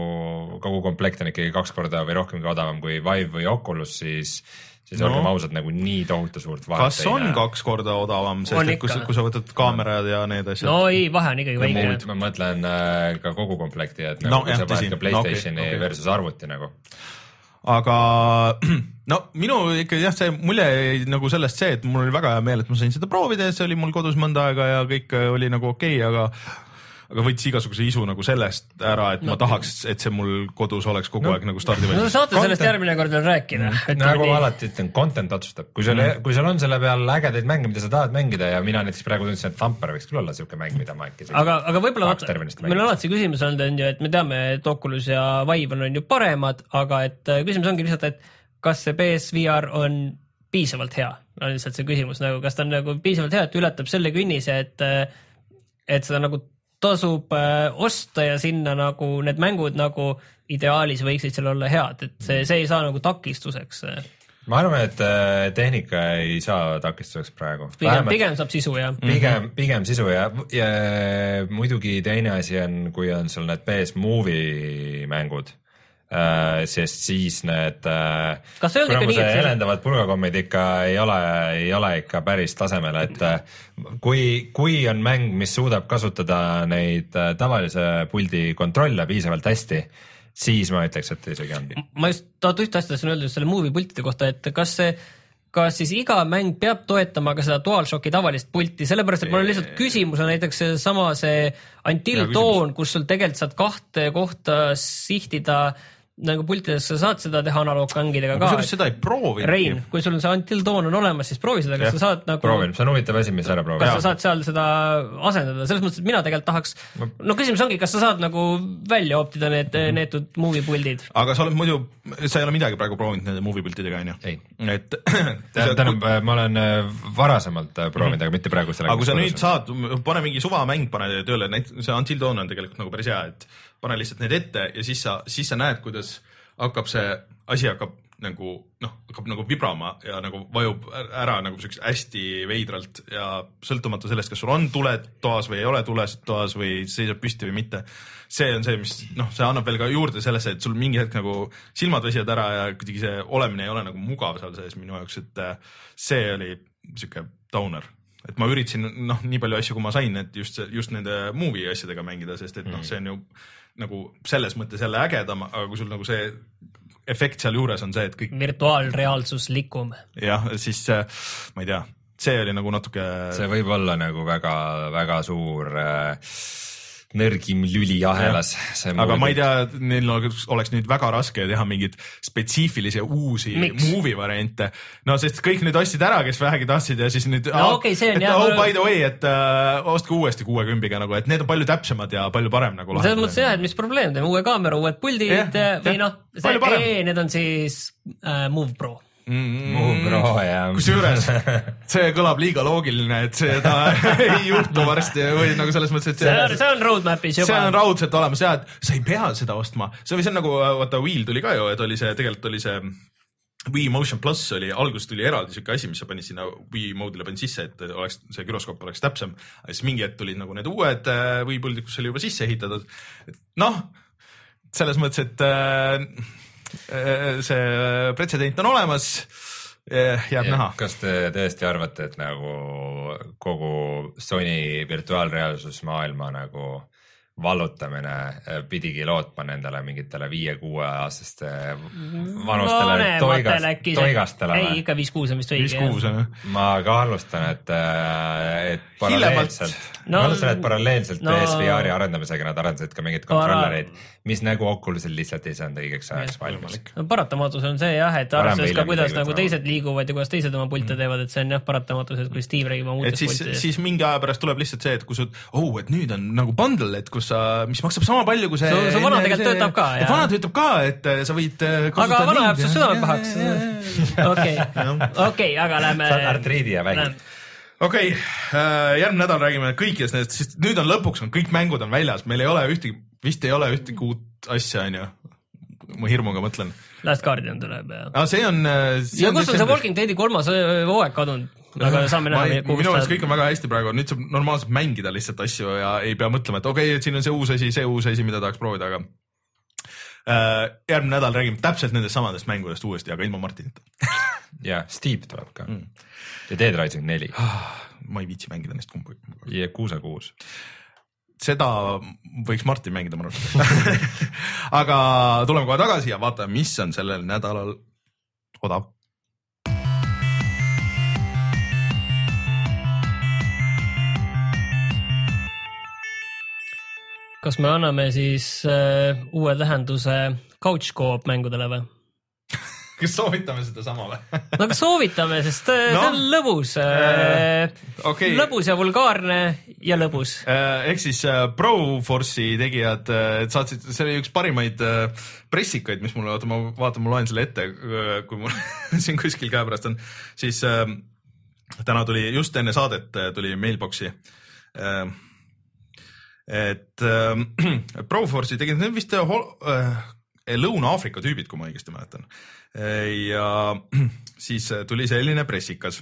kogu komplekt on ikkagi kaks korda või rohkemgi odavam kui Vive või Oculus, siis, siis no. olgem ausad, nagu nii tohutu suurt vahet. Kas on teine. kaks korda odavam, sest et kui, kui sa võtad kaamerad ja need asjad? No ei, vahe on ikkagi väike. Ma mõtlen äh, ka kogu komplekti, et nagu no, jah, sa paned ka PlayStationi no, okay, okay. versus arvuti nagu. aga no minu ikka jah, see mulje jäi nagu sellest see, et mul oli väga hea meel, et ma sain seda proovida ja see oli mul kodus mõnda aega ja kõik oli nagu okei okay,, aga aga võttis igasuguse isu nagu sellest ära, et no, ma tahaks, et see mul kodus oleks kogu no, aeg nagu stardivalmis. No saate content, sellest järgmine kord veel rääkida. Nagu ma alati ütlen, content otsustab. Kui sul, mm. kui sul on selle peal ägedaid mänge, mida sa tahad mängida ja mina näiteks praegu tundsin, et Thumper võiks küll olla siuke mäng, mida ma äkki aga, aga võib-olla vaata, meil on alati küsimus olnud, on ju, et me teame, et Oculus ja Vive on, on ju paremad, aga et küsimus ongi lihtsalt, et kas see P S V R on piisavalt hea? On lihtsalt see küsimus, nagu, kas ta on nagu piisavalt hea, et ületab selle künnise, et, et seda nagu tasub äh, osta ja sinna nagu need mängud nagu ideaalis võiksid seal olla head, et see, see ei saa nagu takistuseks. Ma arvan, et äh, tehnika ei saa takistuseks praegu. Pigem, pigem saab sisu ja. Pigem, pigem sisu ja, ja muidugi teine asi on, kui on sul need P S Movie mängud, äh, sest siis need äh, kas see on ikka nii, et helendavad pulgakommid ikka ei ole, ei ole ikka päris tasemel, et äh, kui, kui on mäng, mis suudab kasutada neid äh, tavalise puldi kontrolle piisavalt hästi, siis ma ütleks, et isegi on. Ma just tahan ühte asja siin öelda selle movie pultide kohta, et kas see kas siis iga mäng peab toetama ka seda DualShocki tavalist pulti, sellepärast, et mul on lihtsalt küsimus on näiteks see sama see Until Dawn, kus sul tegelikult saad kahte kohta sihtida nagu pultides sa saad seda teha analoogmängidega ka. Kui seda ei proovi. Rein, kui sul on see Until Dawn on olemas, siis proovi seda, kas ja, sa saad nagu... Proovin, see on huvitav asi, mis ära proovi. Kas ja. sa saad seal seda asendada? Selles mõttes, et mina tegelikult tahaks... No küsimus ongi, kas sa saad nagu välja optida need mm-hmm. neetud movie puldid? Aga sa oled muidu... Sa ei ole midagi praegu proovinud nende movie pultidega, on ju? Ei. Et... Tähendab, ma olen varasemalt proovinud, mm-hmm. aga mitte praegu sellega. Aga kui sa nüüd saad, pane mingi suvamäng, pane tööle, see Until Dawn on tegelikult nagu päris hea, et pane lihtsalt need ette ja siis sa, siis sa näed, kuidas hakkab see asi hakkab nagu, noh, hakkab nagu vibrama ja nagu vajub ära nagu selleks hästi veidralt ja sõltumata sellest, kas sul on tuled toas või ei ole tulesid toas või seisab püsti või mitte. See on see, mis, noh, see annab veel ka juurde sellesse, et sul mingi hetk nagu silmad väsivad ära ja kuidagi see olemine ei ole nagu mugav seal sees minu jaoks, et see oli siuke downer. Et ma üritasin, noh, nii palju asju, kui ma sain, et just, just nende movie asjadega mängida, sest et noh, see on ju nagu selles mõttes jälle ägedam, aga kui sul nagu see efekt seal juures on see, et kõik... Virtuaalreaalsus likum. Jah, siis ma ei tea, see oli nagu natuke... See võib olla nagu väga, väga suur... Äh... nõrgim lüli ahelas. Aga ma ei tea, neil oleks nüüd väga raske teha mingid spetsiifilisi uusi Miks? movie variante. No sest kõik nüüd ostsid ära, kes vähegi tahtsid ja siis nüüd no, okay, see on, et, jah, oh by the way, et uh, ostke uuesti kuuekümbiga nagu, et need on palju täpsemad ja palju parem nagu lahendada. Selles mõttes jah, et mis probleem, teeme uue kaamera, uued puldid yeah, või noh, need on siis uh, Move Pro. Mm-hmm. Bro, kusjuures see kõlab liiga loogiline, et seda ei juhtu varsti või nagu selles mõttes, et see, see, see on roadmapis juba. See on raudselt olemas ja, et sa ei pea seda ostma. See või see on nagu, vaata Wheel tuli ka ju, et oli see, tegelikult oli see Wii Motion Plus oli, alguses tuli eraldi siuke asi, mis sa panid sinna Wii mode'ile panid sisse, et oleks, see gyroskoop oleks täpsem. Siis mingi hetk tulid nagu need uued Wii puldid, kus oli juba sisse ehitatud. Noh, selles mõttes, et äh, see pretsedent on olemas, jääb ja, näha. Kas te tõesti arvate, et nagu kogu Sony virtuaalreaalsusmaailma nagu vallutamine pidigi lootma nendele mingitele viie-kuue aastaste vanustele toigast, toigastele? Ei, ikka viis-kuus on vist õige. Ma kahlustan, et, et paralleelselt, no, ma kahlustan, et paralleelselt no, P S V R-i arendamisega nad arendasid ka mingid kontrollereid, mis nagu Oculusel lihtsalt ei saanud õigeks ajaks valmis. No, paratamatus on see jah, et arvestades ka kuidas nagu teised liiguvad ja kuidas teised oma pilte teevad, et see on jah paratamatus, et kui Steve räägib oma muutest siis, piltidest. Siis mingi aja pärast tuleb lihtsalt see, et kui sa, oh, et nüüd on nagu bundle, et kus sa, mis maksab sama palju kui see... Su, su vana tegelikult see, töötab ka, jah. Vana töötab ka, et sa võid kasutada... Aga vana jääb su südame pahaks. Okei, okei, aga lähme... Sa on artriidi ja vägi. Okei, järgmine nädal räägime kõikidest nendest, sest nüüd on lõpuks, on kõik mängud on väljas, meil ei ole ühtegi, vist ei ole ühtegi uut asja, on ju. Ma hirmuga mõtlen. Last Guardian tuleb, jah. Ah, see on... See ja kus on see Walking Deadi kolmas hooaeg kadunud? Aga saame näha. Minu meelest kõik on väga hästi praegu, nüüd saab normaalselt mängida lihtsalt asju ja ei pea mõtlema, et okei, okay, et siin on see uus asi, see uus asi, mida tahaks proovida, aga äh, järgmine nädal räägime täpselt nendest samadest mängudest uuesti, aga ilma Martinita. ja, Steep tuleb ka. Mm. Ja Dead Rising neli. Ma ei viitsi mängida neist kumbu. Ja kuus kuus. seda võiks Martin mängida, ma arvan. Aga tuleme kohe tagasi ja vaatame, mis on sellel nädalal odav. Kas me anname siis uh, uue tähenduse couch co-op mängudele või? Kas soovitame seda sama või? No kas soovitame, sest uh, no. see on lõbus. Uh, okay. Lõbus ja vulgaarne ja lõbus. Uh, ehk siis uh, Broforce'i tegijad uh, saatsid, see oli üks parimaid uh, pressikaid, mis mulle, oota, ma vaatan, ma loen selle ette, uh, kui mul siin kuskil käepärast on. Siis uh, täna tuli, just enne saadet uh, tuli mailboxi uh, et äh, Broforce'i tegid, need vist äh, Lõuna-Aafrika tüübid, kui ma õigesti mäletan. Ja siis tuli selline pressikas.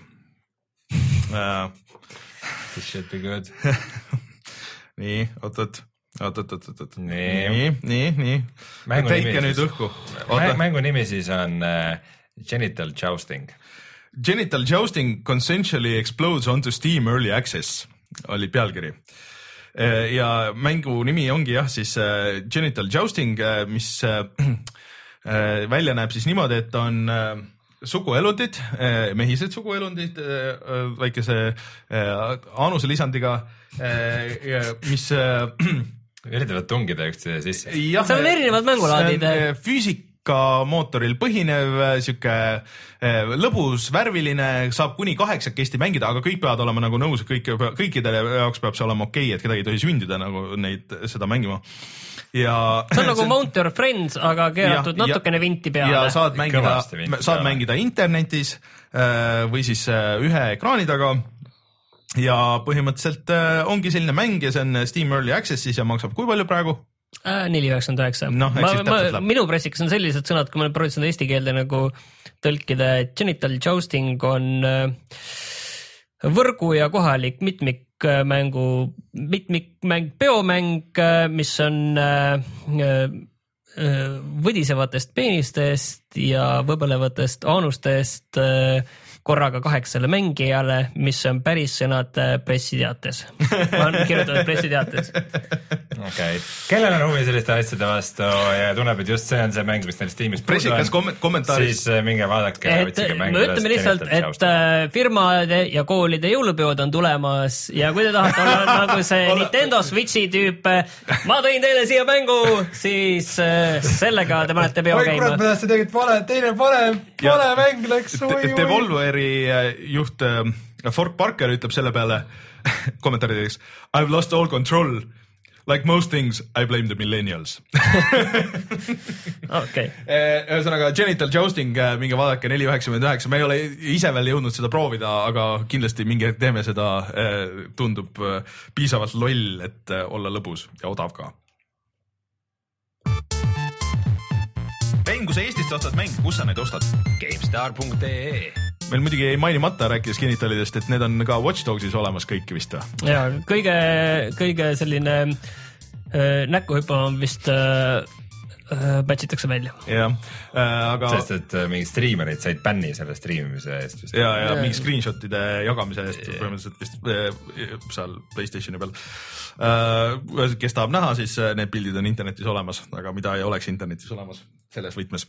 This should be good. nii, oot-oot, oot-oot-oot-oot. Nii, nii, nii. Teike nüüd õhku. Mängu nimi siis on uh, Genital Jousting. Genital Jousting consensually explodes onto Steam Early Access oli pealkiri. Ja mängu nimi ongi jah siis äh, Genital Jousting, äh, mis äh, äh, välja näeb siis niimoodi, et on äh, suguelundid, äh, mehised suguelundid äh, väikese äh, aanuse lisandiga, äh, mis äh, üritavad tungida üksteise sisse. Seal on erinevad mängulaadid. Füüsik ka mootoril põhinev, siuke lõbus, värviline, saab kuni kaheksakesti mängida, aga kõik peavad olema nagu nõus, kõik, kõikidele jaoks peab see olema okei, et kedagi ei tohi sündida nagu neid, seda mängima. Ja see on nagu Mount Your Friends, aga keeratud ja, natukene ja, vinti peale. Ja saad mängida, saad mängida internetis või siis ühe ekraani taga. Ja põhimõtteliselt ongi selline mäng ja see on Steam Early Accessis ja maksab kui palju praegu? neli üheksakümmend üheksa. No, minu pressikas on sellised sõnad, kui ma proovisin seda eesti keelde nagu tõlkida, et genital jousting on võrgu ja kohalik mitmikmängu, mitmikmäng, peomäng, mis on võdisevatest peenistest ja võbelevatest aanustest korraga kaheksale mängijale, mis on päris sõnad pressiteates. Ma olen kirjutanud pressiteates. Okay. Kellel on huvi selliste asjade vastu ja tunneb, et just see on see mäng, mis neil Steamis pressikas kom kommentaaris. Siis minge vaadake. Me ütleme lihtsalt, et firmade ja koolide jõulupeod on tulemas ja kui te tahate olla nagu see Nintendo Switchi tüüp, ma tõin teile siia mängu, siis sellega te panete peo käima. Oi kurat, ma tahtsin tegid vale, teine vale, vale mäng läks. Devolveri juht Fort Parker ütleb selle peale kommentaarideks I've lost all control. Like most things, I blame the millennials. Okay. Ühesõnaga, Genital Jousting, minge vaadake neli üheksakümmend üheksa, me ei ole ise veel jõudnud seda proovida, aga kindlasti mingi teeme seda, tundub piisavalt loll, et olla lõbus ja odav ka. Rein, kui sa Eestist ostad mäng, kus sa neid ostad? GameStar punkt ee Meil muidugi ei mainimata rääkides genitalidest, et need on ka Watch Dogsis olemas kõiki vist või? Ja kõige, kõige selline äh, näkuhüpa on vist äh, patchitakse välja. Jah, aga... Sest, et mingi striimerid said bänni selle striimimise eest. Ja, ja mingi screenshotide jagamise eest põhimõtteliselt vist seal PlayStationi peal. Kes tahab näha, siis need pildid on internetis olemas, aga mida ei oleks internetis olemas selles võtmes.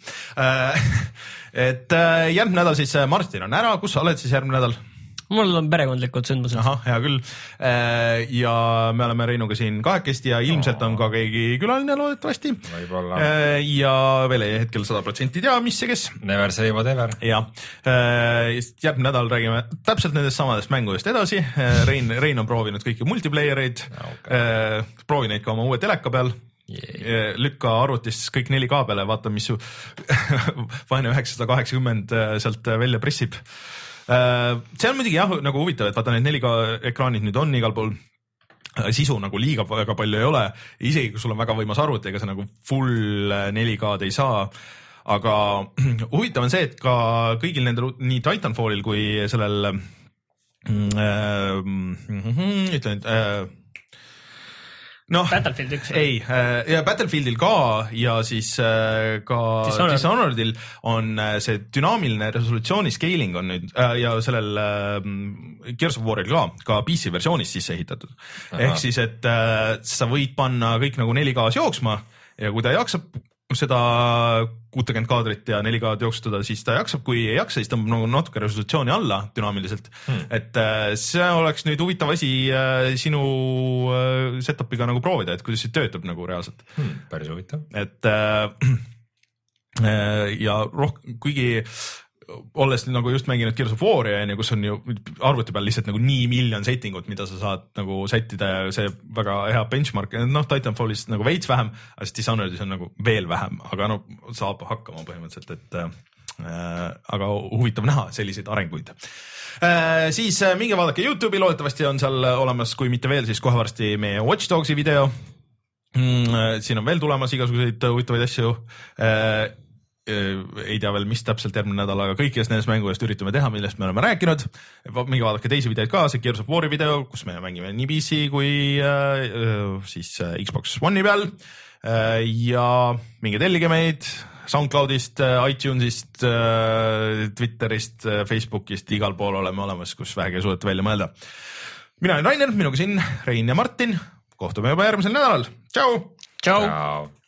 Et järgmine nädal siis Martin on ära, kus sa oled siis järgmine nädal? Mul on perekondlikud sündmused. Aha, hea küll. Ja me oleme Reinuga siin kahekesti ja ilmselt on ka keegi külaline loodetavasti. Võibolla. Ja veel ei hetkel sada protsenti tea, mis ja kes. Never say whatever. Ja järgmine nädal räägime täpselt nendest samadest mängudest edasi. Rein, Rein on proovinud kõiki multiplayereid. Okay. Proovi neid ka oma uue teleka peal. Yeah. Lükka arvutist kõik neli K peale, vaata, mis su vaene üheksasada kaheksakümmend sealt välja pressib. See on muidugi jah, nagu huvitav, et vaata need neli K ekraanid nüüd on igal pool, sisu nagu liiga väga palju ei ole, isegi kui sul on väga võimas arvuti, ega see nagu full neli K-d ei saa, aga huvitav on see, et ka kõigil nendel, nii Titanfallil kui sellel äh, äh, ütlen, et äh, noh, Battlefield üks. ei, ja Battlefieldil ka ja siis ka Dishonored. Dishonoredil on see dünaamiline resolutsiooni scaling on nüüd ja sellel Gears of War'il ka, ka P C versioonis sisse ehitatud. Aha. Ehk siis, et sa võid panna kõik nagu neli K-s jooksma ja kui ta jaksab seda kuutekümmet kaadrit ja neli K-d jooksutada, siis ta jaksab, kui ei jaksa, siis tõmbab nagu natuke resolutsiooni alla dünaamiliselt. Hmm. Et see oleks nüüd huvitav asi sinu setup'iga nagu proovida, et kuidas see töötab nagu reaalselt. Hmm, päris huvitav. Et ja roh-, kuigi olles nagu just mänginud Gears of War'i, kus on ju arvuti peal lihtsalt nagu nii miljon settingut, mida sa saad nagu sättida ja see väga hea benchmark, noh Titanfallis nagu veits vähem, aga siis Dishonoredis on nagu veel vähem, aga no saab hakkama põhimõtteliselt, et äh, aga huvitav näha selliseid arenguid. Äh, siis äh, minge vaadake YouTube'i, loodetavasti on seal olemas, kui mitte veel, siis kohe varsti meie Watch Dogsi video. Mm, siin on veel tulemas igasuguseid huvitavaid asju. Äh, ei tea veel, mis täpselt järgmine nädal, aga kõikidest nendest mängudest üritame teha, millest me oleme rääkinud. Minge vaadake teisi videoid ka, see Gears of War'i video, kus me mängime nii P C kui äh, siis äh, Xbox One'i peal äh, ja minge tellige meid SoundCloudist, iTunesist, äh, Twitterist, äh, Facebookist, igal pool oleme olemas, kus vähegi suudate välja mõelda. Mina olen Rainer, minuga siin Rein ja Martin, kohtume juba järgmisel nädalal. Tšau! Tšau! Tšau.